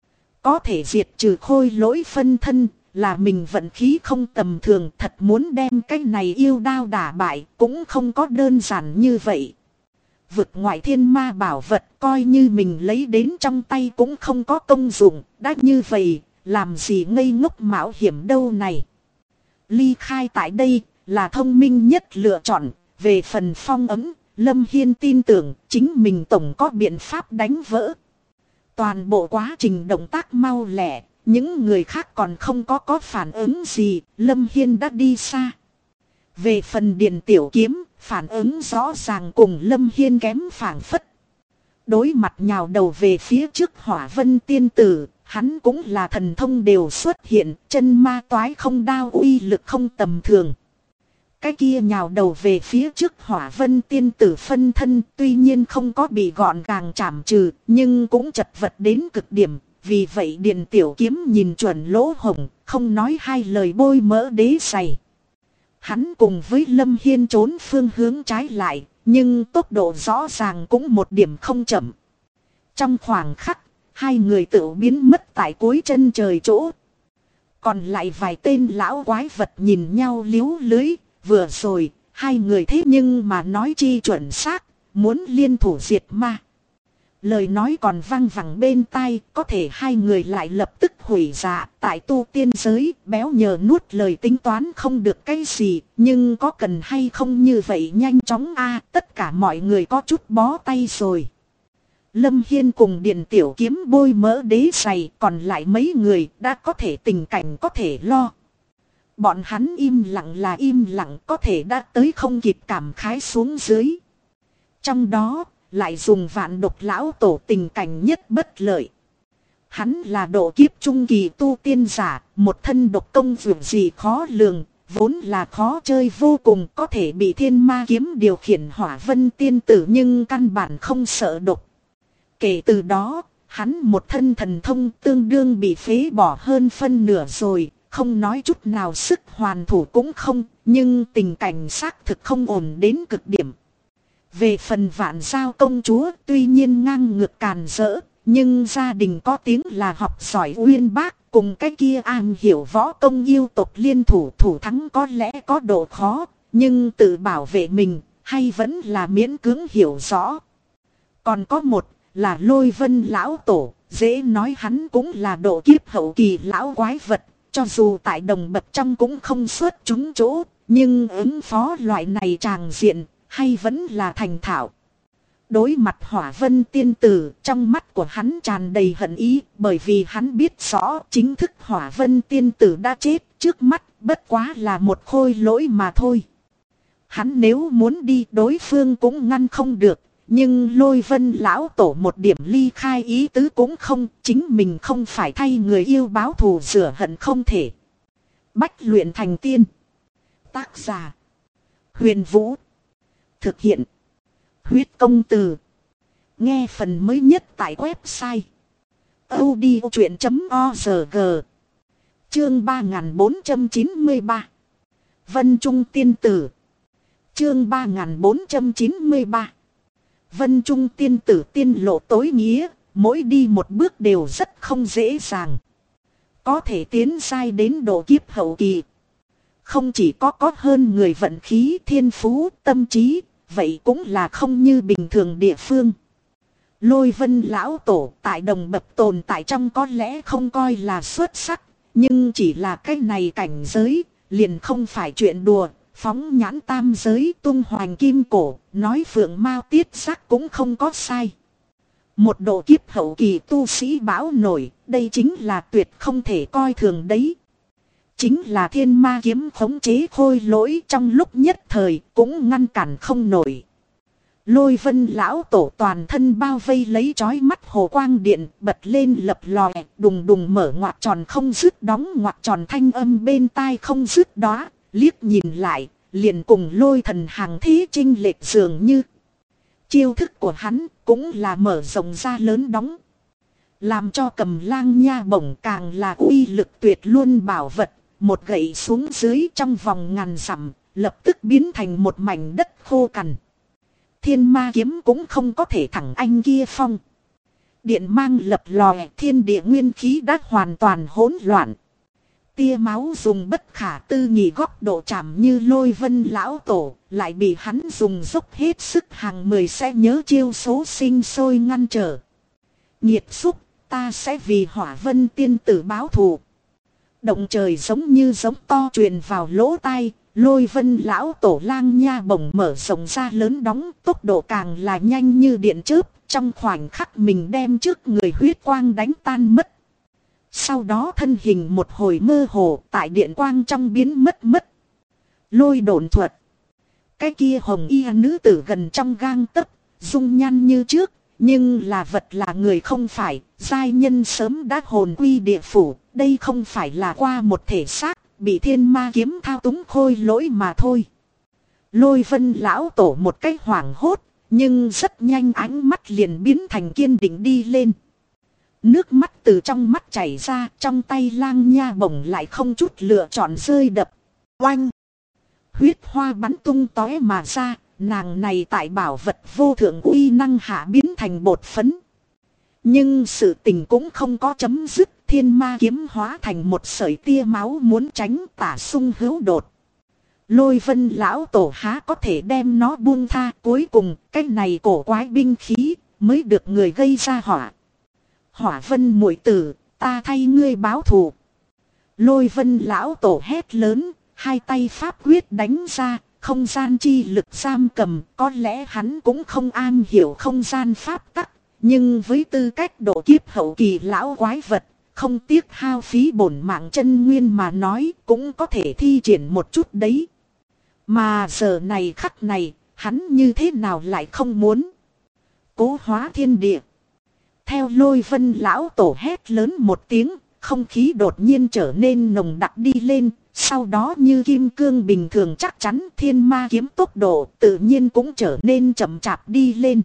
Có thể diệt trừ khôi lỗi phân thân, là mình vận khí không tầm thường, thật muốn đem cái này yêu đao đả bại cũng không có đơn giản như vậy. Vực ngoại thiên ma bảo vật coi như mình lấy đến trong tay cũng không có công dụng, đã như vậy, làm gì ngây ngốc mạo hiểm đâu này. Ly khai tại đây là thông minh nhất lựa chọn, về phần phong ấm, Lâm Hiên tin tưởng chính mình tổng có biện pháp đánh vỡ. Toàn bộ quá trình động tác mau lẹ, những người khác còn không có phản ứng gì, Lâm Hiên đã đi xa. Về phần Điền Tiểu Kiếm, phản ứng rõ ràng cùng Lâm Hiên kém phảng phất. Đối mặt nhào đầu về phía trước Hỏa Vân tiên tử, hắn cũng là thần thông đều xuất hiện, chân ma toái không đao uy lực không tầm thường. Cái kia nhào đầu về phía trước Hỏa Vân tiên tử phân thân tuy nhiên không có bị gọn gàng chảm trừ, nhưng cũng chật vật đến cực điểm. Vì vậy Điền Tiểu Kiếm nhìn chuẩn lỗ hổng, không nói hai lời bôi mỡ đế giày. Hắn cùng với Lâm Hiên trốn phương hướng trái lại, nhưng tốc độ rõ ràng cũng một điểm không chậm. Trong khoảng khắc, hai người tự biến mất tại cuối chân trời chỗ. Còn lại vài tên lão quái vật nhìn nhau liếu lưới, vừa rồi, hai người thế nhưng mà nói chi chuẩn xác, muốn liên thủ diệt ma. Lời nói còn vang vẳng bên tai, có thể hai người lại lập tức hủy dạ. Tại tu tiên giới, béo nhờ nuốt lời tính toán không được cái gì, nhưng có cần hay không như vậy nhanh chóng tất cả mọi người có chút bó tay rồi. Lâm Hiên cùng Điền Tiểu Kiếm bôi mỡ đế giày, còn lại mấy người đã có thể tình cảnh có thể lo. Bọn hắn im lặng là im lặng, có thể đã tới không kịp cảm khái xuống dưới. Trong đó, lại dùng Vạn Độc lão tổ tình cảnh nhất bất lợi. Hắn là độ kiếp trung kỳ tu tiên giả, một thân độc công vượt gì khó lường, vốn là khó chơi vô cùng, có thể bị thiên ma kiếm điều khiển Hỏa Vân tiên tử nhưng căn bản không sợ độc. Kể từ đó, hắn một thân thần thông tương đương bị phế bỏ hơn phân nửa rồi, không nói chút nào sức hoàn thủ cũng không, nhưng tình cảnh xác thực không ổn đến cực điểm. Về phần Vạn Giao công chúa tuy nhiên ngang ngược càn rỡ, nhưng gia đình có tiếng là học giỏi uyên bác, cùng cái kia am hiểu võ công yêu tộc liên thủ, thủ thắng có lẽ có độ khó, nhưng tự bảo vệ mình hay vẫn là miễn cưỡng hiểu rõ. Còn có một là Lôi Vân lão tổ, dễ nói hắn cũng là độ kiếp hậu kỳ lão quái vật, cho dù tại đồng bậc trong cũng không xuất chúng chỗ, nhưng ứng phó loại này tràng diện hay vẫn là thành thạo. Đối mặt Hỏa Vân tiên tử, trong mắt của hắn tràn đầy hận ý, bởi vì hắn biết rõ chính thức Hỏa Vân tiên tử đã chết, trước mắt bất quá là một khôi lỗi mà thôi. Hắn nếu muốn đi đối phương cũng ngăn không được, nhưng Lôi Vân lão tổ một điểm ly khai ý tứ cũng không, chính mình không phải thay người yêu báo thù rửa hận không thể. Bách luyện thành tiên. Tác giả Huyền Vũ. Thực hiện Huyết Công Từ. Nghe phần mới nhất tại website audiochuyện.org. Chương 3493 Vân Trung Tiên Tử. Chương 3493 Vân Trung Tiên Tử tiên lộ tối nghĩa, mỗi đi một bước đều rất không dễ dàng. Có thể tiến sai đến độ kiếp hậu kỳ, không chỉ có hơn người vận khí, thiên phú, tâm trí, vậy cũng là không như bình thường địa phương. Lôi Vân lão tổ tại đồng bậc tồn tại trong có lẽ không coi là xuất sắc, nhưng chỉ là cái này cảnh giới, liền không phải chuyện đùa. Phóng nhãn tam giới tung hoành kim cổ, nói phượng mao tiết sắc cũng không có sai. Một độ kiếp hậu kỳ tu sĩ bão nổi, đây chính là tuyệt không thể coi thường đấy. Chính là thiên ma kiếm khống chế khôi lỗi trong lúc nhất thời cũng ngăn cản không nổi. Lôi Vân lão tổ toàn thân bao vây lấy chói mắt hồ quang điện, bật lên lập lòe, đùng đùng mở ngoặc tròn không dứt, đóng ngoặc tròn thanh âm bên tai không dứt đó. Liếc nhìn lại, liền cùng Lôi Thần hàng thế chinh lệch dường như. Chiêu thức của hắn cũng là mở rộng ra lớn đóng. Làm cho Cầm Lang Nha bổng càng là uy lực tuyệt luôn bảo vật. Một gậy xuống dưới trong vòng ngàn dặm, lập tức biến thành một mảnh đất khô cằn. Thiên ma kiếm cũng không có thể thẳng anh kia phong. Điện mang lập lòe, thiên địa nguyên khí đã hoàn toàn hỗn loạn. Tia máu dùng bất khả tư nghị góc độ chạm như Lôi Vân lão tổ, lại bị hắn dùng dốc hết sức hàng 10 sẽ nhớ chiêu số sinh sôi ngăn trở. Nhiệt xúc, ta sẽ vì Hỏa Vân tiên tử báo thù. Động trời giống như giống to truyền vào lỗ tai, Lôi Vân lão tổ Lang Nha bổng mở rộng ra lớn đóng, tốc độ càng là nhanh như điện chớp, trong khoảnh khắc mình đem trước người huyết quang đánh tan mất. Sau đó thân hình một hồi mơ hồ tại điện quang trong biến mất. Lôi độn thuật. Cái kia hồng y nữ tử gần trong gang tấc, dung nhan như trước, nhưng là vật là người không phải, giai nhân sớm đã hồn quy địa phủ, đây không phải là qua một thể xác, bị thiên ma kiếm thao túng khôi lỗi mà thôi. Lôi Vân lão tổ một cách hoảng hốt, nhưng rất nhanh ánh mắt liền biến thành kiên định đi lên. Nước mắt từ trong mắt chảy ra, trong tay Lang Nha bổng lại không chút lựa chọn rơi đập. Oanh! Huyết hoa bắn tung tóe mà ra, nàng này tại bảo vật vô thượng uy năng hạ biến thành bột phấn. Nhưng sự tình cũng không có chấm dứt, thiên ma kiếm hóa thành một sợi tia máu muốn tránh tả xung hữu đột. Lôi Vân lão tổ há có thể đem nó buông tha, cuối cùng cái này cổ quái binh khí mới được người gây ra họa. Hỏa Vân muội tử, ta thay ngươi báo thù. Lôi Vân lão tổ hét lớn, hai tay pháp quyết đánh ra, không gian chi lực giam cầm, có lẽ hắn cũng không an hiểu không gian pháp tắc, nhưng với tư cách độ kiếp hậu kỳ lão quái vật, không tiếc hao phí bổn mạng chân nguyên mà nói, cũng có thể thi triển một chút đấy. Mà giờ này khắc này, hắn như thế nào lại không muốn. Cố hóa thiên địa. Theo Lôi Vân lão tổ hét lớn một tiếng, không khí đột nhiên trở nên nồng đặc đi lên, sau đó như kim cương bình thường chắc chắn thiên ma kiếm tốc độ tự nhiên cũng trở nên chậm chạp đi lên.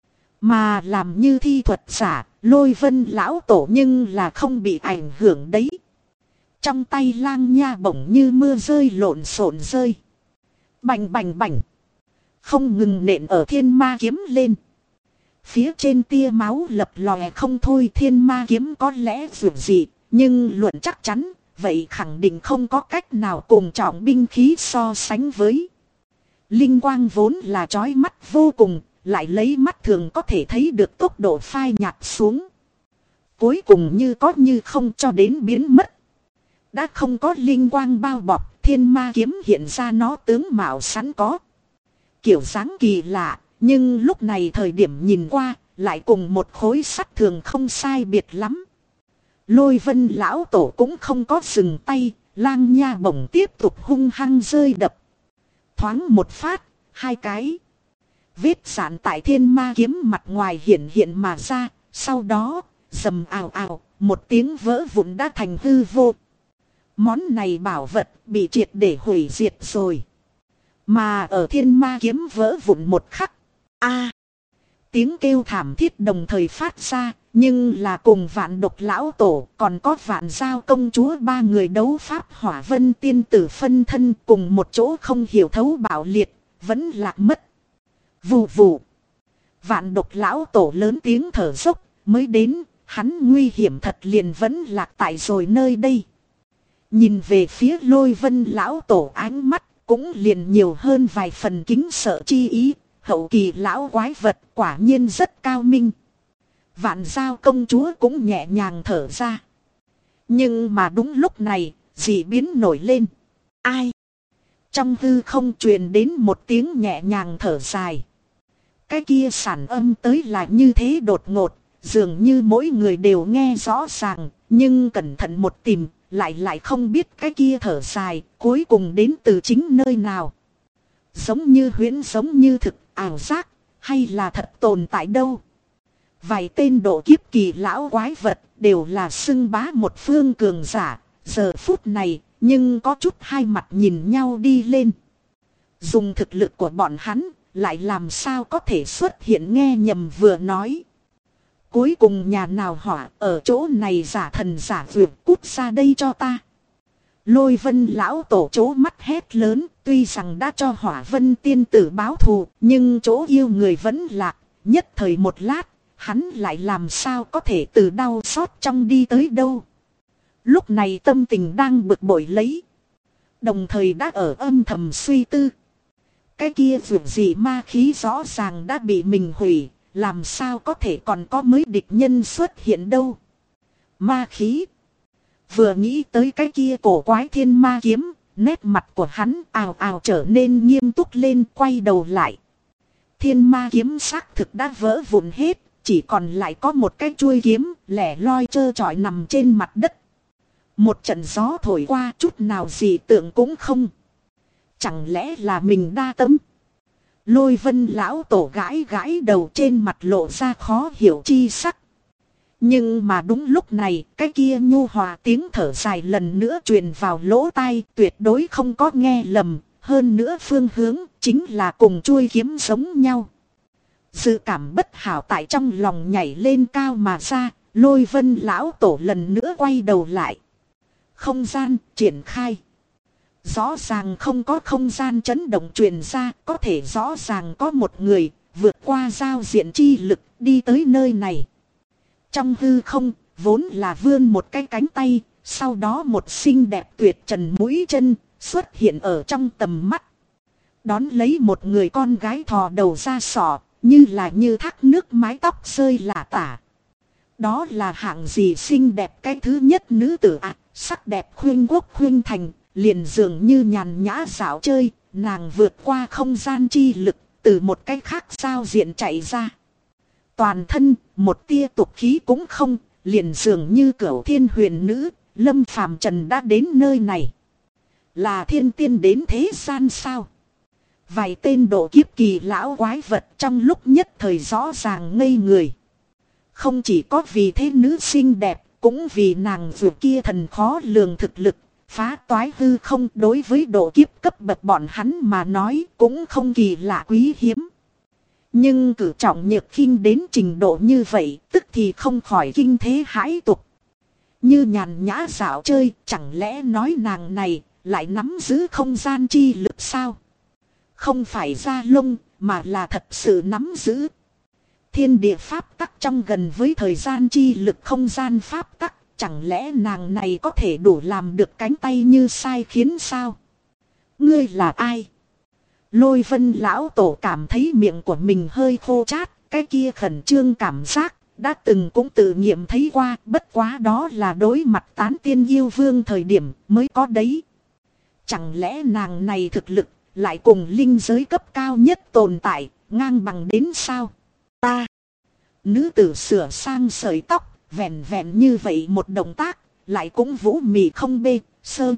Mà làm như thi thuật giả, Lôi Vân lão tổ nhưng là không bị ảnh hưởng đấy. Trong tay Lang Nha bổng như mưa rơi lộn xộn rơi. Bành bành bành. Không ngừng nện ở thiên ma kiếm lên. Phía trên tia máu lập lòe không thôi, thiên ma kiếm có lẽ dường dị, nhưng luận chắc chắn, vậy khẳng định không có cách nào cùng trọng binh khí so sánh với. Linh quang vốn là chói mắt vô cùng, lại lấy mắt thường có thể thấy được tốc độ phai nhạt xuống. Cuối cùng như có như không cho đến biến mất. Đã không có linh quang bao bọc, thiên ma kiếm hiện ra nó tướng mạo sẵn có. Kiểu dáng kỳ lạ, nhưng lúc này thời điểm nhìn qua, lại cùng một khối sắt thường không sai biệt lắm. Lôi Vân lão tổ cũng không có dừng tay, Lang Nha bổng tiếp tục hung hăng rơi đập. Thoáng một phát, hai cái. Vết sạn tại thiên ma kiếm mặt ngoài hiện hiện mà ra, sau đó, rầm ào ào, một tiếng vỡ vụn đã thành hư vô. Món này bảo vật bị triệt để hủy diệt rồi. Mà ở thiên ma kiếm vỡ vụn một khắc. Tiếng kêu thảm thiết đồng thời phát ra, nhưng là cùng Vạn Độc lão tổ còn có Vạn Giao công chúa ba người đấu pháp Hỏa Vân tiên tử phân thân cùng một chỗ không hiểu thấu bạo liệt, vẫn lạc mất. Vù vù. Vạn Độc lão tổ lớn tiếng thở dốc, mới đến, hắn nguy hiểm thật liền vẫn lạc tại rồi nơi đây. Nhìn về phía Lôi Vân lão tổ ánh mắt cũng liền nhiều hơn vài phần kính sợ chi ý. Hậu kỳ lão quái vật quả nhiên rất cao minh. Vạn Giao công chúa cũng nhẹ nhàng thở ra. Nhưng mà đúng lúc này, dị biến nổi lên. Ai? Trong hư không truyền đến một tiếng nhẹ nhàng thở dài. Cái kia sản âm tới là như thế đột ngột, dường như mỗi người đều nghe rõ ràng, nhưng cẩn thận một tìm, lại không biết cái kia thở dài, cuối cùng đến từ chính nơi nào. Giống như huyễn, giống như thực, ảo giác, hay là thật tồn tại đâu. Vài tên độ kiếp kỳ lão quái vật đều là xưng bá một phương cường giả, giờ phút này, nhưng có chút hai mặt nhìn nhau đi lên. Dùng thực lực của bọn hắn, lại làm sao có thể xuất hiện nghe nhầm vừa nói. Cuối cùng nhà nào hỏa ở chỗ này giả thần giả vượt, cút ra đây cho ta. Lôi Vân lão tổ chố mắt hét lớn, tuy rằng đã cho Hỏa Vân tiên tử báo thù, nhưng chỗ yêu người vẫn lạc, nhất thời một lát, hắn lại làm sao có thể từ đau xót trong đi tới đâu. Lúc này tâm tình đang bực bội lấy, đồng thời đã ở âm thầm suy tư. Cái kia vượt gì ma khí rõ ràng đã bị mình hủy, làm sao có thể còn có mới địch nhân xuất hiện đâu. Ma khí. Vừa nghĩ tới cái kia cổ quái thiên ma kiếm, nét mặt của hắn ào ào trở nên nghiêm túc lên, quay đầu lại. Thiên ma kiếm xác thực đã vỡ vụn hết, chỉ còn lại có một cái chuôi kiếm lẻ loi trơ trọi nằm trên mặt đất. Một trận gió thổi qua, chút nào dị tượng cũng không. Chẳng lẽ là mình đa tâm? Lôi Vân lão tổ gãi gãi đầu, trên mặt lộ ra khó hiểu chi sắc. Nhưng mà đúng lúc này, cái kia nhu hòa tiếng thở dài lần nữa truyền vào lỗ tai, tuyệt đối không có nghe lầm, hơn nữa phương hướng chính là cùng chuôi kiếm giống nhau. Dự cảm bất hảo tại trong lòng nhảy lên cao mà ra, Lôi Vân lão tổ lần nữa quay đầu lại. Không gian triển khai. Rõ ràng không có không gian chấn động truyền ra, có thể rõ ràng có một người vượt qua giao diện chi lực đi tới nơi này. Trong hư không, vốn là vươn một cái cánh tay, sau đó một xinh đẹp tuyệt trần mũi chân xuất hiện ở trong tầm mắt. Đón lấy một người con gái thò đầu ra sọ, như là như thác nước mái tóc rơi lả tả. Đó là hạng gì xinh đẹp cái thứ nhất nữ tử ạ, sắc đẹp khuynh quốc khuynh thành, liền dường như nhàn nhã dạo chơi, nàng vượt qua không gian chi lực, từ một cái khác giao diện chạy ra. Toàn thân, một tia tục khí cũng không, liền dường như cửu thiên huyền nữ, Lâm Phàm Trần đã đến nơi này. Là thiên tiên đến thế gian sao? Vài tên độ kiếp kỳ lão quái vật trong lúc nhất thời rõ ràng ngây người. Không chỉ có vì thế nữ xinh đẹp, cũng vì nàng vừa kia thần khó lường thực lực, phá toái hư không, đối với độ kiếp cấp bậc bọn hắn mà nói cũng không kỳ lạ quý hiếm. Nhưng cử trọng nhược khinh đến trình độ như vậy, tức thì không khỏi kinh thế hãi tục. Như nhàn nhã dạo chơi, chẳng lẽ nói nàng này lại nắm giữ không gian chi lực sao? Không phải da lông, mà là thật sự nắm giữ. Thiên địa pháp tắc trong gần với thời gian chi lực không gian pháp tắc, chẳng lẽ nàng này có thể đủ làm được cánh tay như sai khiến sao? Ngươi là ai? Lôi Vân lão tổ cảm thấy miệng của mình hơi khô chát, cái kia khẩn trương cảm giác, đã từng cũng tự nghiệm thấy qua, bất quá đó là đối mặt tán tiên yêu vương thời điểm mới có đấy. Chẳng lẽ nàng này thực lực, lại cùng linh giới cấp cao nhất tồn tại, ngang bằng đến sao? Ta! Nữ tử sửa sang sợi tóc, vẹn vẹn như vậy một động tác, lại cũng vũ mị không bê, sơ.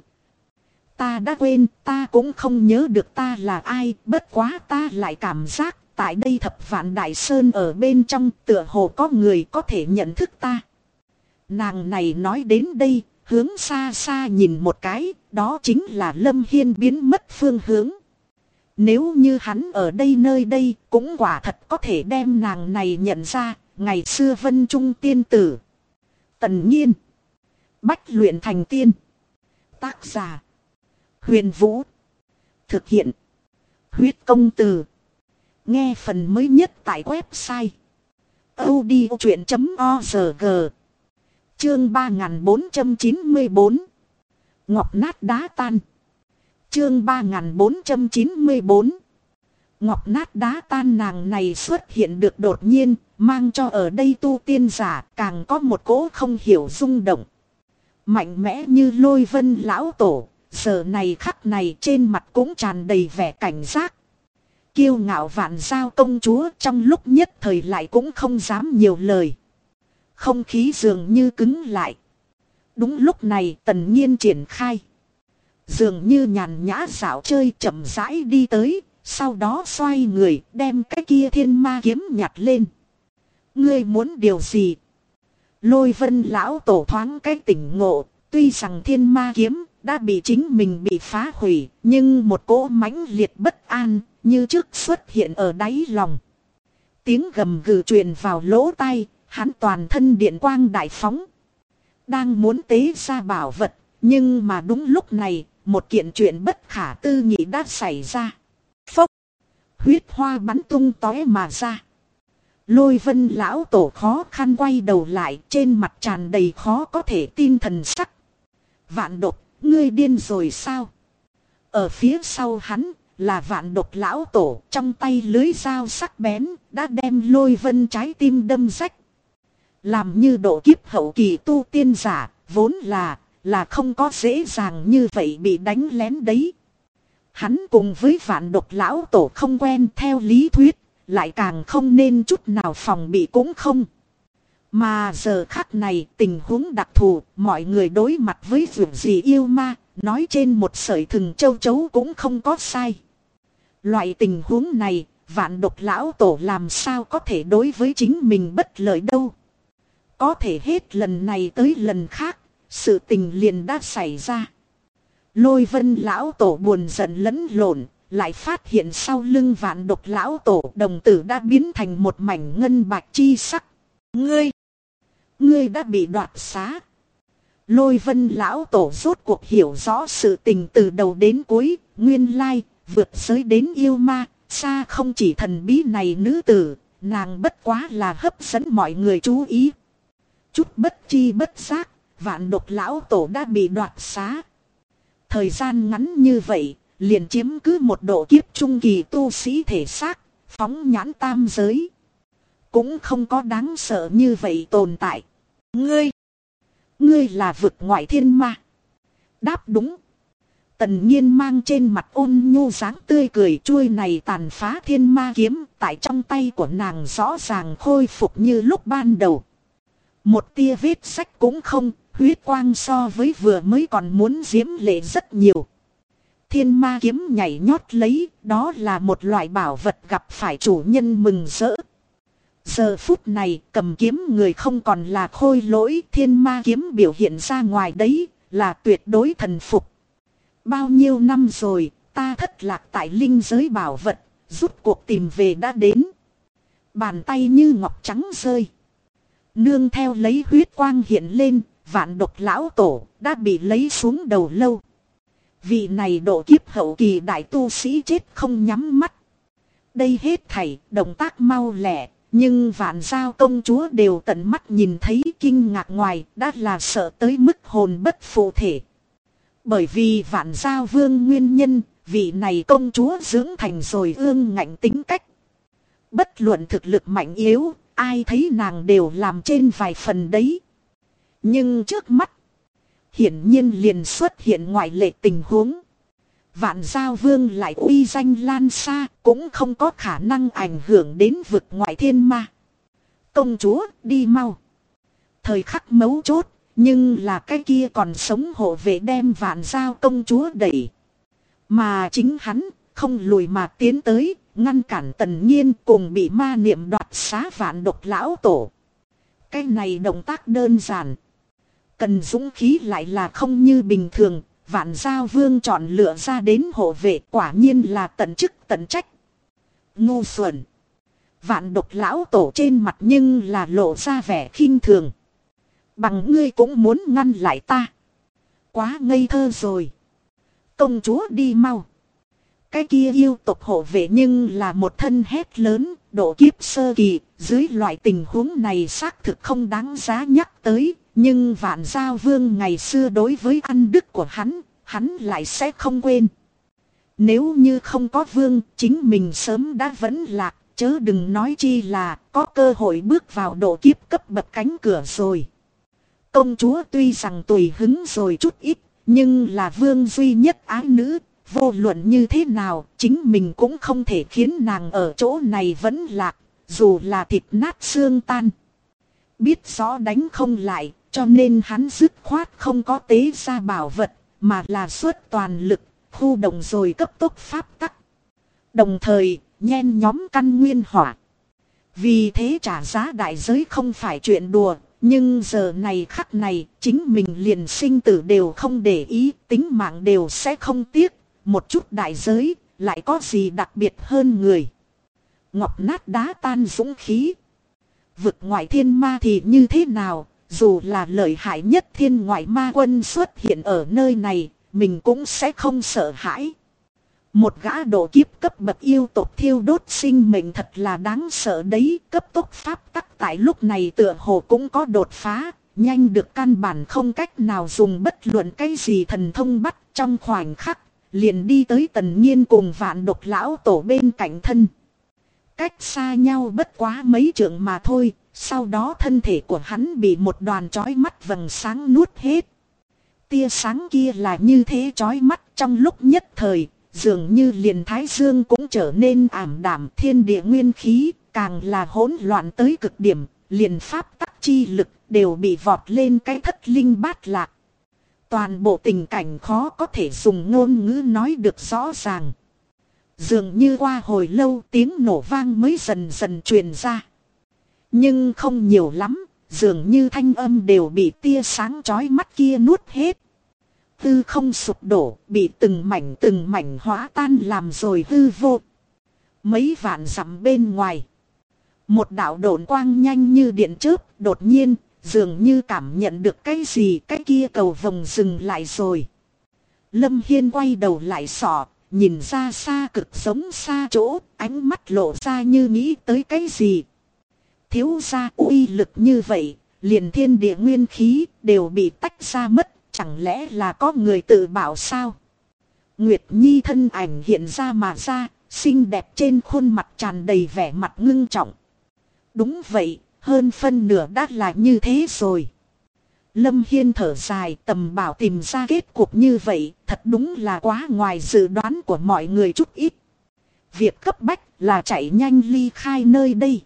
Ta đã quên, ta cũng không nhớ được ta là ai, bất quá ta lại cảm giác, tại đây thập vạn đại sơn ở bên trong, tựa hồ có người có thể nhận thức ta. Nàng này nói đến đây, hướng xa xa nhìn một cái, đó chính là Lâm Hiên biến mất phương hướng. Nếu như hắn ở đây nơi đây, cũng quả thật có thể đem nàng này nhận ra, ngày xưa Vân Trung tiên tử. Tần Nhiên. Bách luyện thành tiên. Tác giả. Huyền Vũ. Thực hiện. Huyết công từ. Nghe phần mới nhất tại website audiochuyện.org. Chương 3494. Ngọc nát đá tan. Chương 3494. Ngọc nát đá tan, nàng này xuất hiện được đột nhiên, mang cho ở đây tu tiên giả càng có một cỗ không hiểu rung động. Mạnh mẽ như Lôi Vân lão tổ, giờ này khắc này trên mặt cũng tràn đầy vẻ cảnh giác. Kiêu ngạo vạn giao công chúa trong lúc nhất thời lại cũng không dám nhiều lời. Không khí dường như cứng lại. Đúng lúc này Tần Nhiên triển khai. Dường như nhàn nhã dạo chơi chậm rãi đi tới, sau đó xoay người đem cái kia thiên ma kiếm nhặt lên. Ngươi muốn điều gì? Lôi Vân lão tổ thoáng cái tỉnh ngộ, tuy rằng thiên ma kiếm đã bị chính mình bị phá hủy, nhưng một cỗ mãnh liệt bất an như trước xuất hiện ở đáy lòng. Tiếng gầm gừ truyền vào lỗ tai, Hắn toàn thân điện quang đại phóng. Đang muốn tế ra bảo vật. Nhưng mà đúng lúc này, một kiện chuyện bất khả tư nghị đã xảy ra. Phốc! Huyết hoa bắn tung tóe mà ra. Lôi Vân lão tổ khó khăn quay đầu lại, trên mặt tràn đầy khó có thể tin thần sắc. Vạn Độc, ngươi điên rồi sao? Ở phía sau hắn là Vạn Độc lão tổ, trong tay lưới dao sắc bén đã đem Lôi Vân trái tim đâm rách. Làm như độ kiếp hậu kỳ tu tiên giả, vốn là không có dễ dàng như vậy bị đánh lén đấy. Hắn cùng với Vạn Độc lão tổ không quen, theo lý thuyết lại càng không nên chút nào phòng bị cũng không. Mà giờ khắc này tình huống đặc thù, mọi người đối mặt với việc gì yêu ma, nói trên một sợi thừng châu chấu cũng không có sai. Loại tình huống này, Vạn Độc lão tổ làm sao có thể đối với chính mình bất lợi đâu. Có thể hết lần này tới lần khác, sự tình liền đã xảy ra. Lôi Vân lão tổ buồn giận lẫn lộn, lại phát hiện sau lưng Vạn Độc lão tổ đồng tử đã biến thành một mảnh ngân bạch chi sắc. Ngươi đã bị đoạt xá. Lôi Vân lão tổ rốt cuộc hiểu rõ sự tình từ đầu đến cuối, nguyên lai, vượt giới đến yêu ma, xa không chỉ thần bí này nữ tử, nàng bất quá là hấp dẫn mọi người chú ý. Chút bất chi bất giác, Vạn Độc lão tổ đã bị đoạt xá. Thời gian ngắn như vậy, liền chiếm cứ một độ kiếp trung kỳ tu sĩ thể xác, phóng nhãn tam giới. Cũng không có đáng sợ như vậy tồn tại. Ngươi là vực ngoại thiên ma. Đáp đúng. Tần Nhiên mang trên mặt ôn nhu dáng tươi cười, chuôi này tàn phá thiên ma kiếm tại trong tay của nàng rõ ràng khôi phục như lúc ban đầu. Một tia vết sách cũng không, huyết quang so với vừa mới còn muốn diễm lệ rất nhiều. Thiên ma kiếm nhảy nhót lấy, đó là một loại bảo vật gặp phải chủ nhân mừng rỡ. Giờ phút này cầm kiếm người không còn là khôi lỗi, thiên ma kiếm biểu hiện ra ngoài đấy là tuyệt đối thần phục. Bao nhiêu năm rồi, ta thất lạc tại linh giới bảo vật, rút cuộc tìm về đã đến. Bàn tay như ngọc trắng rơi. Nương theo lấy huyết quang hiện lên, Vạn Độc lão tổ đã bị lấy xuống đầu lâu. Vị này độ kiếp hậu kỳ đại tu sĩ chết không nhắm mắt. Đây hết thảy động tác mau lẹ, nhưng Vạn Giao công chúa đều tận mắt nhìn thấy, kinh ngạc ngoài đã là sợ tới mức hồn bất phụ thể. Bởi vì Vạn Giao vương nguyên nhân, vị này công chúa dưỡng thành rồi ương ngạnh tính cách. Bất luận thực lực mạnh yếu, ai thấy nàng đều làm trên vài phần đấy. Nhưng trước mắt, hiển nhiên liền xuất hiện ngoại lệ tình huống. Vạn Giao vương lại uy danh lan xa, cũng không có khả năng ảnh hưởng đến vực ngoại thiên ma. Công chúa, đi mau. Thời khắc mấu chốt, nhưng là cái kia còn sống hộ vệ đem Vạn Giao công chúa đẩy. Mà chính hắn, không lùi mà tiến tới, ngăn cản Tần Nhiên cùng bị ma niệm đoạt xá Vạn Độc lão tổ. Cái này động tác đơn giản. Cần dũng khí lại là không như bình thường. Vạn Giao vương chọn lựa ra đến hộ vệ, quả nhiên là tận chức tận trách. Ngu xuẩn. Vạn Độc lão tổ trên mặt nhưng là lộ ra vẻ khinh thường. Bằng ngươi cũng muốn ngăn lại ta. Quá ngây thơ rồi. Công chúa đi mau. Cái kia yêu tộc hộ vệ nhưng là một thân hét lớn, độ kiếp sơ kỳ, dưới loại tình huống này xác thực không đáng giá nhắc tới. Nhưng Vạn Giao vương ngày xưa đối với ăn đức của hắn lại sẽ không quên. Nếu như không có vương, chính mình sớm đã vẫn lạc, chớ đừng nói chi là có cơ hội bước vào độ kiếp cấp bậc cánh cửa rồi. Công chúa tuy rằng tùy hứng rồi chút ít, nhưng là vương duy nhất ái nữ, vô luận như thế nào, chính mình cũng không thể khiến nàng ở chỗ này vẫn lạc, dù là thịt nát xương tan. Biết rõ đánh không lại, cho nên hắn dứt khoát không có tế ra bảo vật, mà là xuất toàn lực, khu động rồi cấp tốc pháp tắc. Đồng thời, nhen nhóm căn nguyên hỏa. Vì thế trả giá đại giới không phải chuyện đùa, nhưng giờ này khắc này, chính mình liền sinh tử đều không để ý, tính mạng đều sẽ không tiếc, một chút đại giới, lại có gì đặc biệt hơn người. Ngọc nát đá tan dũng khí. Vực ngoại thiên ma thì như thế nào, dù là lợi hại nhất thiên ngoại ma quân xuất hiện ở nơi này, mình cũng sẽ không sợ hãi. Một gã độ kiếp cấp bậc yêu tộc thiêu đốt sinh mệnh thật là đáng sợ đấy. Cấp tốc pháp tắc tại lúc này tựa hồ cũng có đột phá, nhanh được căn bản không cách nào dùng bất luận cái gì thần thông bắt. Trong khoảnh khắc, liền đi tới Tần Nhiên cùng Vạn Độc lão tổ bên cạnh thân. Cách xa nhau bất quá mấy trượng mà thôi, sau đó thân thể của hắn bị một đoàn chói mắt vầng sáng nuốt hết. Tia sáng kia là như thế chói mắt, trong lúc nhất thời, dường như liền thái dương cũng trở nên ảm đạm, thiên địa nguyên khí, càng là hỗn loạn tới cực điểm, liền pháp tắc chi lực đều bị vọt lên cái thất linh bát lạc. Toàn bộ tình cảnh khó có thể dùng ngôn ngữ nói được rõ ràng. Dường như qua hồi lâu tiếng nổ vang mới dần dần truyền ra. Nhưng không nhiều lắm, dường như thanh âm đều bị tia sáng chói mắt kia nuốt hết. Hư không sụp đổ, bị từng mảnh hóa tan làm rồi hư vô. Mấy vạn dặm bên ngoài, một đạo độn quang nhanh như điện chớp, đột nhiên, dường như cảm nhận được cái gì, cái kia cầu vồng dừng lại rồi. Lâm Hiên quay đầu lại sọ, nhìn ra xa cực giống xa chỗ, ánh mắt lộ ra như nghĩ tới cái gì. Thiếu gia uy lực như vậy, liền thiên địa nguyên khí đều bị tách ra mất, chẳng lẽ là có người tự bảo sao? Nguyệt Nhi thân ảnh hiện ra mà ra, xinh đẹp trên khuôn mặt tràn đầy vẻ mặt ngưng trọng. Đúng vậy, hơn phân nửa đã là như thế rồi. Lâm Hiên thở dài, Tầm Bảo tìm ra kết cục như vậy, thật đúng là quá ngoài dự đoán của mọi người chút ít. Việc cấp bách là chạy nhanh ly khai nơi đây.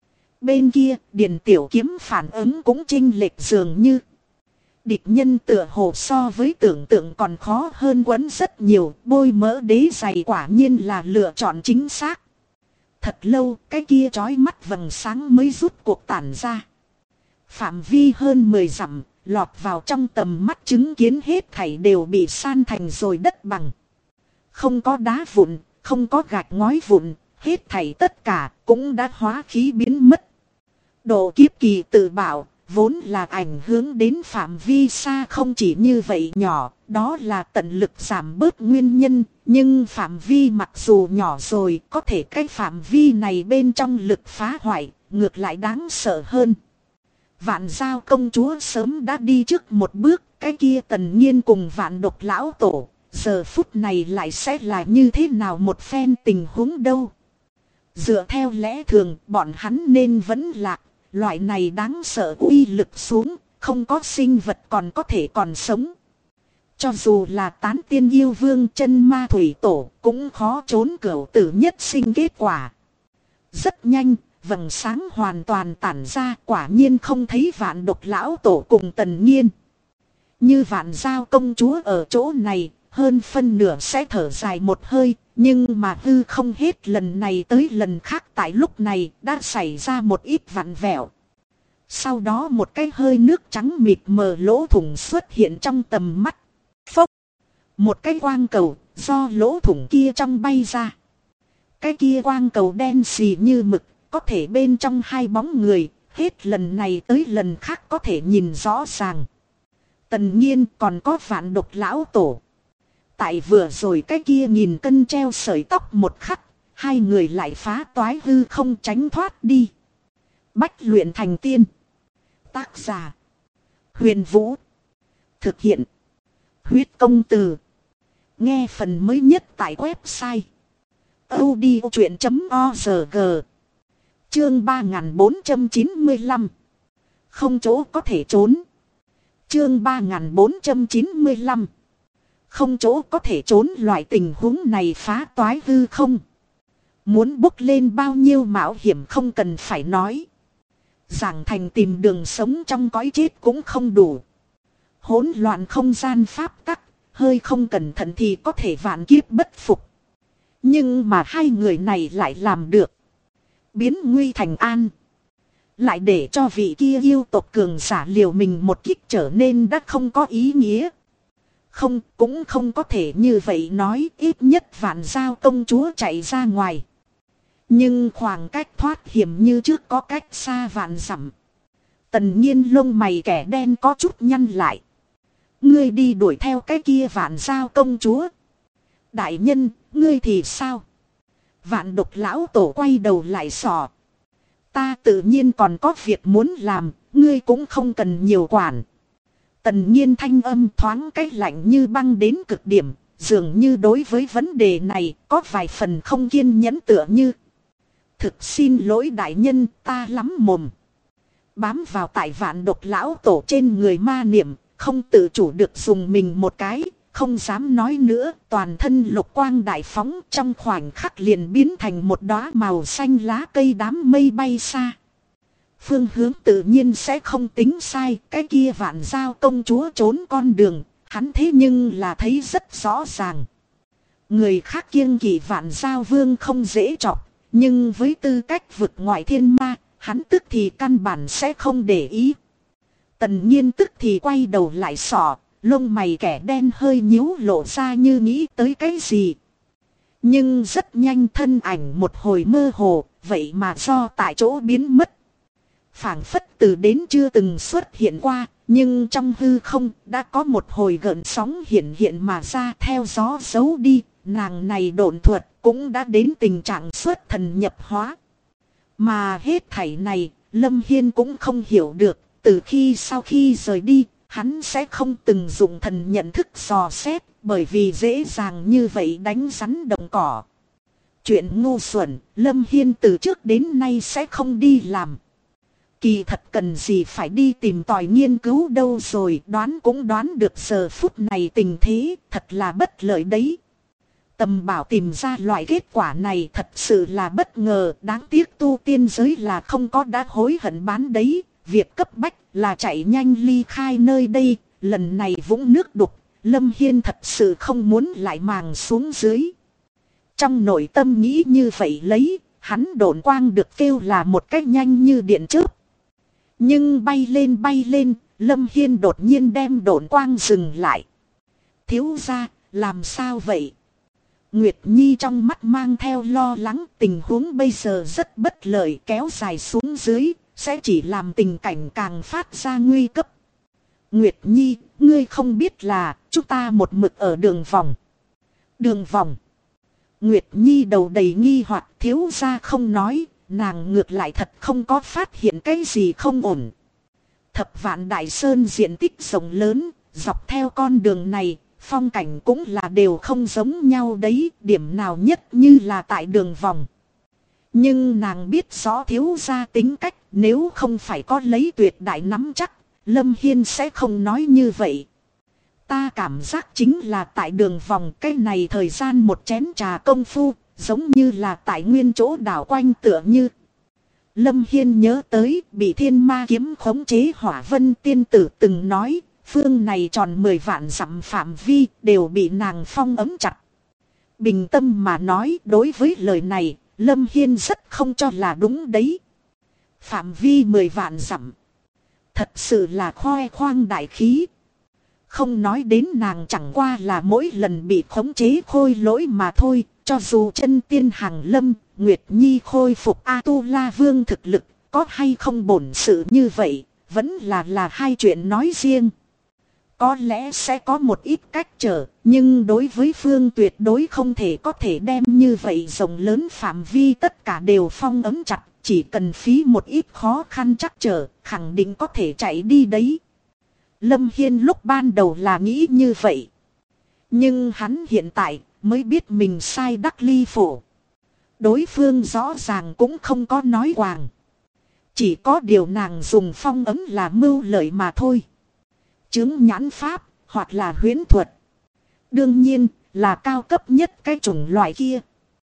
Bên kia, Điền Tiểu Kiếm phản ứng cũng chênh lệch dường như. Địch nhân tựa hồ so với tưởng tượng còn khó hơn quấn rất nhiều, bôi mỡ đế dày quả nhiên là lựa chọn chính xác. Thật lâu, cái kia chói mắt vầng sáng mới rút cuộc tản ra. Phạm vi hơn 10 dặm, lọt vào trong tầm mắt chứng kiến hết thảy đều bị san thành rồi đất bằng. Không có đá vụn, không có gạch ngói vụn, hết thảy tất cả cũng đã hóa khí biến mất. Độ kiếp kỳ tự bảo, vốn là ảnh hưởng đến phạm vi xa không chỉ như vậy nhỏ, đó là tận lực giảm bớt nguyên nhân, nhưng phạm vi mặc dù nhỏ rồi, có thể cái phạm vi này bên trong lực phá hoại, ngược lại đáng sợ hơn. Vạn Giao công chúa sớm đã đi trước một bước, cái kia Tần Nhiên cùng Vạn Độc lão tổ, giờ phút này lại sẽ là như thế nào một phen tình huống đâu. Dựa theo lẽ thường, bọn hắn nên vẫn lạc. Loại này đáng sợ uy lực xuống, không có sinh vật còn có thể còn sống. Cho dù là tán tiên yêu vương chân ma thủy tổ, cũng khó trốn cửu tử nhất sinh kết quả. Rất nhanh, vầng sáng hoàn toàn tản ra, quả nhiên không thấy Vạn Độc lão tổ cùng Tần Nhiên. Như Vạn Giao công chúa ở chỗ này, hơn phân nửa sẽ thở dài một hơi, nhưng mà hư không hết lần này tới lần khác tại lúc này đã xảy ra một ít vặn vẹo. Sau đó một cái hơi nước trắng mịt mờ lỗ thủng xuất hiện trong tầm mắt. Phốc! Một cái quang cầu do lỗ thủng kia trong bay ra. Cái kia quang cầu đen xì như mực, có thể bên trong hai bóng người, hết lần này tới lần khác có thể nhìn rõ ràng. Tần Nhiên còn có Vạn Độc lão tổ. Tại vừa rồi cái kia nghìn cân treo sợi tóc một khắc, hai người lại phá toái hư không tránh thoát đi. Bách luyện thành tiên. Tác giả: Huyền Vũ. Thực hiện: Huyết Công Từ. Nghe phần mới nhất tại website audiochuyện.org. Chương 3495. Không chỗ có thể trốn. Chương 3495. Không chỗ có thể trốn, loại tình huống này phá toái hư không. Muốn bốc lên bao nhiêu mạo hiểm không cần phải nói. Giảng thành tìm đường sống trong cõi chết cũng không đủ. Hỗn loạn không gian pháp tắc, hơi không cẩn thận thì có thể vạn kiếp bất phục. Nhưng mà hai người này lại làm được. Biến nguy thành an. Lại để cho vị kia yêu tộc cường giả liều mình một kích trở nên đã không có ý nghĩa. Không, cũng không có thể như vậy nói, ít nhất Vạn Giao công chúa chạy ra ngoài. Nhưng khoảng cách thoát hiểm như trước có cách xa vạn dặm. Tần Nhiên lông mày kẻ đen có chút nhăn lại. Ngươi đi đuổi theo cái kia Vạn Giao công chúa. Đại nhân, ngươi thì sao? Vạn Độc lão tổ quay đầu lại sọ. Ta tự nhiên còn có việc muốn làm, ngươi cũng không cần nhiều quản. Tần Nhiên thanh âm thoáng cách lạnh như băng đến cực điểm, dường như đối với vấn đề này có vài phần không kiên nhẫn tựa như. Thực xin lỗi đại nhân, ta lắm mồm. Bám vào tại Vạn Độc lão tổ trên người ma niệm, không tự chủ được dùng mình một cái, không dám nói nữa, toàn thân lục quang đại phóng trong khoảnh khắc liền biến thành một đóa màu xanh lá cây đám mây bay xa. Phương hướng tự nhiên sẽ không tính sai, cái kia Vạn Giao công chúa trốn con đường, hắn thế nhưng là thấy rất rõ ràng. Người khác kiêng kỵ Vạn Giao vương không dễ chọc, nhưng với tư cách vực ngoại thiên ma, hắn tức thì căn bản sẽ không để ý. Tần Nhiên tức thì quay đầu lại sọ, lông mày kẻ đen hơi nhíu lộ ra như nghĩ tới cái gì. Nhưng rất nhanh thân ảnh một hồi mơ hồ, vậy mà do tại chỗ biến mất. Phảng phất từ đến chưa từng xuất hiện qua, nhưng trong hư không đã có một hồi gợn sóng hiện mà ra theo gió giấu đi, nàng này độn thuật cũng đã đến tình trạng xuất thần nhập hóa. Mà hết thảy này, Lâm Hiên cũng không hiểu được, từ khi sau khi rời đi, hắn sẽ không từng dùng thần nhận thức dò xét, bởi vì dễ dàng như vậy đánh rắn động cỏ. Chuyện ngu xuẩn, Lâm Hiên từ trước đến nay sẽ không đi làm. Kỳ thật cần gì phải đi tìm tòi nghiên cứu đâu rồi, đoán cũng đoán được giờ phút này tình thế, thật là bất lợi đấy. Tầm Bảo tìm ra loại kết quả này thật sự là bất ngờ, đáng tiếc tu tiên giới là không có đã hối hận bán đấy. Việc cấp bách là chạy nhanh ly khai nơi đây, lần này vũng nước đục, Lâm Hiên thật sự không muốn lại màng xuống dưới. Trong nội tâm nghĩ như vậy lấy, hắn độn quang được kêu là một cách nhanh như điện chớp. Nhưng bay lên, Lâm Hiên đột nhiên đem độn quang dừng lại. Thiếu gia, làm sao vậy? Nguyệt Nhi trong mắt mang theo lo lắng, tình huống bây giờ rất bất lợi, kéo dài xuống dưới, sẽ chỉ làm tình cảnh càng phát ra nguy cấp. Nguyệt Nhi, ngươi không biết là, chúng ta một mực ở đường vòng. Đường vòng. Nguyệt Nhi đầu đầy nghi hoặc, thiếu gia không nói, nàng ngược lại thật không có phát hiện cái gì không ổn. Thập Vạn Đại Sơn diện tích rộng lớn, dọc theo con đường này, phong cảnh cũng là đều không giống nhau đấy, điểm nào nhất như là tại đường vòng. Nhưng nàng biết rõ thiếu gia tính cách, nếu không phải có lấy tuyệt đại nắm chắc, Lâm Hiên sẽ không nói như vậy. Ta cảm giác chính là tại đường vòng, cái này thời gian một chén trà công phu, giống như là tại nguyên chỗ đảo quanh tựa như. Lâm Hiên nhớ tới bị thiên ma kiếm khống chế Hỏa Vân tiên tử từng nói, phương này tròn 10 vạn dặm phạm vi đều bị nàng phong ấm chặt. Bình tâm mà nói, đối với lời này, Lâm Hiên rất không cho là đúng đấy. Phạm vi 10 vạn dặm. Thật sự là khoe khoang đại khí. Không nói đến nàng chẳng qua là mỗi lần bị khống chế khôi lỗi mà thôi. Cho dù chân tiên hàng lâm, Nguyệt Nhi khôi phục A-tu-la vương thực lực, có hay không bổn sự như vậy, vẫn là hai chuyện nói riêng. Có lẽ sẽ có một ít cách trở, nhưng đối với phương tuyệt đối không thể có thể đem như vậy rộng lớn phạm vi tất cả đều phong ấm chặt, chỉ cần phí một ít khó khăn chắc trở, khẳng định có thể chạy đi đấy. Lâm Hiên lúc ban đầu là nghĩ như vậy. Nhưng hắn hiện tại mới biết mình sai đắc ly phổ. Đối phương rõ ràng cũng không có nói quàng. Chỉ có điều nàng dùng phong ấm là mưu lợi mà thôi. Chứng nhãn pháp, hoặc là huyễn thuật. Đương nhiên, là cao cấp nhất cái chủng loại kia.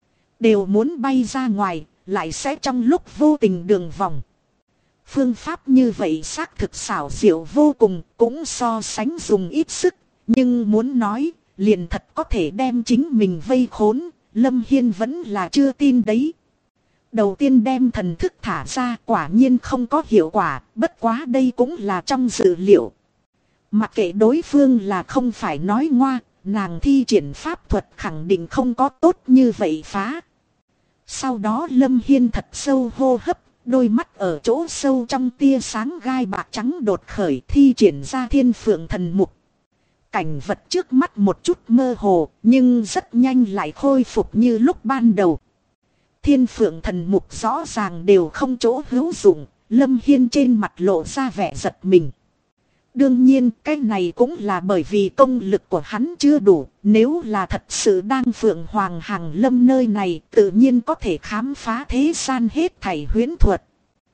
Đều muốn bay ra ngoài, lại sẽ trong lúc vô tình đường vòng. Phương pháp như vậy xác thực xảo diệu vô cùng, cũng so sánh dùng ít sức. Nhưng muốn nói, liền thật có thể đem chính mình vây khốn, Lâm Hiên vẫn là chưa tin đấy. Đầu tiên đem thần thức thả ra, quả nhiên không có hiệu quả, bất quá đây cũng là trong dự liệu. Mặc kệ đối phương là không phải nói ngoa, nàng thi triển pháp thuật khẳng định không có tốt như vậy phá. Sau đó Lâm Hiên thật sâu hô hấp, đôi mắt ở chỗ sâu trong tia sáng gai bạc trắng đột khởi thi triển ra Thiên Phượng Thần Mục. Cảnh vật trước mắt một chút mơ hồ, nhưng rất nhanh lại khôi phục như lúc ban đầu. Thiên Phượng Thần Mục rõ ràng đều không chỗ hữu dụng, Lâm Hiên trên mặt lộ ra vẻ giật mình. Đương nhiên cái này cũng là bởi vì công lực của hắn chưa đủ, nếu là thật sự đang Phượng Hoàng Hàng Lâm nơi này tự nhiên có thể khám phá thế gian hết thảy huyễn thuật.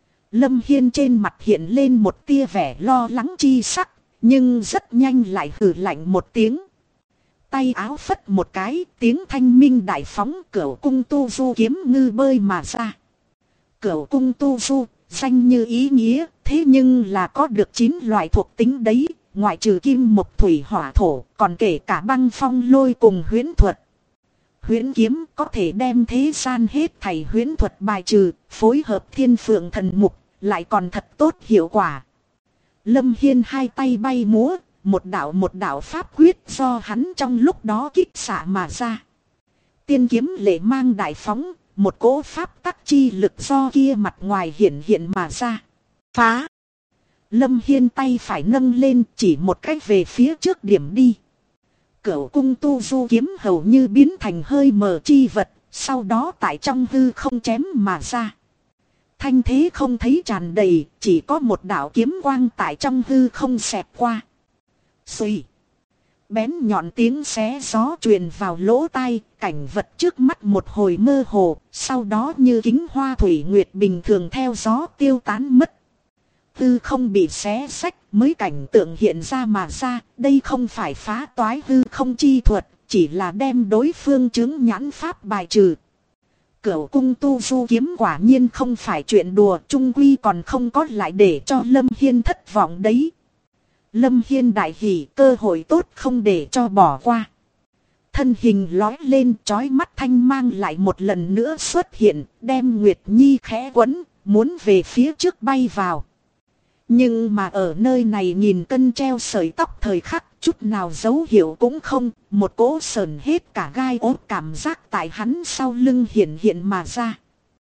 Lâm Hiên trên mặt hiện lên một tia vẻ lo lắng chi sắc, nhưng rất nhanh lại hừ lạnh một tiếng. Tay áo phất một cái, tiếng thanh minh đại phóng, Cửu cung tu du kiếm ngư bơi mà ra. Cửu cung tu du, danh như ý nghĩa, thế nhưng là có được 9 loại thuộc tính đấy, ngoại trừ kim mộc thủy hỏa thổ, còn kể cả băng phong lôi cùng huyễn thuật. Huyễn kiếm có thể đem thế gian hết thảy huyễn thuật bài trừ, phối hợp Thiên Phượng Thần Mục, lại còn thật tốt hiệu quả. Lâm Hiên hai tay bay múa, một đạo pháp quyết do hắn trong lúc đó kích xạ mà ra. Tiên kiếm lệ mang đại phóng, một cỗ pháp tắc chi lực do kia mặt ngoài hiện mà ra. Phá! Lâm Hiên tay phải nâng lên chỉ một cách về phía trước điểm đi. Cửu cung tu du kiếm hầu như biến thành hơi mờ chi vật, sau đó tại trong hư không chém mà ra. Thanh thế không thấy tràn đầy, chỉ có một đạo kiếm quang tại trong hư không xẹt qua. Xùi! Bén nhọn tiếng xé gió truyền vào lỗ tai, cảnh vật trước mắt một hồi mơ hồ, sau đó như kính hoa thủy nguyệt bình thường theo gió tiêu tán mất. Hư không bị xé xách mới cảnh tượng hiện ra mà ra, đây không phải phá toái hư không chi thuật, chỉ là đem đối phương chứng nhãn pháp bài trừ. Cửu cung tu du kiếm quả nhiên không phải chuyện đùa, chung quy còn không có lại để cho Lâm Hiên thất vọng đấy. Lâm Hiên đại hỉ, cơ hội tốt không để cho bỏ qua. Thân hình lói lên, chói mắt thanh mang lại một lần nữa xuất hiện, đem Nguyệt Nhi khẽ quấn, muốn về phía trước bay vào. Nhưng mà ở nơi này nghìn cân treo sợi tóc thời khắc, chút nào dấu hiệu cũng không, một cỗ sờn hết cả gai ốt cảm giác tại hắn sau lưng hiện mà ra.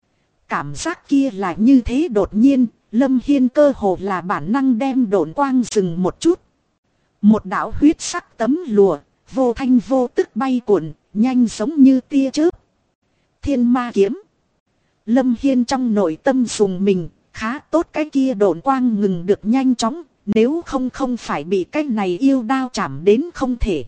Cảm giác kia là như thế đột nhiên, Lâm Hiên cơ hồ là bản năng đem độn quang dừng một chút. Một đạo huyết sắc tấm lụa, vô thanh vô tức bay cuộn, nhanh giống như tia chớp. Thiên ma kiếm. Lâm Hiên trong nội tâm dùng mình, khá tốt cái kia độn quang ngừng được nhanh chóng, nếu không phải bị cái này yêu đao chạm đến không thể.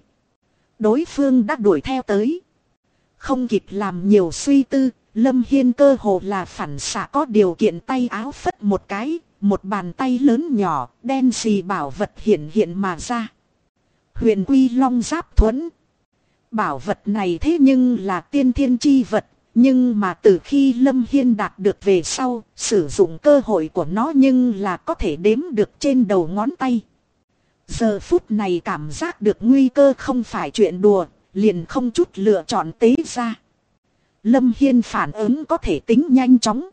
Đối phương đã đuổi theo tới. Không kịp làm nhiều suy tư, Lâm Hiên cơ hồ là phản xạ có điều kiện tay áo phất một cái, một bàn tay lớn nhỏ, đen xì bảo vật hiện mà ra. Huyền Quy Long Giáp Thuẫn. Bảo vật này thế nhưng là tiên thiên chi vật, nhưng mà từ khi Lâm Hiên đạt được về sau, sử dụng cơ hội của nó nhưng là có thể đếm được trên đầu ngón tay. Giờ phút này cảm giác được nguy cơ không phải chuyện đùa, liền không chút lựa chọn tế ra. Lâm Hiên phản ứng có thể tính nhanh chóng.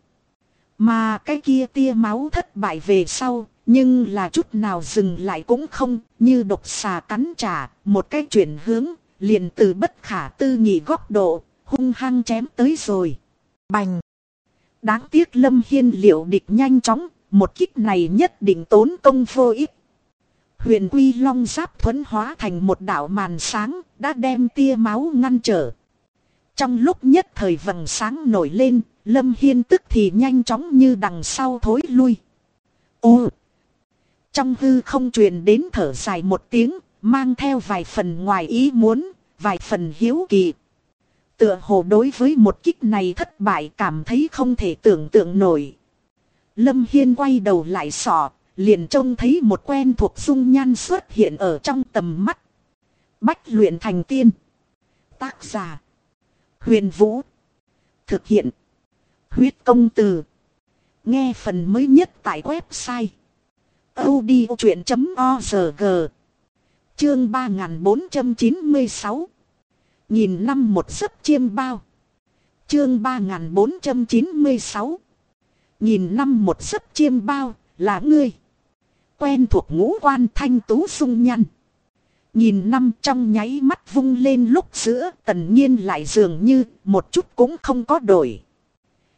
Mà cái kia tia máu thất bại về sau, nhưng là chút nào dừng lại cũng không, như độc xà cắn trả, một cái chuyển hướng, liền từ bất khả tư nghị góc độ, hung hăng chém tới rồi. Bành! Đáng tiếc Lâm Hiên liệu địch nhanh chóng, một kích này nhất định tốn công vô ích. Huyền Quy Long Giáp Thuẫn hóa thành một đạo màn sáng, đã đem tia máu ngăn trở. Trong lúc nhất thời vầng sáng nổi lên, Lâm Hiên tức thì nhanh chóng như đằng sau thối lui. Ô! Trong hư không truyền đến thở dài một tiếng, mang theo vài phần ngoài ý muốn, vài phần hiếu kỳ. Tựa hồ đối với một kích này thất bại cảm thấy không thể tưởng tượng nổi. Lâm Hiên quay đầu lại sọ, liền trông thấy một quen thuộc dung nhan xuất hiện ở trong tầm mắt. Bách luyện thành tiên. Tác giả: Huyền Vũ. Thực hiện: Huyết Công Từ. Nghe phần mới nhất tại website audiochuyện.org. Chương 3496. Nghìn năm một giấc chiêm bao. Chương 3496. Nghìn năm một giấc chiêm bao, là ngươi. Quen thuộc ngũ quan thanh tú dung nhan. Nghìn năm trong nháy mắt vung lên lúc giữa, Tần Nhiên lại dường như một chút cũng không có đổi.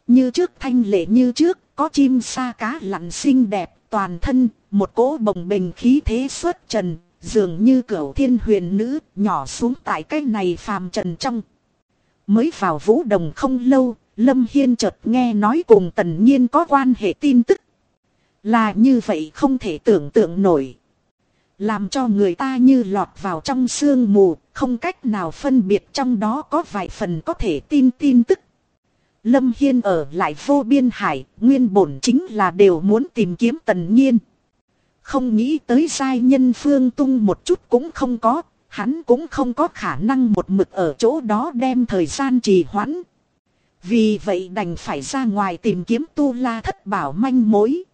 Như trước thanh lệ như trước, có chim sa cá lặn xinh đẹp, toàn thân, một cỗ bồng bềnh khí thế xuất trần, dường như cửu thiên huyền nữ, nhỏ xuống tại cái này phàm trần trong. Mới vào Vũ Đồng không lâu, Lâm Hiên chợt nghe nói cùng Tần Nhiên có quan hệ tin tức. Là như vậy không thể tưởng tượng nổi. Làm cho người ta như lọt vào trong sương mù, không cách nào phân biệt trong đó có vài phần có thể tin tức. Lâm Hiên ở lại Vô Biên Hải, nguyên bổn chính là đều muốn tìm kiếm Tần Nhiên. Không nghĩ tới giai nhân Phương Tung một chút cũng không có, hắn cũng không có khả năng một mực ở chỗ đó đem thời gian trì hoãn. Vì vậy đành phải ra ngoài tìm kiếm Tu La Thất Bảo manh mối.